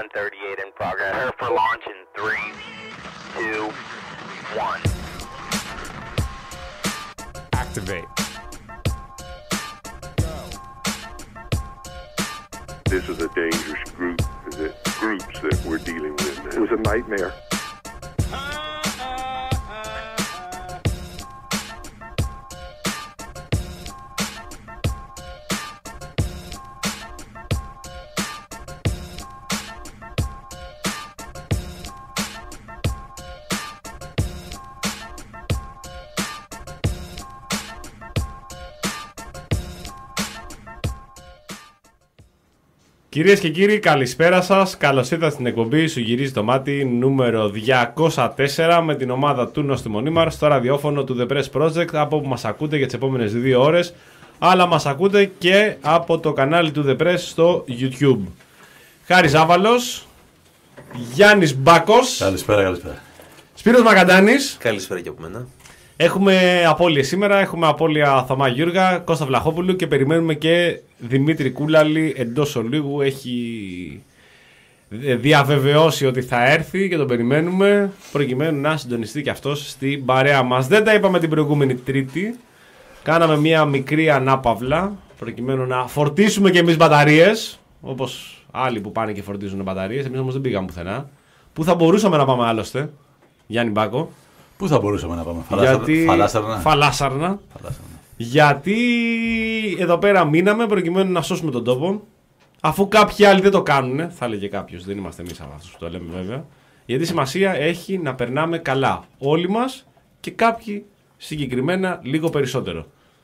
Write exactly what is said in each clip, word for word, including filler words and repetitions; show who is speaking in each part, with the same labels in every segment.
Speaker 1: one thirty-eight in progress. Prepare for launch in three, two, one.
Speaker 2: Activate.
Speaker 3: This is a dangerous group, the groups that we're dealing with now. It was a nightmare.
Speaker 2: Κυρίες και κύριοι, καλησπέρα σας. Καλώς ήρθατε στην εκπομπή Σου Γυρίζει το Μάτι νούμερο διακόσια τέσσερα με την ομάδα του Νοστιμονίμαρ στο ραδιόφωνο του The Press Project, από όπου μας ακούτε για τις επόμενες δύο ώρες, αλλά μας ακούτε και από το κανάλι του The Press στο YouTube. Χάρης Ζάβαλος, Γιάννης Μπάκος.
Speaker 4: Καλησπέρα, καλησπέρα.
Speaker 2: Σπύρος Μακαντάνης.
Speaker 5: Καλησπέρα και από μένα.
Speaker 2: Έχουμε απώλειες σήμερα, έχουμε απώλεια Θωμά Γιούργα, Κώστα Βλαχόπουλου και περιμένουμε και Δημήτρη Κούλαλη εντός ολίγου. Έχει διαβεβαιώσει ότι θα έρθει και τον περιμένουμε προκειμένου να συντονιστεί και αυτός στην παρέα μας. Δεν τα είπαμε την προηγούμενη Τρίτη, κάναμε μια μικρή ανάπαυλα προκειμένου να φορτίσουμε και εμείς μπαταρίες, όπως άλλοι που πάνε και φορτίζουν μπαταρίες. Εμείς όμως δεν πήγαμε πουθενά. Πού θα μπορούσαμε να πάμε άλλωστε, Γιάννη Μπάκο?
Speaker 4: Πού θα μπορούσαμε να πάμε,
Speaker 2: Γιατί...
Speaker 4: Φαλάσαρνα.
Speaker 2: Φαλάσαρνα. Φαλάσαρνα. Γιατί εδώ πέρα μείναμε προκειμένου να σώσουμε τον τόπο. Αφού κάποιοι άλλοι δεν το κάνουν, θα έλεγε κάποιος, δεν είμαστε εμείς αυτούς που το λέμε βέβαια. Γιατί σημασία έχει να περνάμε καλά όλοι μας και κάποιοι συγκεκριμένα λίγο περισσότερο.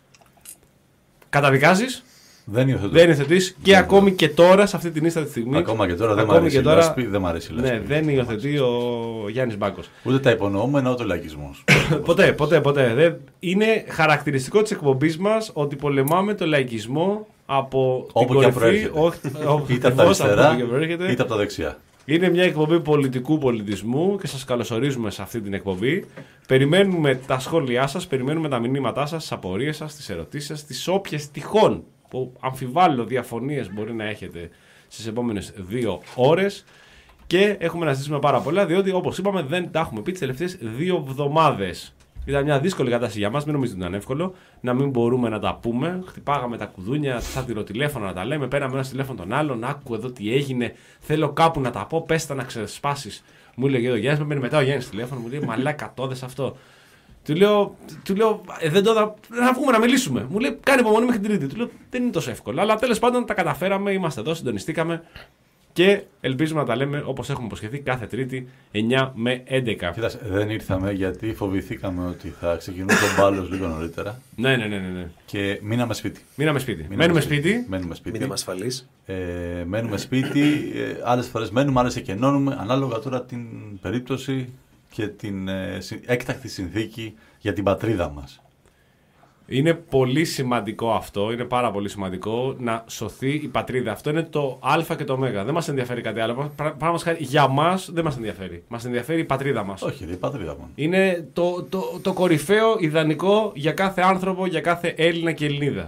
Speaker 2: Καταδικάζεις?
Speaker 4: Δεν υιοθετείς.
Speaker 2: Δεν υιοθετείς και ακόμη και τώρα, σε αυτή την ίστατη στιγμή.
Speaker 4: Ακόμα και τώρα δεν μ' αρέσει η λάσπη. Δεν μ' αρέσει η λάσπη.
Speaker 2: Ναι, δεν υιοθετεί ο Γιάννης Μπάκος.
Speaker 4: Ούτε τα υπονοούμενα, ούτε ο λαϊκισμός.
Speaker 2: Ποτέ, ποτέ, ποτέ. Δεν... Είναι χαρακτηριστικό της εκπομπής μας ότι πολεμάμε το λαϊκισμό από
Speaker 4: όπου
Speaker 2: την κορυφή, όχι,
Speaker 4: είτε από τα αριστερά, είτε από τα δεξιά.
Speaker 2: Είναι μια εκπομπή πολιτικού πολιτισμού και σας καλωσορίζουμε σε αυτή την εκπομπή. Περιμένουμε τα σχόλιά σας, περιμένουμε τα μηνύματά σας, τις απορίες σας, τις ερωτήσεις σας, τις όποιες τυχόν που αμφιβάλλω διαφωνίες μπορεί να έχετε στις επόμενες δύο ώρες. Και έχουμε να ζητήσουμε πάρα πολλά, διότι όπως είπαμε δεν τα έχουμε πει τις τελευταίες δύο εβδομάδες. Ήταν μια δύσκολη κατάσταση για μας, μην νομίζετε ότι ήταν εύκολο να μην μπορούμε να τα πούμε. Χτυπάγαμε τα κουδούνια, στα τηλέφωνα να τα λέμε, πέραμε ένα τηλέφωνο τον άλλον, άκου εδώ τι έγινε, θέλω κάπου να τα πω, πες τα να ξεσπάσεις. Μου λέει ο Γιάννης, με παίρνει μετά ο Γιάννης τηλέφωνο, μου λέει μαλάκα τόδες αυτό. Του λέω, του λέω ε, δεν το είδα, να βγούμε να μιλήσουμε. Μου λέει κάνει υπομονή μέχρι την Τρίτη. Του λέω δεν είναι τόσο εύκολο. Αλλά τέλος πάντων τα καταφέραμε, είμαστε εδώ, συντονιστήκαμε και ελπίζουμε να τα λέμε όπως έχουμε υποσχεθεί κάθε Τρίτη εννιά με έντεκα.
Speaker 4: Κοίτας, δεν ήρθαμε γιατί φοβηθήκαμε ότι θα ξεκινούσε ο μπάλος λίγο νωρίτερα.
Speaker 2: Ναι, ναι, ναι, ναι.
Speaker 4: Και μείναμε σπίτι.
Speaker 2: Μείναμε σπίτι.
Speaker 4: Μείναμε
Speaker 2: μένουμε
Speaker 4: σπίτι.
Speaker 2: σπίτι.
Speaker 4: Μένουμε σπίτι.
Speaker 5: Μείναμε ασφαλείς.
Speaker 4: Ε, μένουμε σπίτι. Ε, άλλες φορές μένουμε, άλλες εκενώνουμε. Ανάλογα τώρα την περίπτωση και την ε, έκτακτη συνθήκη για την πατρίδα μας. Είναι
Speaker 2: πολύ σημαντικό αυτό, είναι πάρα πολύ σημαντικό να σωθεί η πατρίδα. Αυτό είναι το Α και το Ω. Δεν μας ενδιαφέρει κάτι άλλο. Πράγμα χάρη, για μας δεν μας ενδιαφέρει. Μας ενδιαφέρει η πατρίδα μας.
Speaker 4: Όχι, η πατρίδα μας.
Speaker 2: Είναι το, το, το, το κορυφαίο ιδανικό για κάθε άνθρωπο, για κάθε Έλληνα και Ελληνίδα.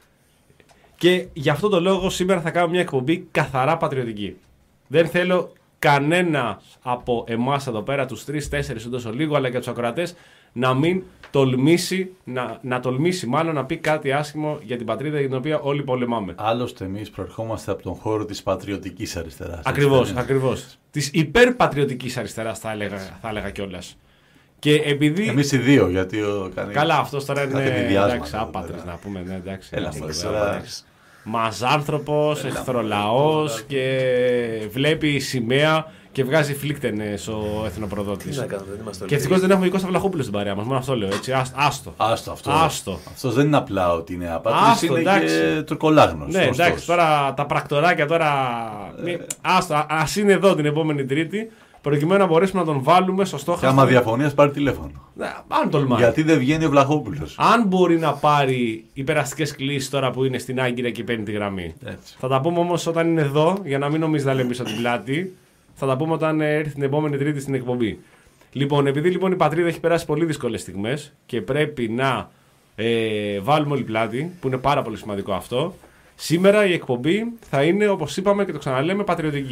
Speaker 2: Και γι' αυτό το λόγο σήμερα θα κάνω μια εκπομπή καθαρά πατριωτική. Δεν θέλω κανένα από εμάς εδώ πέρα, τους τρεις τέσσερις ούτως ολίγου, αλλά και τους ακροατές, να μην τολμήσει, να, να τολμήσει μάλλον να πει κάτι άσχημο για την πατρίδα για την οποία όλοι πολεμάμε.
Speaker 4: Άλλωστε εμείς προερχόμαστε από τον χώρο της πατριωτικής αριστεράς.
Speaker 2: Ακριβώς, ακριβώς. Της υπερπατριωτικής αριστεράς θα έλεγα, θα έλεγα κιόλας. Και επειδή...
Speaker 4: Εμείς οι δύο, γιατί... Ο, κάνει...
Speaker 2: Καλά, αυτός τώρα είναι εντάξει, άπατρες να πούμε, ναι, εντάξει.
Speaker 4: Έλα,
Speaker 2: εντάξει. Μαζάνθρωπος, εχθρολαός και βλέπει σημαία και βγάζει φλίκτενες ο εθνοπροδότης.
Speaker 5: Τι να κάνω, δεν είμαστε
Speaker 2: και ευτυχώς δεν έχουμε Κώστα Βλαχόπουλο στην παρέα μας, μόνο αυτό λέω έτσι. Άστο.
Speaker 4: Άστο αυτό.
Speaker 2: Άστο.
Speaker 4: Αυτός δεν είναι απλά ότι είναι απάτης, είναι εντάξει. Και τουρκολάγνος.
Speaker 2: Ναι, εντάξει, τώρα τα πρακτοράκια τώρα. Ε... Άστο, ας είναι εδώ την επόμενη Τρίτη, προκειμένου να μπορέσουμε να τον βάλουμε στο στόχο.
Speaker 4: Και άμα διαφωνίας πάρει τηλέφωνο.
Speaker 2: Ναι, αν τολμάει.
Speaker 4: Γιατί δεν βγαίνει ο Βλαχόπουλος.
Speaker 2: Αν μπορεί να πάρει υπεραστικές κλήσεις τώρα που είναι στην Άγκυρα και παίρνει τη γραμμή.
Speaker 4: Έτσι.
Speaker 2: Θα τα πούμε όμως όταν είναι εδώ, για να μην νομίζει να λέμε πίσω την πλάτη. Θα τα πούμε όταν έρθει την επόμενη Τρίτη στην εκπομπή. Λοιπόν, επειδή λοιπόν η πατρίδα έχει περάσει πολύ δύσκολες στιγμές και πρέπει να ε, βάλουμε όλη πλάτη, που είναι πάρα πολύ σημαντικό αυτό, σήμερα η εκπομπή θα είναι, όπως είπαμε και το ξαναλέμε, πατριωτική.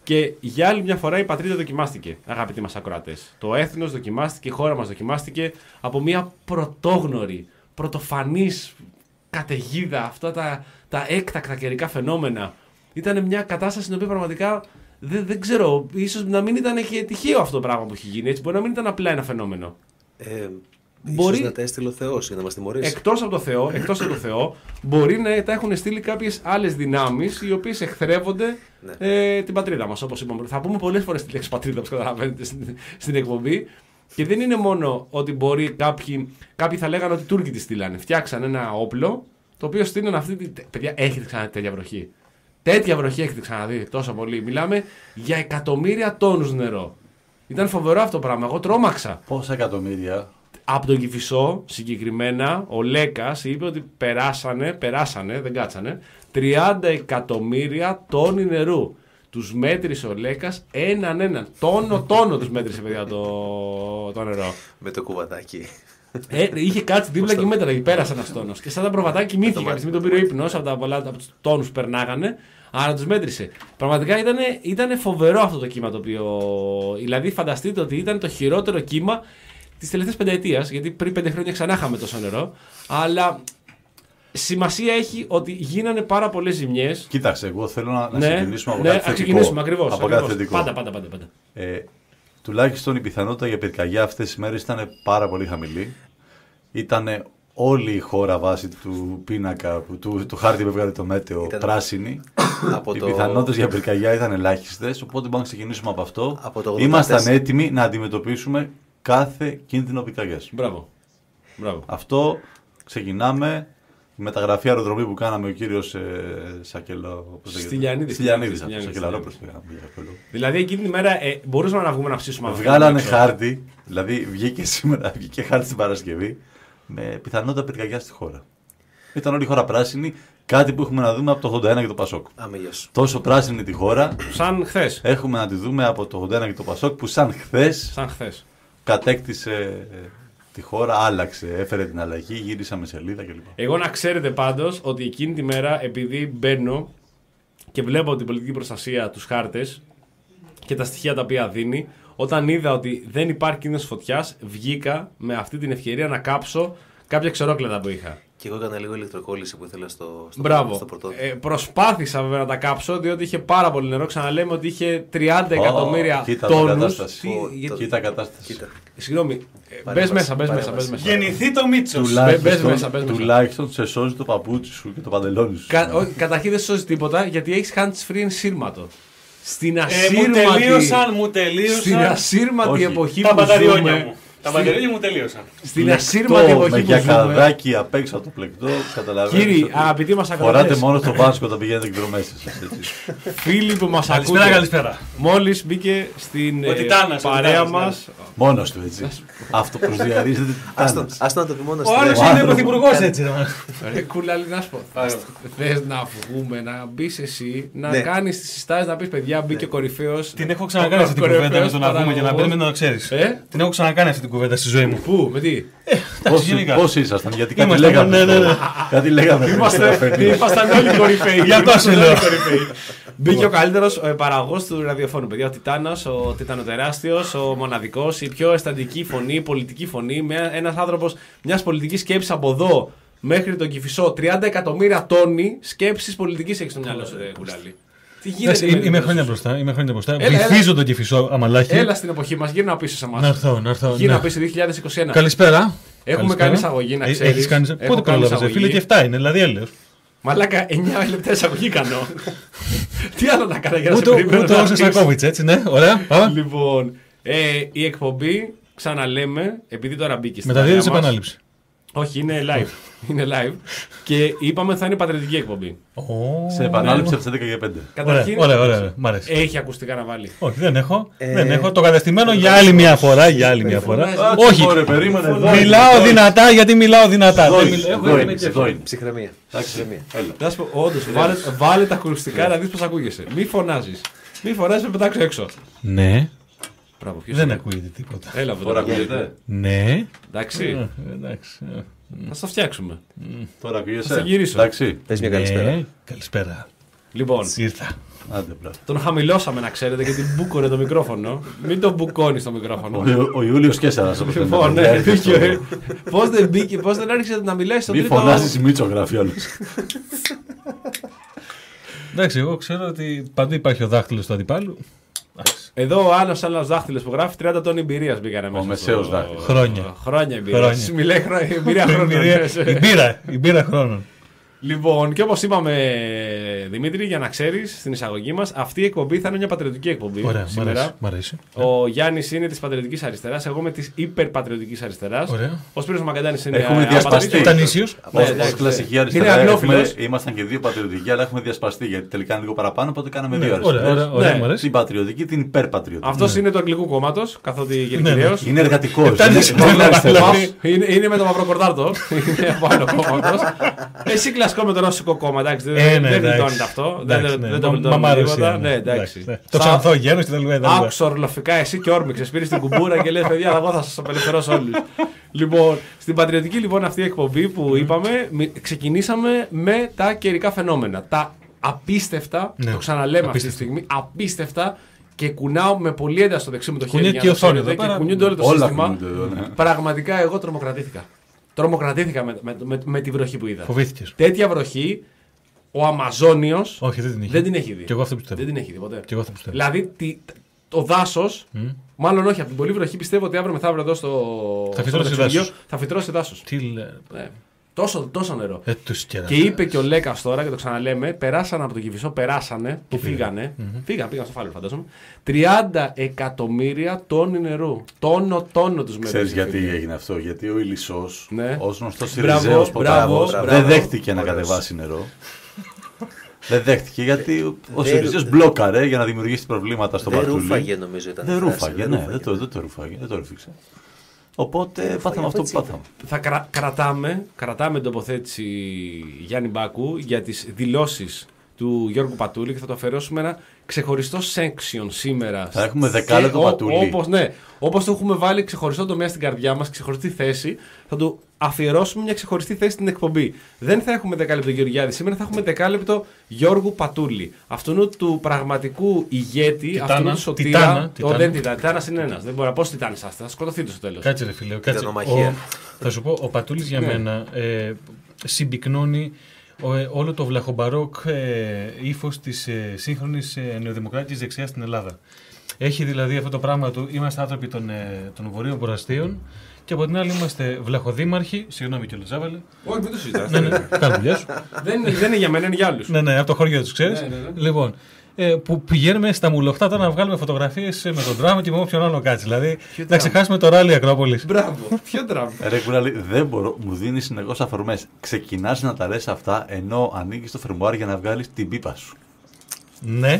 Speaker 2: Και για άλλη μια φορά η πατρίδα δοκιμάστηκε, αγαπητοί μας ακροατές. Το έθνος δοκιμάστηκε, η χώρα μας δοκιμάστηκε από μια πρωτόγνωρη, πρωτοφανής καταιγίδα, αυτά τα, τα έκτακτα καιρικά φαινόμενα. Ήταν μια κατάσταση στην οποία πραγματικά δεν, δεν ξέρω, ίσως να μην ήταν και τυχαίο αυτό το πράγμα που έχει γίνει. Έτσι, μπορεί να μην ήταν απλά ένα φαινόμενο.
Speaker 5: Ε,
Speaker 2: Μπορεί...
Speaker 5: Ίσως να τα έστειλε ο Θεός για να μας τιμωρήσει.
Speaker 2: Εκτός από το Θεό, εκτός από το Θεό, μπορεί να τα έχουν στείλει κάποιες άλλες δυνάμεις οι οποίες εχθρεύονται
Speaker 5: Ναι.
Speaker 2: ε, την πατρίδα μας. Όπως είπαμε. Θα πούμε πολλές φορές τη λέξη πατρίδα, όπως καταλαβαίνετε, στην, στην εκπομπή. Και δεν είναι μόνο ότι μπορεί κάποιοι, κάποιοι θα λέγανε ότι οι Τούρκοι τη στείλανε. Φτιάξαν ένα όπλο το οποίο στείλαν αυτή τη. Παιδιά, έχετε ξαναδεί τέτοια βροχή. Τέτοια βροχή έχετε ξαναδεί τόσο πολύ. Μιλάμε για εκατομμύρια τόνους νερό. Ήταν φοβερό αυτό το πράγμα. Εγώ τρόμαξα.
Speaker 4: Πόσα εκατομμύρια.
Speaker 2: Από τον Κηφισό συγκεκριμένα, ο Λέκας είπε ότι περάσανε, περάσανε, δεν κάτσανε, τριάντα εκατομμύρια τόνοι νερού. Τους μέτρησε ο Λέκας έναν έναν. Τόνο τόνο τους μέτρησε, παιδιά, το, το νερό.
Speaker 5: Με το κουβατάκι.
Speaker 2: Ε, είχε κάτσει δίπλα και μέτρα και πέρασε ένας τόνος. Και σαν τα προβατάκι κοιμήθηκε κάποια στιγμή, τον πήρε ο ύπνος από τα πολλά από τους τόνους που περνάγανε. Άρα τους μέτρησε. Πραγματικά ήταν, ήταν φοβερό αυτό το κύμα το οποίο. Δηλαδή, φανταστείτε ότι ήταν το χειρότερο κύμα τη τελευταία πενταετία. Γιατί πριν πέντε χρόνια ξανά είχαμε τόσο νερό. Αλλά σημασία έχει ότι γίνανε πάρα πολλές ζημιές.
Speaker 4: Κοίταξε, εγώ θέλω να, να
Speaker 2: Ναι,
Speaker 4: ξεκινήσουμε από
Speaker 2: ναι,
Speaker 4: κάτι
Speaker 2: να
Speaker 4: θετικό.
Speaker 2: ξεκινήσουμε ακριβώς.
Speaker 4: Από
Speaker 2: ακριβώς.
Speaker 4: κάτι θετικό.
Speaker 2: Πάντα, πάντα, πάντα. πάντα.
Speaker 4: Ε, τουλάχιστον η πιθανότητα για πυρκαγιά αυτές τις μέρες ήταν πάρα πολύ χαμηλή. Ήταν όλη η χώρα βάσει του πίνακα, του, του χάρτη που έβγαλε το μέτεο,
Speaker 5: Ήταν
Speaker 4: πράσινη.
Speaker 5: από
Speaker 4: Οι
Speaker 5: το...
Speaker 4: πιθανότητες για πυρκαγιά ήταν ελάχιστες, οπότε μπορούμε να ξεκινήσουμε από αυτό.
Speaker 5: Από το ογδόντα
Speaker 4: Ήμασταν
Speaker 5: τέσσερα.
Speaker 4: έτοιμοι να αντιμετωπίσουμε κάθε κίνδυνο πυρκαγιάς.
Speaker 2: Μπράβο. Μπράβο.
Speaker 4: Αυτό ξεκινάμε. Η μεταγραφή αεροδρομίου που κάναμε ο κύριος ε, Σακελό.
Speaker 2: Στυλιανίδης.
Speaker 4: Στυλιανίδης.
Speaker 2: Στυλιανίδης.
Speaker 4: Σακελαρόπουλος.
Speaker 2: Δηλαδή εκείνη τη μέρα ε, μπορούσαμε να βγούμε να ψήσουμε αυτό.
Speaker 4: Βγάλανε
Speaker 2: έξω.
Speaker 4: χάρτη, δηλαδή βγήκε σήμερα, βγήκε χάρτη στην Παρασκευή, με πιθανότητα πυρκαγιά στη χώρα. Ήταν όλη η χώρα πράσινη, κάτι που έχουμε να δούμε από το ογδόντα ένα και το Πασόκ.
Speaker 5: Αμήλιος.
Speaker 4: Τόσο πράσινη τη χώρα,
Speaker 2: Σαν χθες.
Speaker 4: έχουμε να τη δούμε από το ογδόντα ένα και το Πασόκ που σαν χθες
Speaker 2: Σαν χθες.
Speaker 4: κατέκτησε ε, τη χώρα, άλλαξε, έφερε την αλλαγή, γύρισαμε σελίδα κλπ.
Speaker 2: Εγώ να ξέρετε πάντως ότι εκείνη τη μέρα, επειδή μπαίνω και βλέπω την πολιτική προστασία, τους χάρτες και τα στοιχεία τα οποία δίνει, όταν είδα ότι δεν υπάρχει κίνδυνος φωτιάς, βγήκα με αυτή την ευκαιρία να κάψω κάποια ξερόκλατα που είχα.
Speaker 5: Και εγώ έκανα λίγο ηλεκτροκόλληση που ήθελα στο, στο,
Speaker 2: Μπράβο.
Speaker 5: στο πρωτότυπο.
Speaker 2: Ε, προσπάθησα βέβαια να τα κάψω, διότι είχε πάρα πολύ νερό. Ξαναλέμε ότι είχε τριάντα εκατομμύρια
Speaker 4: κοίτα τα
Speaker 2: τόνους.
Speaker 4: κατάσταση.
Speaker 2: Τι-
Speaker 5: Ω,
Speaker 2: γιατί-
Speaker 5: το-
Speaker 4: Κοίτα κατάσταση.
Speaker 5: Κοίτα.
Speaker 2: Συγγνώμη, ε, μπες
Speaker 5: Παρέμβαση,
Speaker 2: μέσα, μπες μέσα,
Speaker 5: παρέμβαση.
Speaker 2: μπες μέσα.
Speaker 6: Γεννηθεί το Μίτσος.
Speaker 2: Μπες μέσα,
Speaker 4: Τουλάχιστον,
Speaker 2: μπες μέσα.
Speaker 4: τουλάχιστον σε σώζει το παπούτσι σου και το παντελόνι σου.
Speaker 2: Κα, όχι, καταρχήν δεν σώζει τίποτα γιατί έχει hands free ενσύρματο. Στην
Speaker 6: Ε, μου
Speaker 2: ασύρματη,
Speaker 6: τελείωσαν, μου
Speaker 2: στην
Speaker 6: τελείωσαν
Speaker 2: ασύρματη
Speaker 4: Όχι.
Speaker 2: εποχή
Speaker 6: τα
Speaker 2: που
Speaker 6: μπαταριόνια
Speaker 2: ζούμε.
Speaker 6: μου. Τα
Speaker 2: Στην-
Speaker 6: μπαταριόνια μου τελείωσαν.
Speaker 2: Στην ασύρματη
Speaker 4: Λεπτό, με
Speaker 2: εποχή που ζούμε.
Speaker 4: γιακαδάκι απ' έξω από το πλεκτό, καταλαβαίνεις.
Speaker 2: Κύριοι,
Speaker 4: ότι
Speaker 2: αγαπητοί μας
Speaker 4: φοράτε
Speaker 2: ακροατές,
Speaker 4: μόνο στο Βάσκο όταν πηγαίνετε εκδρομές σας. έτσι.
Speaker 2: φίλοι που μας
Speaker 6: Καλησπέρα,
Speaker 2: ακούτε,
Speaker 6: καλησπέρα.
Speaker 2: μόλις μπήκε στην
Speaker 6: Ο
Speaker 2: ε,
Speaker 6: Τιτάνας, ο
Speaker 2: παρέα
Speaker 6: Τιτάνας,
Speaker 2: μας.
Speaker 4: Μόνος του έτσι. Αυτό προσδιορίζεται
Speaker 5: Άστον,
Speaker 4: τιτάνας.
Speaker 5: άστον να το πει μόνο
Speaker 6: Ο
Speaker 5: στη
Speaker 6: άλλος
Speaker 5: λέξη.
Speaker 6: είναι πρωθυπουργός έτσι. ρε.
Speaker 2: Ρε κουλάλη, να σου πω. Θες να βγούμε, να μπει εσύ, να
Speaker 5: Ναι.
Speaker 2: κάνεις τις συστάσεις, να πεις παιδιά, μπήκε ο κορυφαίος.
Speaker 6: Την έχω ξανακάνει αυτή την κουβέντα με τον να βγούμε για να μπαίνουμε να το ξέρεις.
Speaker 2: Ε,
Speaker 6: Την έχω ξανακάνει αυτή την κουβέντα στη ζωή μου.
Speaker 2: πού, με τι.
Speaker 6: Εντάξει, γενικά.
Speaker 4: Πώς ήσασταν, γιατί κάτι
Speaker 6: Είμαστε,
Speaker 4: λέγαμε.
Speaker 6: ναι, ναι, ναι.
Speaker 4: Κάτι λέγαμε.
Speaker 2: Είμαστε, ήμασταν όλοι κορυφαίοι.
Speaker 6: Γι' αυτό σου
Speaker 2: Ήμασταν
Speaker 6: λέω.
Speaker 2: όλοι κορυφαίοι. Μπήκε ο καλύτερος ε, παραγωγός του ραδιοφώνου. Παιδιά, ο Τιτάνας, ο Τιτανοτεράστιος, ο μοναδικός, η πιο αισθαντική φωνή, η πολιτική φωνή. Μια, ένας άνθρωπος μιας πολιτικής σκέψης από εδώ μέχρι τον Κηφισό. τριάντα εκατομμύρια τόνοι σκέψης πολιτικής έχει στο μυαλό σου, ρε Κουλάλη. Τι γίνεται.
Speaker 6: Εντάξει,
Speaker 2: με
Speaker 6: Είμαι
Speaker 2: την
Speaker 6: χρόνια
Speaker 2: ζωή σου?
Speaker 6: μπροστά. Είμαι χρόνια μπροστά.
Speaker 2: Έλα,
Speaker 6: Βυθίζω τον Κηφισό αμαλάχη.
Speaker 2: Έλα στην εποχή μας, γύρνα πίσω σε
Speaker 6: Να
Speaker 2: εμάς.
Speaker 6: έρθω, να έρθω.
Speaker 2: Γύρνα
Speaker 6: ναι.
Speaker 2: πίσω δύο χιλιάδες είκοσι ένα.
Speaker 6: Καλησπέρα.
Speaker 2: Έχουμε
Speaker 6: Καλησπέρα.
Speaker 2: κάνει εισαγωγή, να
Speaker 6: Ε,
Speaker 2: ξέρεις.
Speaker 6: Έχεις κάνει.
Speaker 2: Έχω
Speaker 6: Πότε
Speaker 2: κάνει
Speaker 6: προλάβες,
Speaker 2: εισαγωγή.
Speaker 6: φίλε, και εφτά είναι, δηλαδή έλεος.
Speaker 2: Μαλάκα, εννιά λεπτά εισαγωγή κάνω. Τι άλλο να κάνω για να σε
Speaker 6: Ούτε
Speaker 2: περιμένω.
Speaker 6: ούτε
Speaker 2: να
Speaker 6: ο
Speaker 2: πεις.
Speaker 6: Σακόβιτς, έτσι, ναι, ωραία. Πάμε.
Speaker 2: Λοιπόν, ε, η εκπομπή, ξαναλέμε, επειδή τώρα μπήκε στην
Speaker 6: Μεταδίδεται σε
Speaker 2: παρέα μας.
Speaker 6: επανάληψη.
Speaker 2: Όχι, είναι live. είναι live. Και είπαμε θα είναι πατριωτική εκπομπή.
Speaker 4: Σε επανάληψη από τις έντεκα και πέντε.
Speaker 2: Καταρχήν,
Speaker 6: Ωραία, ωραία, ωραία. Μ' αρέσει.
Speaker 2: έχει ακουστικά να βάλει.
Speaker 6: Όχι, δεν έχω.
Speaker 5: Ε,
Speaker 6: Δεν έχω. Το κατεστημένο για άλλη μια φορά. Για άλλη μια φορά. Όχι.
Speaker 4: Ωραία, περίμενε εδώ.
Speaker 6: Μιλάω
Speaker 4: εδώ.
Speaker 6: δυνατά γιατί μιλάω δυνατά.
Speaker 4: Εδώ
Speaker 6: Δεν
Speaker 4: είναι,
Speaker 6: μιλάω-
Speaker 4: εδώ
Speaker 6: έχω-
Speaker 4: είναι, εδώ είναι.
Speaker 5: Ψυχραιμία. Ψυχραιμία.
Speaker 4: Έλα.
Speaker 2: Να σου πω, όντως, βάλε, βάλε τα ακουστικά να δεις πώς ακούγεσαι. Μη φωνάζεις. Μη φωνάζεις, με πετάξω έξω.
Speaker 6: Ναι,
Speaker 2: Μπράβο, ποιος
Speaker 6: δεν
Speaker 2: είναι?
Speaker 6: ακούγεται τίποτα.
Speaker 2: Έλα, εδώ.
Speaker 4: Τώρα ακούγεται.
Speaker 6: Ναι.
Speaker 2: Εντάξει,
Speaker 6: Ε, Εντάξει. ε.
Speaker 2: θα στο φτιάξουμε.
Speaker 4: Τώρα ακούγεσαι.
Speaker 2: Θα σε γυρίσω.
Speaker 4: Εντάξει.
Speaker 5: Πες μια καλησπέρα.
Speaker 6: Ναι, καλησπέρα.
Speaker 2: Λοιπόν,
Speaker 6: Ήρθα.
Speaker 4: Άντε, μπράβο.
Speaker 2: τον χαμηλώσαμε να ξέρετε γιατί μπούκωνε το μικρόφωνο. Μην τον μπουκώνει το μικρόφωνο.
Speaker 4: Ο, ο, ο Ιούλιος Κέσσαρας. όπως
Speaker 2: Λοιπόν,
Speaker 4: λέμε.
Speaker 2: ναι, δίκιο. ε. Πώς δεν μπήκε, πώς δεν άρχισε να μιλάει στο
Speaker 4: Μη
Speaker 2: τρίτο.
Speaker 4: φωνάζεις Μίτσο, γράφει όλος.
Speaker 6: Εντάξει, εγώ ξέρω ότι παντού υπάρχει ο δάχτυλος του αντιπάλου. Εντάξει.
Speaker 2: Εδώ ο άλλο ένα δάχτυλο που γράφει τριάντα τόνοι εμπειρία μπήκανε μέσα.
Speaker 4: μεσαίος
Speaker 2: στο-
Speaker 4: δάχτυλος.
Speaker 6: Χρόνια.
Speaker 2: Χρόνια εμπειρία.
Speaker 6: Χρόνια.
Speaker 2: Μιλάει χρο- εμπειρία χρόνων.
Speaker 6: Η μπύρα, η μπύρα χρόνων.
Speaker 2: Λοιπόν, και όπως είπαμε, Δημήτρη, για να ξέρεις στην εισαγωγή μας, αυτή η εκπομπή θα είναι μια πατριωτική εκπομπή.
Speaker 6: Ωραία, μ'
Speaker 2: σήμερα.
Speaker 6: αρέσει. Μ' αρέσει.
Speaker 2: Ο Γιάννης είναι της πατριωτικής αριστεράς, εγώ είμαι της υπερπατριωτικής αριστεράς.
Speaker 6: Ωραία.
Speaker 2: Ο Σπύρος Μαγκαντάνης είναι
Speaker 4: Έχουμε
Speaker 2: απατρίτης.
Speaker 4: διασπαστεί.
Speaker 6: Ήταν ίσιος.
Speaker 2: Ναι,
Speaker 4: Ως
Speaker 2: εντάξει,
Speaker 4: κλασική
Speaker 2: είναι
Speaker 4: αριστερά
Speaker 2: αγγλόφιλος.
Speaker 4: έχουμε- ήμασταν και δύο πατριωτικοί, αλλά έχουμε διασπαστεί γιατί τελικά είναι λίγο παραπάνω, οπότε κάναμε δύο
Speaker 6: Ναι, Ωραία,
Speaker 4: αριστερές.
Speaker 6: ωραία, ωραία,
Speaker 2: Ναι.
Speaker 6: μ' αρέσει.
Speaker 4: Την πατριωτική, την υπερπατριωτική.
Speaker 2: Αυτός είναι του Αγγλικού Κόμματος, καθότι
Speaker 6: Ναι,
Speaker 2: γενικαίος.
Speaker 4: Είναι εργατικός.
Speaker 6: Ήταν
Speaker 4: είναι-
Speaker 6: ισχυρό,
Speaker 4: δεν είναι αριστερός.
Speaker 6: δηλαδή.
Speaker 2: Είναι, είναι με το μαύρο κορτάρτο. Είναι από άλλο κόμματος. Εσύ κλασικό με το ρώσικο κόμμα, εντάξει. Δεν,
Speaker 6: Ε, ναι,
Speaker 2: δεν
Speaker 6: εντάξει.
Speaker 2: γλιτώνεται αυτό.
Speaker 6: Εντάξει,
Speaker 2: δεν,
Speaker 6: ναι.
Speaker 2: δεν το
Speaker 6: Μα-
Speaker 2: γλιτώνουμε
Speaker 6: μα μ' άρεσε,
Speaker 2: τίποτα.
Speaker 6: ναι.
Speaker 2: Ναι, εντάξει.
Speaker 6: Ναι. Το ξανθό γένος και τα λοιπά. τα λοιπά.
Speaker 2: Άκουσα ορλοφικά εσύ και όρμηξες. Πήρες την κουμπούρα και λες παιδιά, εγώ θα σας απελευθερώσω όλους. Λοιπόν, στην πατριωτική λοιπόν αυτή η εκπομπή που είπαμε, μι- ξεκινήσαμε με τα καιρικά φαινόμενα. Τα απίστευτα,
Speaker 6: Ναι.
Speaker 2: το ξαναλέμε αυτή τη
Speaker 6: Απίστευτα.
Speaker 2: στιγμή, απίστευτα και κουνάω με πολύ ένταση στο δεξί μου το χέρι.
Speaker 6: Κουνιέται
Speaker 2: για
Speaker 6: και η
Speaker 2: να το
Speaker 6: οθόνη
Speaker 2: ξέρετε,
Speaker 6: εδώ
Speaker 2: και
Speaker 6: πέρα.
Speaker 2: κουνιούνται όλο το
Speaker 4: Όλα
Speaker 2: σύστημα.
Speaker 4: κουνιούνται εδώ, ναι.
Speaker 2: Πραγματικά εγώ τρομοκρατήθηκα. Τρομοκρατήθηκα με, με, με, με τη βροχή που είδα.
Speaker 6: Φοβήθηκες.
Speaker 2: Τέτοια βροχή, ο Αμαζόνιος
Speaker 6: Όχι, δεν την είχε.
Speaker 2: δεν την έχει δει.
Speaker 6: Και εγώ αυτό πιστεύω.
Speaker 2: Δεν την έχει δει ποτέ.
Speaker 6: Και εγώ αυτό πιστεύω.
Speaker 2: Δηλαδή τι- το δάσο, μάλλον όχι από την πολύ βροχή, πιστεύω ότι αύριο μεθαύριο εδώ στο.
Speaker 6: Θα
Speaker 2: στο
Speaker 6: φυτρώσει
Speaker 2: Μεταξουργείο
Speaker 6: δάσος.
Speaker 2: Θα φυτρώσει δάσο.
Speaker 6: Τι λέει.
Speaker 2: Ναι. Τόσο, τόσο νερό.
Speaker 6: Ε, τους κεράσες.
Speaker 2: Και είπε και ο Λέκας τώρα, και το ξαναλέμε, περάσανε από το Κηφισό, περάσανε και φύγανε. Φύγαν, πήγαν στο Φάληρο, φαντάζομαι. τριάντα εκατομμύρια τόνοι νερού. Τόνο, τόνο του με
Speaker 4: Ξέρεις γιατί έγινε αυτό? Γιατί ο Ηλισσός,
Speaker 2: Ναι.
Speaker 4: ως γνωστός
Speaker 2: Μπράβο,
Speaker 4: Συριζέος
Speaker 2: μπράβο,
Speaker 4: ποτάμος,
Speaker 2: μπράβο.
Speaker 4: δεν δέχτηκε να
Speaker 5: Ωραίος.
Speaker 4: κατεβάσει νερό. Δεν δέχτηκε γιατί ο- ο
Speaker 5: Δεν-
Speaker 4: Συριζέος μπλόκαρε για να δημιουργήσει προβλήματα στο
Speaker 5: Δεν
Speaker 4: Πατούλι.
Speaker 5: ρούφαγε νομίζω ήταν.
Speaker 4: Δεν
Speaker 5: η φράση,
Speaker 4: ρούφαγε, ναι, δεν το, δεν το ρούφαγε, δεν το ρούφηξε. Οπότε πάθαμε αυτό που
Speaker 5: έτσι
Speaker 4: πάθαμε.
Speaker 2: Θα κρα- κρατάμε, κρατάμε την τοποθέτηση Γιάννη Μπάκου για τις δηλώσεις του Γιώργου Πατούλη και θα το αφιερώσουμε ένα ξεχωριστό section σήμερα.
Speaker 4: Θα έχουμε δεκάλεπτο
Speaker 2: Και ο-
Speaker 4: Πατούλη.
Speaker 2: Όπως, ναι, όπως το έχουμε βάλει ξεχωριστό τομέα στην καρδιά μας, ξεχωριστή θέση, θα του αφιερώσουμε μια ξεχωριστή θέση στην εκπομπή. Δεν θα έχουμε δεκάλεπτο Γεωργιάδη σήμερα, θα έχουμε δεκάλεπτο Γιώργου Πατούλη. Αυτού του πραγματικού ηγέτη,
Speaker 6: Τιτάνα,
Speaker 2: αυτού του σωτήρα.
Speaker 6: Τιτάνα,
Speaker 2: Ο,
Speaker 6: Τιτάνα.
Speaker 2: δεν Τιτάνα, Τιτάνας είναι ένας. Δεν μπορεί να πω Τιτάνης, άστε, θα σκοτωθείτε στο τέλος.
Speaker 6: Κάτσε ρε φίλε. Κάτσε.
Speaker 5: Ιδανομαχία.
Speaker 6: Ο- Θα σου πω, ο Πατούλης για
Speaker 2: Ναι.
Speaker 6: μένα ε, συμπυκνώνει ο- ε, όλο το βλαχομπαρόκ ε, ύφος της ε, σύγχρονης ε, νεοδημοκράτης δεξιάς στην Ελλάδα. Έχει δηλαδή αυτό το πράγμα του, είμαστε άνθρωποι των, ε, των βορείων προαστίων και από την άλλη είμαστε βλαχοδήμαρχοι, συγγνώμη κιόλας Ζάβαλε,
Speaker 2: Όχι, μην το συζητάς.
Speaker 6: ναι, ναι, κάνε δουλειά σου.
Speaker 2: δεν, είναι- δεν είναι για μένα, είναι για άλλους.
Speaker 6: Ναι, ναι, από το χωριό τους ξέρεις.
Speaker 2: Ναι, ναι, ναι.
Speaker 6: Λοιπόν, ε, που πηγαίνουμε στα μουλοχτά τώρα να βγάλουμε φωτογραφίες ε, με τον Τραμ και με όποιον άλλο κάτσει. Δηλαδή, να
Speaker 2: Τραμ?
Speaker 6: ξεχάσουμε το ράλι Ακρόπολης.
Speaker 2: Μπράβο, ποιο τραύμα.
Speaker 4: Ρε Κουράλη, δεν μπορώ, μου δίνει συνεχώς αφορμές. Ξεκινάς να τα λες αυτά ενώ ανοίγεις το φερμουάρ για να βγάλεις την πίπα σου.
Speaker 6: Ναι.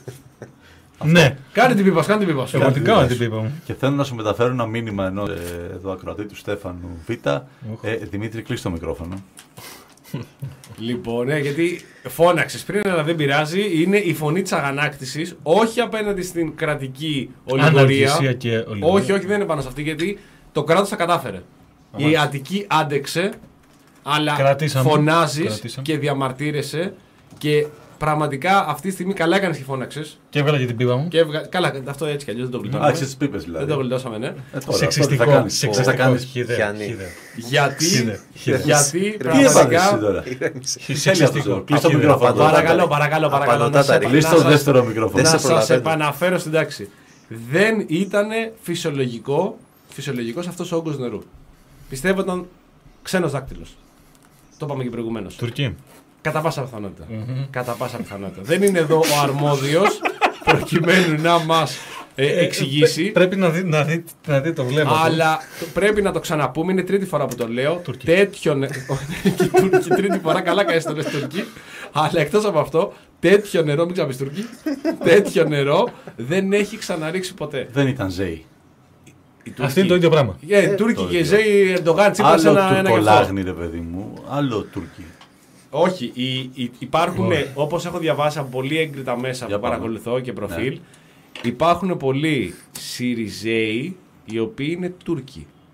Speaker 6: Ναι.
Speaker 2: Κάνε την πίπα, σου, κάνε την πίπα. σου.
Speaker 6: Εγώ
Speaker 2: Κάνε
Speaker 6: την
Speaker 2: την
Speaker 6: κάνω
Speaker 2: πίπα
Speaker 6: την
Speaker 2: σου.
Speaker 6: πίπα μου.
Speaker 4: Και θέλω να σου μεταφέρω ένα μήνυμα ενός ε, εδώ ακροατή του Στέφανου Β. Ε, Δημήτρη, κλείσει το μικρόφωνο.
Speaker 2: Λοιπόν, ναι, γιατί φώναξες πριν, αλλά δεν πειράζει. Είναι η φωνή της αγανάκτησης, όχι απέναντι στην κρατική ολιγορία.
Speaker 6: Αναρκησία και ολιγορία.
Speaker 2: Όχι, όχι, δεν είναι πάνω σε αυτή, γιατί το κράτος τα κατάφερε. Η Αττική άντεξε, αλλά
Speaker 6: Κρατήσαμε.
Speaker 2: φωνάζεις
Speaker 6: Κρατήσαμε.
Speaker 2: και διαμαρτύρεσαι και πραγματικά αυτή τη στιγμή καλά έκανες και φώναξες.
Speaker 6: Και έβγαλα και την πίπα μου.
Speaker 2: Και έβγα... Καλά, αυτό έτσι κι αλλιώς δεν το γλιτώσαμε.
Speaker 4: Άξιες τις πίπες δηλαδή.
Speaker 2: Δεν το γλιτώσαμε, ναι.
Speaker 4: Ε, τώρα, αυτό τι
Speaker 6: Σεξιστικό.
Speaker 4: θα κάνεις.
Speaker 6: Σεξιστικό.
Speaker 4: Θα κάνεις.
Speaker 6: Χιδέα,
Speaker 5: Πιάνει.
Speaker 6: χιδέα.
Speaker 2: Γιατί,
Speaker 6: Χίδε, χίδε.
Speaker 2: γιατί
Speaker 4: Τι έπαθες εσύ
Speaker 2: πραγματικά.
Speaker 4: τώρα.
Speaker 6: Σεξιστικό.
Speaker 4: αυτό. Κλείς το
Speaker 6: Χιδέα.
Speaker 4: μικρόφωνο.
Speaker 2: Παρακαλώ, παρακαλώ, παρακαλώ. Να
Speaker 5: Απανοτάτα,
Speaker 2: σε-
Speaker 5: ρε.
Speaker 4: Κλείς
Speaker 2: να
Speaker 4: το
Speaker 2: σας-
Speaker 4: δεύτερο μικρόφωνο.
Speaker 5: Δεν
Speaker 2: Να
Speaker 5: σε
Speaker 2: σας
Speaker 5: προλαβαίνω.
Speaker 2: επαναφέρω στην τάξη. Δεν ήταν φυσιολογικό, φυσιολογικός αυτός ο όγκος νερού. Πιστεύω ήταν ξένος δάκτυλος. Το είπαμε και προηγουμένως.
Speaker 6: Τουρκία.
Speaker 2: Κατά πάσα πιθανότητα. Κατά πάσα πιθανότητα. Δεν είναι εδώ ο αρμόδιος προκειμένου να μας ε, εξηγήσει.
Speaker 6: Πρέπει να δει, να δει, να δει το βλέμμα του.
Speaker 2: Αλλά το- πρέπει να το ξαναπούμε, είναι τρίτη φορά που το λέω.
Speaker 6: Τουρκοί.
Speaker 2: Τέτοιο νε- και Τούρκοι, τρίτη φορά, καλά κάνεις το λες Τουρκοί. Αλλά εκτός από αυτό, τέτοιο νερό, μην ξαναπείς Τουρκοί, τέτοιο νερό δεν έχει ξαναρίξει ποτέ.
Speaker 4: Δεν ήταν Ζέη.
Speaker 2: Οι
Speaker 6: Αυτό είναι το ίδιο πράγμα.
Speaker 2: Ε, Τούρκοι
Speaker 4: το
Speaker 2: και
Speaker 4: ίδιο.
Speaker 2: Ζέη Ερντογάν, Τσίπρας
Speaker 4: Άλλο
Speaker 2: ένα, ένα γι' αυτό.
Speaker 4: τουρκολάγνη ρε παιδί μου, άλλο Τούρκοι.
Speaker 2: Όχι, οι, οι, υπάρχουν,
Speaker 6: Ωραία.
Speaker 2: όπως έχω διαβάσει από πολύ έγκριτα μέσα
Speaker 4: Για
Speaker 2: που
Speaker 4: πάμε.
Speaker 2: παρακολουθώ και προφίλ, υπάρχουν πολλοί Συριζέοι οι οποίοι είναι Τούρκοι.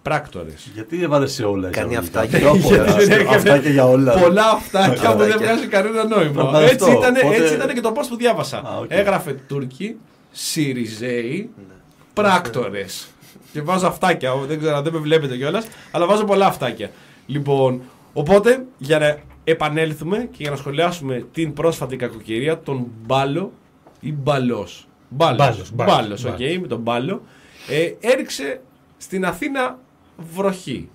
Speaker 2: πράκτορες.
Speaker 4: Γιατί έβαλε σε όλα
Speaker 5: Κάνει
Speaker 4: εισαγωγικά?
Speaker 5: αυτά
Speaker 4: Πιο πολλά. Αυτά και για όλα.
Speaker 2: Πολλά αυτάκια που δεν
Speaker 5: Αυτάκια.
Speaker 2: βγάζει κανένα νόημα.
Speaker 4: Μα
Speaker 2: Έτσι
Speaker 4: αυτό,
Speaker 2: ήταν,
Speaker 4: οπότε-
Speaker 2: έτσι ήταν και το post που διάβασα.
Speaker 4: Α, οκ.
Speaker 2: Έγραφε Τούρκοι, Συριζέοι, πράκτορες. Και βάζω αυτάκια, δεν ξέρω, δεν με βλέπετε κιόλα, αλλά βάζω πολλά αυτάκια. Λοιπόν, οπότε για να επανέλθουμε και για να σχολιάσουμε την πρόσφατη κακοκαιρία, τον Μπάλο ή Μπαλός.
Speaker 6: Μπάλος,
Speaker 2: Μπάλος,
Speaker 6: Μπάλος,
Speaker 2: Μπάλος, οκ,
Speaker 6: Μπάλος.
Speaker 2: με τον Μπάλο. Ε, έριξε στην Αθήνα βροχή.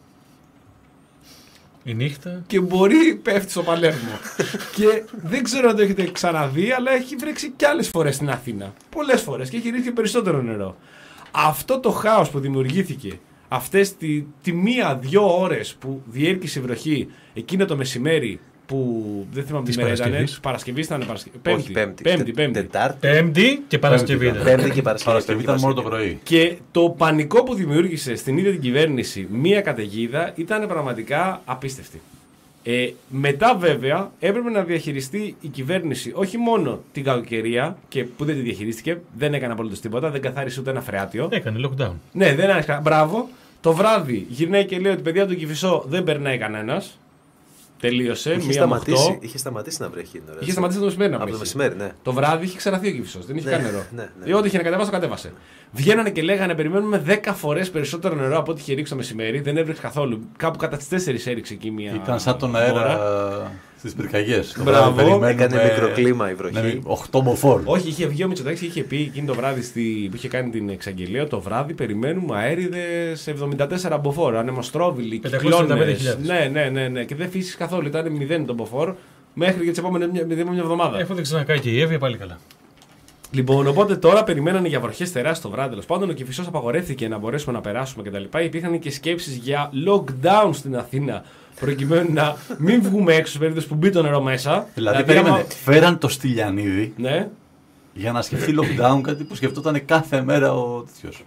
Speaker 6: Η νύχτα.
Speaker 2: Και μπορεί πέφτει στο Παλέρμο. Και δεν ξέρω αν το έχετε ξαναδεί, αλλά έχει βρέξει κι άλλες φορές στην Αθήνα. Πολλές φορές και έχει ρίξει περισσότερο νερό. Αυτό το χάος που δημιουργήθηκε αυτές τη, τη μία-δυο ώρες που διέρχησε η βροχή εκείνο το μεσημέρι που δεν θυμάμαι τι
Speaker 6: Της
Speaker 2: μέρα ήταν.
Speaker 6: Παρασκευής.
Speaker 2: Παρασκευή ήταν. Παρασκευή.
Speaker 5: Όχι, Πέμπτη.
Speaker 2: Πέμπτη,
Speaker 5: Τε-
Speaker 2: πέμπτη.
Speaker 5: Τετάρτη.
Speaker 6: Πέμπτη και Παρασκευή.
Speaker 4: Πέμπτη,
Speaker 6: ήταν.
Speaker 5: Πέμπτη και Παρασκευή.
Speaker 4: Παρασκευή
Speaker 5: Πέμπτη
Speaker 4: ήταν μόνο το
Speaker 5: Παρασκευή.
Speaker 4: πρωί.
Speaker 2: Και το πανικό που δημιούργησε στην ίδια την κυβέρνηση μία καταιγίδα ήταν πραγματικά απίστευτη. Ε, μετά βέβαια έπρεπε να διαχειριστεί η κυβέρνηση όχι μόνο την κακοκαιρία και που δεν τη διαχειρίστηκε, δεν έκανε απολύτως τίποτα, δεν καθάρισε ούτε ένα φρεάτιο.
Speaker 6: Έκανε lockdown.
Speaker 2: Ναι, δεν έκανε. Μπράβο. Το βράδυ γυρνάει και λέει ότι παιδιά του Κηφισό δεν περνάει κανένας. Τελείωσε.
Speaker 5: Είχε
Speaker 2: μία με
Speaker 5: σταματήσει,
Speaker 2: οκτώ.
Speaker 5: είχε σταματήσει να βρέχει. είναι ωραία.
Speaker 2: Είχε σταματήσει το μεσημέρι να
Speaker 5: Από το
Speaker 2: βρέχει.
Speaker 5: μεσημέρι, ναι.
Speaker 2: Το βράδυ είχε ξαναθεί ο Κηφισός. Δεν είχε
Speaker 5: Ναι,
Speaker 2: καν νερό.
Speaker 5: ναι, ναι.
Speaker 2: Ή ό,τι είχε να κατέβασε, το κατέβασε. Βγαίνανε και λέγανε περιμένουμε δέκα φορές περισσότερο νερό από ό,τι είχε ρίξει το μεσημέρι. Δεν έβρεξε καθόλου. Κάπου κατά τις τέσσερις έριξε εκεί μία.
Speaker 4: Ήταν σαν τον
Speaker 2: ώρα.
Speaker 4: αέρα στις πυρκαγιές. Το
Speaker 2: Μπράβο.
Speaker 4: βράδυ περιμένουμε-
Speaker 5: Έκανε μικροκλίμα η βροχή.
Speaker 4: Ναι, οκτώ μποφόρ.
Speaker 2: Όχι, είχε βγει ο Μητσοτάκης και είχε πει εκείνη το βράδυ στη, που είχε κάνει την εξαγγελία. Το βράδυ περιμένουμε αέριδες εβδομήντα τέσσερα μποφόρ. Ανεμοστρόβιλοι,
Speaker 6: πεντακόσιες εβδομήντα πέντε
Speaker 2: κυκλώνες.
Speaker 6: χιλιάδες.
Speaker 2: Ναι, ναι, ναι, ναι. Και δεν φύσησε καθόλου. Ήταν μηδέν το μποφόρ μέχρι και τις επόμενες μια, μια, μια εβδομάδα.
Speaker 6: Εφού δεν ξανακάει και η Εύη, πάλι καλά.
Speaker 2: Λοιπόν, οπότε τώρα περιμένανε για βροχές τεράστιες το βράδυ. Τέλος πάντων, ο Κηφισός απαγορεύτηκε να μπορέσουμε να περάσουμε κτλ. Υπήρχαν και σκέψεις για lockdown στην Αθήνα, προκειμένου να μην βγούμε έξω σε περίπτωση που μπει το νερό μέσα.
Speaker 4: Δηλαδή, περίμενε.
Speaker 2: άμα-
Speaker 4: Φέραν το Στυλιανίδη
Speaker 2: Ναι.
Speaker 4: για να σκεφτεί lockdown, κάτι που σκεφτόταν κάθε μέρα ο τέτοιος.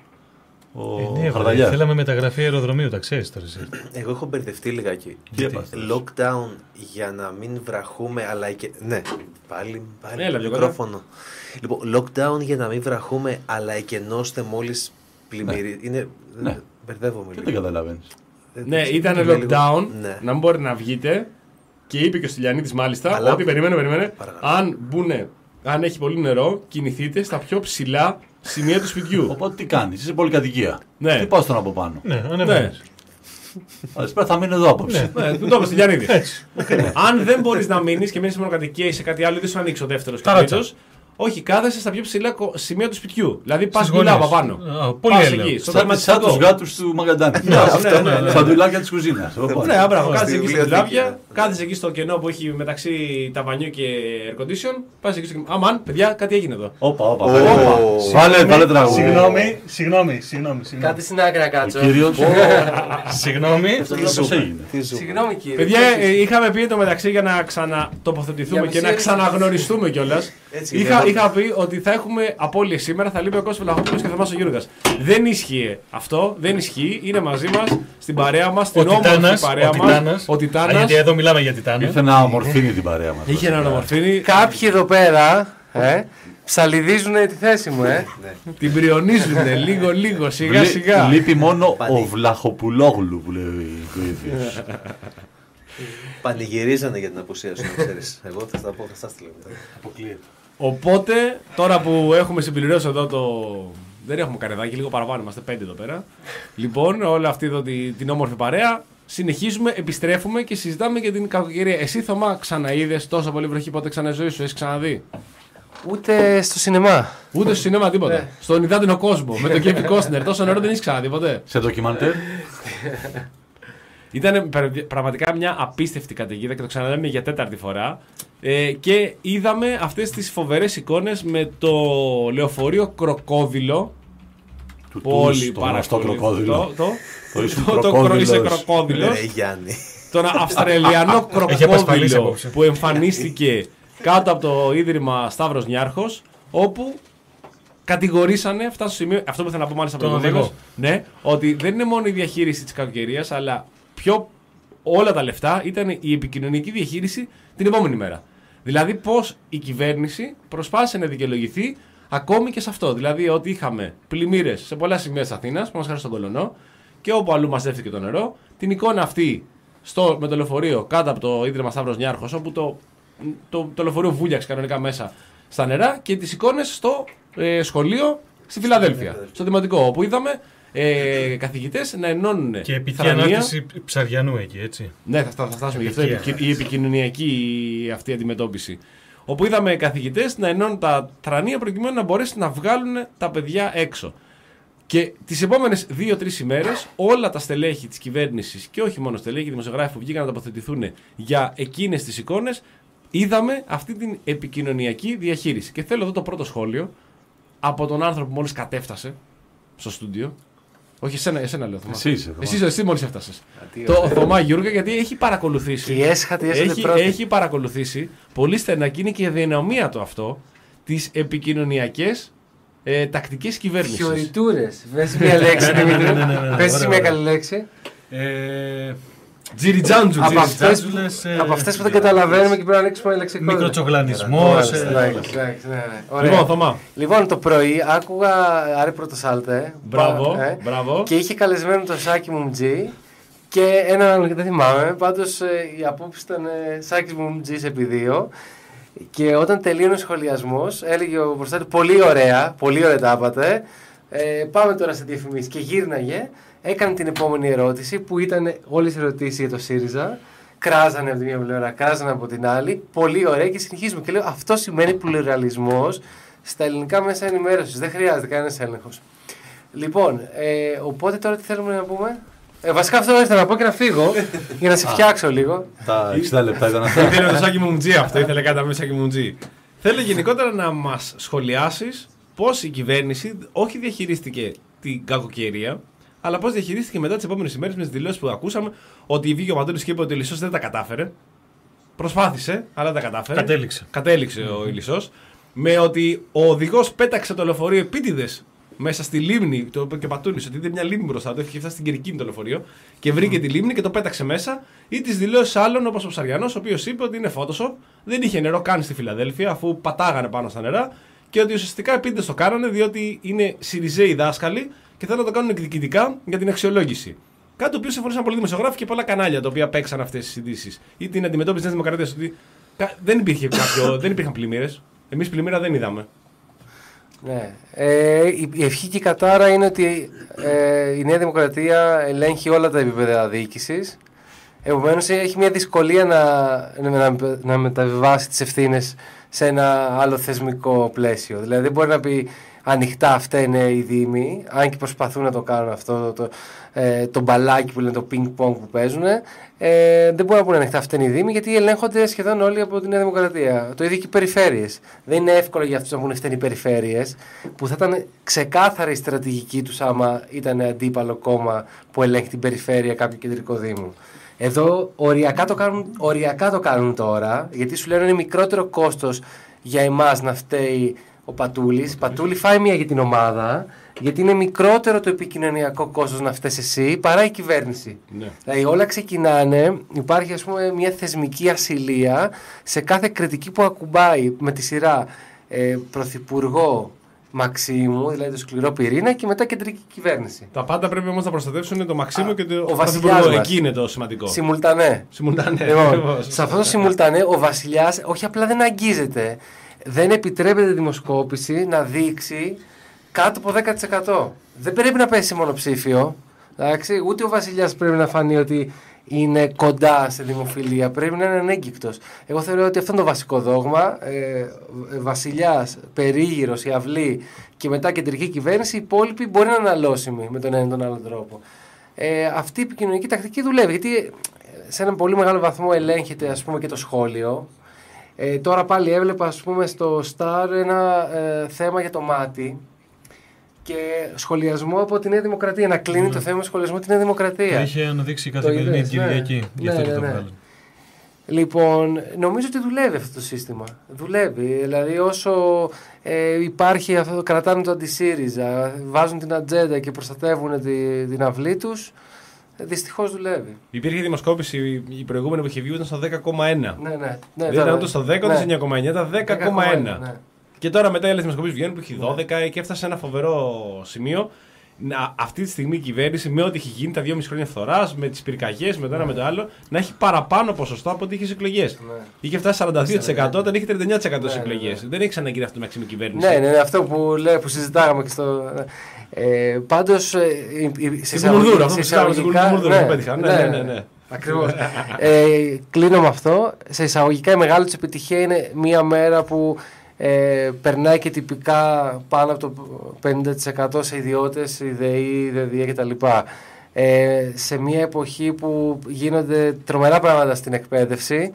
Speaker 4: Ο
Speaker 6: Ε, ναι, βρε,
Speaker 4: Χαρδαλιάς.
Speaker 6: θέλαμε μεταγραφή αεροδρομίου, τα ξέρεις τώρα εσύ.
Speaker 5: Εγώ έχω μπερδευτεί λιγάκι.
Speaker 4: Τι έπαθες?
Speaker 5: Lockdown για να μην βραχούμε, αλλά και. Ναι, πάλι, πάλι
Speaker 2: Έλα, πιο
Speaker 5: μικρόφωνο. Λοιπόν, lockdown για να μην βραχούμε, αλλά εκενώστε μόλις πλημμύρι. Είναι.
Speaker 4: Ναι.
Speaker 5: Μπερδεύομαι
Speaker 4: Και δεν
Speaker 5: λίγο.
Speaker 4: καταλαβαίνεις.
Speaker 2: Ναι, ήταν
Speaker 5: Είμαι λίγο-
Speaker 2: lockdown,
Speaker 5: Ναι.
Speaker 2: να μην μπορεί να βγείτε. Και είπε και ο Στυλιανίδης μάλιστα
Speaker 5: Αλλά-
Speaker 2: ότι περιμένε, περιμένε.
Speaker 5: Παρακαλώ.
Speaker 2: Αν μπουνε, αν έχει πολύ νερό, κινηθείτε στα πιο ψηλά σημεία του σπιτιού.
Speaker 4: Οπότε τι κάνεις, είσαι πολυκατοικία.
Speaker 2: Ναι.
Speaker 4: Τι πας στον από πάνω.
Speaker 6: Ναι,
Speaker 2: Ναι.
Speaker 6: ανεβαίνεις.
Speaker 4: Καλησπέρα, θα μείνω εδώ απόψε.
Speaker 2: Ναι, του το είπε ο Στυλιανίδης. Αν δεν μπορεί να μείνει και μείνει σε μονοκατοικία ή σε κάτι άλλο, δεν σου ανοίξει ο δεύτερο και ο
Speaker 6: Ταράτσα.
Speaker 2: τρίτο. Όχι, κάθεσαι στα πιο ψηλά κο- σημεία του σπιτιού. Δηλαδή πα
Speaker 6: Στις
Speaker 2: μιλά
Speaker 6: γωνίες.
Speaker 2: από πάνω.
Speaker 6: Α, πολύ
Speaker 2: Πας
Speaker 6: έλεο.
Speaker 2: εκεί, στο
Speaker 4: Σαν, σαν τους
Speaker 2: τερματιστικό.
Speaker 4: γάτους του Μαγκαντάνη.
Speaker 2: Ναι, ναι, ναι, ναι.
Speaker 4: Σαν δουλάκια της κουζίνας.
Speaker 2: Ναι, μπράβο, κάθεσαι εκεί στη
Speaker 5: βιβλιοθήκη,
Speaker 2: δουλάπια,
Speaker 5: ναι.
Speaker 2: κάθεσαι εκεί στο κενό που έχει μεταξύ ταβανιού και air condition. Πα εκεί στο κενό. Αμάν, παιδιά, κάτι έγινε εδώ.
Speaker 4: Όπα, όπα.
Speaker 5: Ω.
Speaker 4: Βάλε, βάλε τραγούδι.
Speaker 6: Συγγνώμη, συγγνώμη, συγγνώμη. συγγνώμη.
Speaker 7: Κάτι στην άκρη να
Speaker 4: Ο
Speaker 7: κάτσω.
Speaker 4: κύριος.
Speaker 6: Συγγνώμη.
Speaker 4: Αυτό δεν πώς έγινε.
Speaker 5: Τι ζούμε.
Speaker 7: Συγγνώμη κύριε.
Speaker 2: Παιδιά, ε, είχαμε πει το μεταξύ για να ξανατοποθετηθούμε
Speaker 7: Για
Speaker 2: και να
Speaker 7: μισή
Speaker 2: ξαναγνωριστούμε κιόλα.
Speaker 5: Έτσι,
Speaker 2: Είχα,
Speaker 5: δεν-
Speaker 2: είχα πει ότι θα έχουμε απώλειες σήμερα, θα λείπει ο Κώστας Βλαχόπουλος και θα μας ο Γιώργας. Δεν ισχύει αυτό, δεν ισχύει. Είναι μαζί μας, στην παρέα μας, στην
Speaker 6: Ο
Speaker 2: όμορφη
Speaker 6: Τιτάνας.
Speaker 2: παρέα
Speaker 6: Ο
Speaker 2: μας.
Speaker 6: Τιτάνας.
Speaker 2: Ο
Speaker 6: Α,
Speaker 2: Τιτάνας
Speaker 6: γιατί εδώ μιλάμε για Τιτάνα.
Speaker 4: Ήρθε να ομορφύνει την παρέα μας.
Speaker 2: είχε ένα ομορφήνη.
Speaker 7: Κάποιοι εδώ πέρα ε, ψαλιδίζουν τη θέση μου, ε.
Speaker 2: Την πριονίζουνε λίγο λίγο, σιγά
Speaker 4: Λεί-
Speaker 2: σιγά.
Speaker 4: Λείπει μόνο
Speaker 5: Πάλι.
Speaker 4: ο Βλαχοπουλόγλου που λέει ο ίδιος.
Speaker 5: Πανηγυρίζανε για την απουσία σου, να ξέρεις. Εγώ θα στα πω, θα στα στείλω μετά.
Speaker 4: Αποκλείεται.
Speaker 2: Οπότε, τώρα που έχουμε συμπληρώσει εδώ το. Δεν έχουμε καρεδάκι, λίγο παραπάνω, είμαστε πέντε εδώ πέρα. Λοιπόν, όλη αυτή εδώ τη- την όμορφη παρέα. Συνεχίζουμε, επιστρέφουμε και συζητάμε για την κακοκαιρία. Εσύ, Θωμά, ξαναείδες τόσο πολύ βροχή ποτέ ξανά στη ζωή σου, έχεις ξαναδεί?
Speaker 7: Ούτε στο σινεμά.
Speaker 2: Ούτε στο σινέμα τίποτα.
Speaker 7: Ναι.
Speaker 2: Στον υδάτινο κόσμο, με τον Κέβι Κόστνερ. Τόσο νερό δεν έχει ξαναδεί ποτέ.
Speaker 4: Σε ντοκιμαντέρ.
Speaker 2: Ήταν πραγματικά μια απίστευτη καταιγίδα και το ξαναλέμε για τέταρτη φορά. Ε, και είδαμε αυτές τις φοβερές εικόνες με το λεωφορείο Κροκόδιλο.
Speaker 4: Του
Speaker 2: Που όλοι
Speaker 4: τους, το γνωστό
Speaker 2: παρακολουθούν.
Speaker 4: κροκόδιλο.
Speaker 2: Το,
Speaker 4: Το ήσουν
Speaker 2: το, το, το
Speaker 4: κροκόδιλος.
Speaker 2: είσαι κροκόδιλο.
Speaker 5: Ρε Γιάννη.
Speaker 2: Τον Αυστραλιανό
Speaker 6: Έχει απασπαλίσει
Speaker 2: κροκόδιλο
Speaker 6: απόψε.
Speaker 2: που εμφανίστηκε κάτω από το ίδρυμα Σταύρος Νιάρχος, όπου κατηγορήσανε αυτά στο σημείο, αυτό που θέλω να πω μάλιστα
Speaker 6: Τον
Speaker 2: προηγουμένως,
Speaker 6: οδηγό.
Speaker 2: ναι, ότι δεν είναι μόνο η διαχείριση της κακοκαιρίας, αλλά πιο όλα τα λεφτά ήταν η επικοινωνική διαχείριση την επόμενη μέρα. Δηλαδή πώς η κυβέρνηση προσπάθησε να δικαιολογηθεί ακόμη και σε αυτό. Δηλαδή ότι είχαμε πλημμύρες σε πολλά σημεία της Αθήνας, που μας χάρη στον Κολονό, και όπου αλλού μαζεύτηκε το νερό. Την εικόνα αυτή στο, με το λεωφορείο κάτω από το Ίδρυμα Σταύρος Νιάρχος, όπου το, το, το λεωφορείο βούλιαξε κανονικά μέσα στα νερά, και τις εικόνες στο ε, σχολείο στη Φιλαδέλφια, στο Δημοτικό, όπου είδαμε ε, καθηγητές να ενώνουν.
Speaker 6: Και επική
Speaker 2: θρανία.
Speaker 6: ανάρτηση Ψαριανού εκεί, έτσι.
Speaker 2: Ναι, θα, θα φτάσουμε γι' αυτό. Η επικοινωνιακή αυτή αντιμετώπιση. Όπου είδαμε καθηγητές να ενώνουν τα θρανία προκειμένου να μπορέσουν να βγάλουν τα παιδιά έξω. Και τις επόμενες δύο τρεις ημέρες όλα τα στελέχη της κυβέρνησης, και όχι μόνο στελέχη, δημοσιογράφοι που βγήκαν να τοποθετηθούν για εκείνες τις εικόνες, είδαμε αυτή την επικοινωνιακή διαχείριση. Και θέλω εδώ το πρώτο σχόλιο από τον άνθρωπο που μόλις κατέφτασε στο στούντιο. Όχι, εσένα, εσένα λέω. Θωμά.
Speaker 4: Εσύ είσαι.
Speaker 2: Εσύ, εσύ μόλις έφτασες. Το Θωμά Γιούργα, γιατί έχει παρακολουθήσει.
Speaker 5: Η έσχατη
Speaker 2: έχει, έχει παρακολουθήσει πολύ στενά, και είναι και η δυναμία του αυτό, τις επικοινωνιακές ε, τακτικές κυβέρνησης.
Speaker 7: Χιοριτούρες. Πες μια λέξη, Δημήτρη. Πες μια καλή λέξη.
Speaker 6: Ε,
Speaker 2: Τζιριτζάντζου.
Speaker 7: Από αυτές,
Speaker 6: Τζιριτζάντζουλες, ε,
Speaker 7: από αυτές που δεν καταλαβαίνουμε και πρέπει να ανοίξουμε ένα λεξικό.
Speaker 6: Μικροτσογλανισμός.
Speaker 7: Ε,
Speaker 6: ε,
Speaker 7: εντάξει, εντάξει, ναι, ναι. Ωραία.
Speaker 2: Λοιπόν, Θωμά.
Speaker 7: Λοιπόν, το πρωί άκουγα Άρη Πρωτοσάλτε.
Speaker 2: Μπράβο,
Speaker 7: ε,
Speaker 2: μπράβο.
Speaker 7: Και είχε καλεσμένο τον Σάκη Μουμτζή και έναν άλλον, δεν θυμάμαι. Πάντως ε, η απόψη ήταν ε, Σάκης Μουμτζής επί δύο. Και όταν τελείωνε ο σχολιασμός, έλεγε ο Πρωτοσάλτε, πολύ ωραία, πολύ ωραία τα είπατε. Ε, πάμε τώρα σε διαφημίσεις. Και γύρναγε, έκανε την επόμενη ερώτηση που ήταν όλες οι ερωτήσεις για το ΣΥΡΙΖΑ. Κράζανε από τη μία πλευρά, κράζανε από την άλλη. Πολύ ωραία, και συνεχίζουμε. Και λέω, αυτό σημαίνει πλουραλισμός στα ελληνικά μέσα ενημέρωσης. Δεν χρειάζεται κανένας έλεγχος. Λοιπόν, ε, οπότε τώρα τι θέλουμε να πούμε. Ε, βασικά αυτό ήθελα να πω και να φύγω για να σε φτιάξω λίγο.
Speaker 4: Τα εξήντα λεπτά ήταν αυτά.
Speaker 2: Ήθελε το Σάκη Μουμτζή αυτό, ήθελε κάτι μέσα Σάκη Μουμτζή. Θέλω γενικότερα να μας σχολιάσεις πώς η κυβέρνηση όχι διαχειρίστηκε την κακοκαιρία, αλλά πώς διαχειρίστηκε μετά τις επόμενες ημέρες με τις δηλώσεις που ακούσαμε ότι βγήκε ο Παντώνης και είπε ότι ο Ηλισσός δεν τα κατάφερε. Προσπάθησε, αλλά δεν τα κατάφερε.
Speaker 6: Κατέληξε.
Speaker 2: Κατέληξε mm-hmm. ο Ηλισσός. Με ότι ο οδηγός πέταξε το λεωφορείο επίτηδες μέσα στη λίμνη. Το είπε και ο Πατούνης, ότι είδε μια λίμνη μπροστά του. Είχε φτάσει στην Κυρκίνη το λεωφορείο και βρήκε mm. τη λίμνη και το πέταξε μέσα. Ή τις δηλώσεις άλλων, όπως ο Ψαριανός, ο οποίος είπε ότι είναι Photoshop, δεν είχε νερό καν στη Φιλαδέλφια, αφού πατάγανε πάνω στα νερά. Και ότι ουσιαστικά επίτηδες το κάνανε διότι είναι Σιριζέοι δάσκαλοι και θέλουν να το κάνουν εκδικητικά για την αξιολόγηση. Κάτι το οποίο συμφωνήσαν πολλοί δημοσιογράφοι και πολλά κανάλια τα οποία παίξαν αυτές τις ειδήσεις. Ή την αντιμετώπιση της Δημοκρατίας, ότι δεν, υπήρχε κάποιο, δεν υπήρχαν πλημμύρες. Εμείς πλημμύρα δεν είδαμε.
Speaker 7: Ναι. Ε, η ευχή και η κατάρα είναι ότι ε, η Νέα Δημοκρατία ελέγχει όλα τα επίπεδα διοίκησης. Επομένως έχει μια δυσκολία να, να, να μεταβιβάσει τις ευθύνες σε ένα άλλο θεσμικό πλαίσιο. Δηλαδή δεν μπορεί να πει ανοιχτά αυτά είναι οι Δήμοι, αν και προσπαθούν να το κάνουν αυτό, το, το, ε, το μπαλάκι που λένε, το ping-pong που παίζουν. Ε, δεν μπορεί να πούνε ανοιχτά αυτά είναι οι Δήμοι, γιατί ελέγχονται σχεδόν όλοι από τη Νέα Δημοκρατία. Το ίδιο και οι περιφέρειες. Δεν είναι εύκολο για αυτούς να πούνε φταίνει οι περιφέρειες, που θα ήταν ξεκάθαρη η στρατηγική τους άμα ήταν αντίπαλο κόμμα που ελέγχει την περιφέρεια κάποιο κεντρικό Δήμο. Εδώ οριακά το κάνουν, οριακά το κάνουν τώρα, γιατί σου λένε είναι μικρότερο κόστος για εμάς να φταίει ο Πατούλης. Πατούλη, φάει μία για την ομάδα, γιατί είναι μικρότερο το επικοινωνιακό κόστος να φταίει εσύ παρά η κυβέρνηση. Ναι. Δηλαδή όλα ξεκινάνε, υπάρχει ας πούμε μια θεσμική ασυλία σε κάθε κριτική που ακουμπάει με τη σειρά ε, πρωθυπουργό Μαξίμου, δηλαδή το σκληρό πυρήνα, και μετά κεντρική κυβέρνηση.
Speaker 2: Τα πάντα πρέπει όμως να προστατεύσουν το Μαξίμου και το
Speaker 7: Πρωθυπουργό.
Speaker 2: Εκεί είναι το σημαντικό.
Speaker 7: Simultané.
Speaker 2: Simultané.
Speaker 7: Λοιπόν, σε αυτό το simultané ο βασιλιάς όχι απλά δεν αγγίζεται, δεν επιτρέπεται δημοσκόπηση να δείξει κάτω από δέκα τοις εκατό. Δεν πρέπει να πέσει σε μονοψήφιο. Εντάξει, ούτε ο βασιλιάς πρέπει να φανεί ότι είναι κοντά σε δημοφιλία. Πρέπει να είναι ανέγκυκτος. Εγώ θεωρώ ότι αυτό είναι το βασικό δόγμα. Ε, βασιλιάς, περίγυρος, η αυλή και μετά κεντρική κυβέρνηση. Οι υπόλοιποι μπορεί να είναι αναλώσιμοι με τον ένα ή τον άλλο τρόπο. Ε, αυτή η επικοινωνική τακτική δουλεύει. Γιατί σε έναν πολύ μεγάλο βαθμό ελέγχεται ας πούμε και το σχόλιο. Ε, τώρα πάλι έβλεπα ας πούμε στο Star ένα ε, θέμα για το μάτι και σχολιασμό από τη Νέα Δημοκρατία. Να κλείνει mm. το θέμα σχολιασμό τη Νέα Δημοκρατία.
Speaker 6: Το είχε αναδείξει η καθημερινή την Κυριακή.
Speaker 7: Ναι.
Speaker 6: Γι' αυτό
Speaker 7: ναι,
Speaker 6: και το
Speaker 7: ναι, ναι.
Speaker 6: βγάλουν.
Speaker 7: Λοιπόν, νομίζω ότι δουλεύει αυτό το σύστημα. Δουλεύει. Δηλαδή, όσο ε, υπάρχει αυτό, κρατάνε το αντισύριζα, βάζουν την ατζέντα και προστατεύουν τη, την αυλή τους, δυστυχώς δουλεύει.
Speaker 2: Υπήρχε δημοσκόπηση η προηγούμενη που είχε βγει, ήταν στο δέκα κόμμα ένα.
Speaker 7: Ναι, ναι. ναι
Speaker 2: δεν ήταν ούτε στο δέκα, ούτε στο εννιά κόμμα εννιά, ήταν δέκα κόμμα ένα. Ναι. Και τώρα μετά οι άλλες δημοσκοπήσεις βγαίνουν που έχει δώδεκα και έφτασε σε ένα φοβερό σημείο. να, αυτή τη στιγμή η κυβέρνηση με ό,τι έχει γίνει τα δυόμιση χρόνια φθοράς, με τις πυρκαγιές, με το ένα με το άλλο, να έχει παραπάνω ποσοστό από ό,τι είχε στις εκλογές. Ναι. Είχε φτάσει σαράντα δύο τοις εκατό όταν είχε τριάντα εννέα τοις εκατό στις
Speaker 7: ναι,
Speaker 2: εκλογές.
Speaker 7: Ναι.
Speaker 2: Δεν έχει ξαναγίνει αυτό με η κυβέρνηση.
Speaker 7: Ναι, ναι, ναι, αυτό που, λέει, που συζητάγαμε και στο. Ε, πάντως. Ε, σε
Speaker 2: εισαγωγικά. Ναι, ναι, ναι.
Speaker 7: Ακριβώς. ε, κλείνω με αυτό. Σε εισαγωγικά η μεγάλη της επιτυχία είναι μία μέρα που ε, περνάει και τυπικά πάνω από το πενήντα τοις εκατό σε ιδιώτες, ιδεή, ιδεοδία κτλ. Ε, σε μία εποχή που γίνονται τρομερά πράγματα στην εκπαίδευση,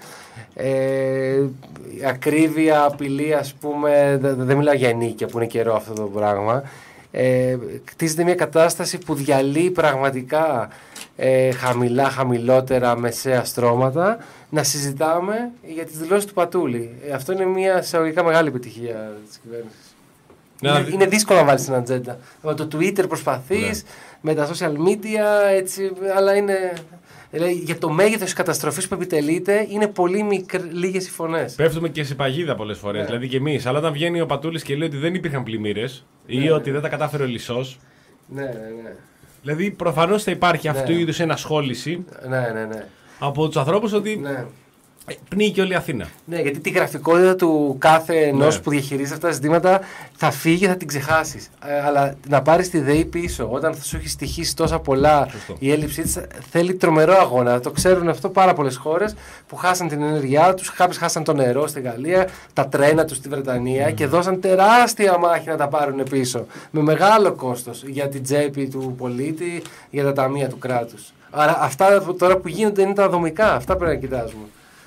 Speaker 7: ε, ακρίβεια, απειλή, ας πούμε, δεν δε μιλάω για ενίκια που είναι καιρό αυτό το πράγμα, ε, κτίζεται μια κατάσταση που διαλύει πραγματικά ε, χαμηλά, χαμηλότερα, μεσαία στρώματα, να συζητάμε για τις δηλώσεις του Πατούλη. Ε, αυτό είναι μια εισαγωγικά μεγάλη επιτυχία της κυβέρνησης.
Speaker 2: Ναι,
Speaker 7: είναι, είναι δύσκολο να βάλεις την ατζέντα. Με το Twitter προσπαθείς, ναι. με τα social media, έτσι, αλλά είναι... Δηλαδή, για το μέγεθος της καταστροφής που επιτελείται είναι πολύ μικρ, λίγες οι φωνές.
Speaker 2: Πέφτουμε και σε παγίδα πολλές φορές, ναι. δηλαδή και εμείς. Αλλά όταν βγαίνει ο Πατούλης και λέει ότι δεν υπήρχαν πλημμύρες ή ναι, ότι ναι. δεν τα κατάφερε ο Λυσσός.
Speaker 7: Ναι, ναι, ναι.
Speaker 2: Δηλαδή προφανώς θα υπάρχει
Speaker 7: ναι.
Speaker 2: αυτού είδους ενασχόληση
Speaker 7: ναι, ναι, ναι.
Speaker 2: από τους ανθρώπους ότι
Speaker 7: ναι.
Speaker 2: πνίγει και όλη η Αθήνα.
Speaker 7: Ναι, γιατί τη γραφικότητα του κάθε ενός
Speaker 2: ναι.
Speaker 7: που διαχειρίζεται αυτά τα ζητήματα θα φύγει, θα την ξεχάσεις. Ε, αλλά να πάρεις τη ΔΕΗ πίσω όταν θα σου έχει στοιχήσει τόσα πολλά, σωστό. Η έλλειψή της θέλει τρομερό αγώνα. Το ξέρουν αυτό πάρα πολλές χώρες που χάσαν την ενέργειά τους, κάποιες χάσαν το νερό στην Γαλλία, τα τρένα τους στη Βρετανία mm. και δώσαν τεράστια μάχη να τα πάρουν πίσω. Με μεγάλο κόστος για την τσέπη του πολίτη, για τα ταμεία του κράτους. Άρα αυτά τώρα που γίνονται είναι τα δομικά, αυτά πρέπει να κοιτάζουμε.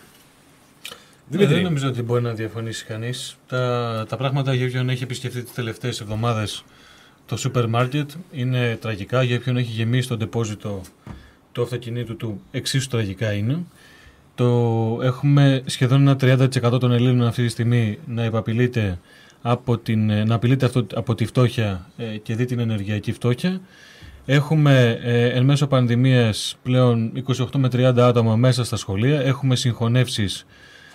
Speaker 6: Δεν νομίζω ότι μπορεί να διαφωνήσει κανείς. Τα, τα πράγματα για όποιον έχει επισκεφτεί τις τελευταίες εβδομάδες το σούπερ μάρκετ είναι τραγικά. Για όποιον έχει γεμίσει το ντεπόζιτο του αυτοκινήτου του, εξίσου τραγικά είναι. Το, έχουμε σχεδόν ένα τριάντα τοις εκατό των Ελλήνων αυτή τη στιγμή να επαπειλείται από, την, να απειλείται αυτό, από τη φτώχεια ε, και δει την ενεργειακή φτώχεια. Έχουμε ε, εν μέσω πανδημίας πλέον είκοσι οκτώ με τριάντα άτομα μέσα στα σχολεία. Έχουμε συγχωνεύσεις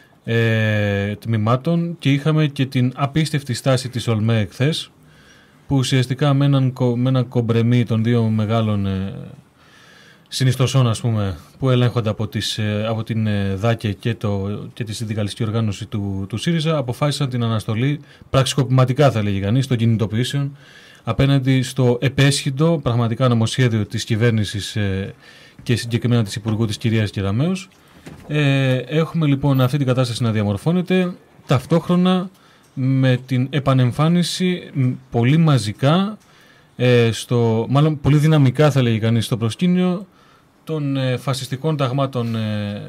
Speaker 6: Ε, τμήματων και είχαμε και την απίστευτη στάση της ΟΛΜΕ εχθές που ουσιαστικά με έναν, με έναν κομπρεμί των δύο μεγάλων ε, συνιστοσών ας πούμε που ελέγχονται από, τις, ε, από την ε, ΔΑΚΕ και, το, και τη συνδικαλιστική οργάνωση του, του ΣΥΡΙΖΑ αποφάσισαν την αναστολή πραξικοπηματικά θα λέγει κανείς των κινητοποιήσεων απέναντι στο επέσχυντο πραγματικά νομοσχέδιο της κυβέρνησης ε, και συγκεκριμένα της Υπουργού της κυρίας Κεραμέως. Ε, έχουμε λοιπόν αυτή την κατάσταση να διαμορφώνεται ταυτόχρονα με την επανεμφάνιση πολύ μαζικά ε, στο, μάλλον πολύ δυναμικά θα λέγει κανείς στο προσκήνιο των ε, φασιστικών ταγμάτων ε,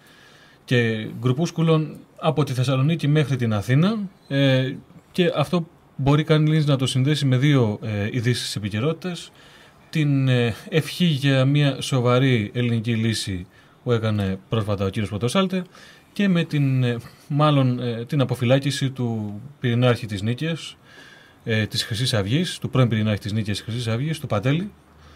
Speaker 6: και γκρουπούσκουλων από τη Θεσσαλονίκη μέχρι την Αθήνα ε, και αυτό μπορεί κανείς να το συνδέσει με δύο ε, ειδήσεις επικαιρότητας, την ε, ευχή για μια σοβαρή ελληνική λύση που έκανε πρόσφατα ο κύριος Πρωτοσάλτε και με την, μάλλον, την αποφυλάκηση του πυρηνάρχη της Νίκαιας, ε, της Χρυσής Αυγής, του πρώην πυρηνάρχη της Νίκαιας της Χρυσής Αυγής, του Παντέλη.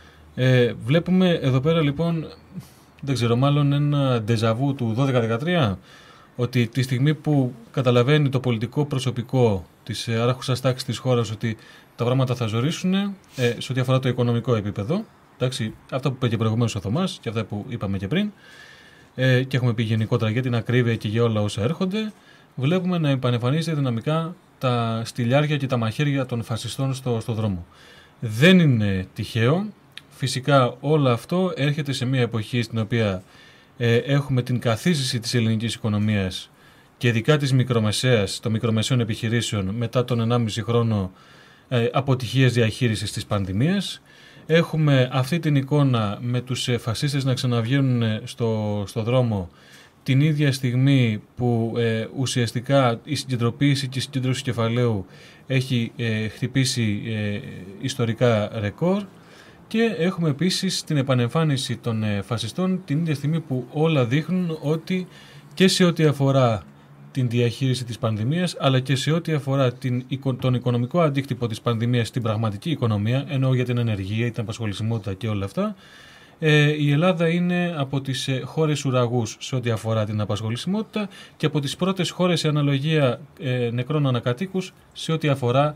Speaker 6: Ε, βλέπουμε εδώ πέρα λοιπόν, δεν ξέρω, μάλλον ένα ντεζαβού του δώδεκα δεκατρία, ότι τη στιγμή που καταλαβαίνει το πολιτικό προσωπικό της άρχουσας τάξης της χώρας ότι τα πράγματα θα ζορίσουν ε, σε ό,τι αφορά το οικονομικό επίπεδο. Εντάξει, αυτά που είπε και προηγουμένως ο Θωμάς και αυτά που είπαμε και πριν ε, και έχουμε πει γενικότερα για την ακρίβεια και για όλα όσα έρχονται, βλέπουμε να επανεμφανίζεται δυναμικά τα στυλιάρια και τα μαχαίρια των φασιστών στο, στο δρόμο. Δεν είναι τυχαίο. Φυσικά όλο αυτό έρχεται σε μια εποχή στην οποία ε, έχουμε την καθίζηση της ελληνικής οικονομίας και ειδικά της μικρομεσαίας, των μικρομεσαίων επιχειρήσεων μετά τον ενάμιση χρόνο ε, αποτυχίας διαχείρισης της πανδημίας. Έχουμε αυτή την εικόνα με τους φασίστες να ξαναβγαίνουν στο, στο δρόμο την ίδια στιγμή που ε, ουσιαστικά η συγκεντρωποίηση και η συγκέντρωση κεφαλαίου έχει ε, χτυπήσει ε, ιστορικά ρεκόρ και έχουμε επίσης την επανεμφάνιση των ε, φασιστών την ίδια στιγμή που όλα δείχνουν ότι και σε ό,τι αφορά την διαχείριση της πανδημίας αλλά και σε ό,τι αφορά την, τον οικονομικό αντίκτυπο της πανδημίας στην πραγματική οικονομία, ενώ για την ενεργεία, την απασχολησιμότητα και όλα αυτά, ε, η Ελλάδα είναι από τις ε, χώρες ουραγούς σε ό,τι αφορά την απασχολησιμότητα και από τις πρώτες χώρες σε αναλογία ε, νεκρών ανακατοίκους σε ό,τι αφορά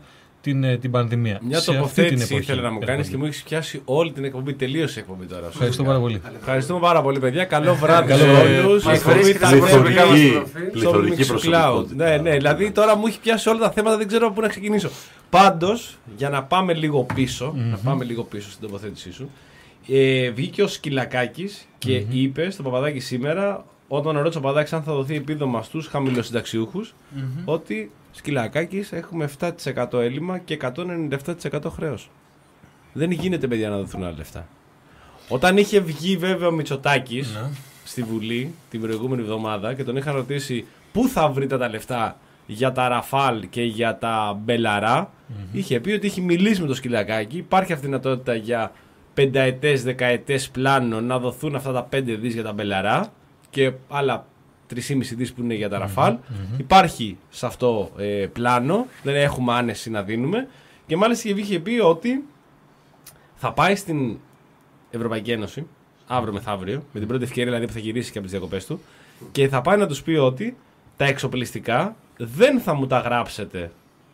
Speaker 6: την, ε, την πανδημία.
Speaker 2: Μια
Speaker 6: Σε
Speaker 2: τοποθέτηση ήθελε να μου κάνει και μου έχει πιάσει όλη την εκπομπή. Τελείωσε η εκπομπή τώρα.
Speaker 6: Ευχαριστώ πάρα πολύ.
Speaker 2: Ευχαριστούμε πάρα πολύ, παιδιά. Καλό βράδυ σε
Speaker 6: Καλό
Speaker 2: όλου.
Speaker 7: Μας βρίσκεται στην
Speaker 4: Πληθωρική προσωπικότητα.
Speaker 2: Ναι, ναι, δηλαδή τώρα μου έχει πιάσει όλα τα θέματα, δεν ξέρω από πού να ξεκινήσω. Πάντως, για να πάμε λίγο πίσω, να πάμε λίγο πίσω στην τοποθέτησή σου. Ε, βγήκε ο Σκυλακάκης και mm-hmm. είπε στον Παπαδάκη σήμερα, όταν ρώτησε ο Παπαδάκης αν θα δοθεί επίδομα στους χαμηλοσυνταξιούχους, mm-hmm. ότι Σκυλακάκης έχουμε επτά τοις εκατό έλλειμμα και εκατόν ενενήντα επτά τοις εκατό χρέος. Δεν γίνεται, παιδιά, να δοθούν άλλα λεφτά. Όταν είχε βγει βέβαια ο Μητσοτάκης mm-hmm. στη Βουλή την προηγούμενη εβδομάδα και τον είχαν ρωτήσει πού θα βρείτε τα λεφτά για τα Ραφάλ και για τα Μπελαρά, mm-hmm. είχε πει ότι έχει μιλήσει με το Σκυλακάκη, υπάρχει αυτή η δυνατότητα για πενταετές, δεκαετές πλάνο να δοθούν αυτά τα πέντε δις για τα Μπελαρά και άλλα τρία κόμμα πέντε δις που είναι για τα Ραφάλ. Mm-hmm. Υπάρχει σε αυτό ε, πλάνο, δεν έχουμε άνεση να δίνουμε και μάλιστα είχε πει ότι θα πάει στην Ευρωπαϊκή Ένωση αύριο μεθαύριο, με την πρώτη ευκαιρία δηλαδή που θα γυρίσει και από τις διακοπές του, και θα πάει να τους πει ότι τα εξοπλιστικά δεν θα μου τα γράψετε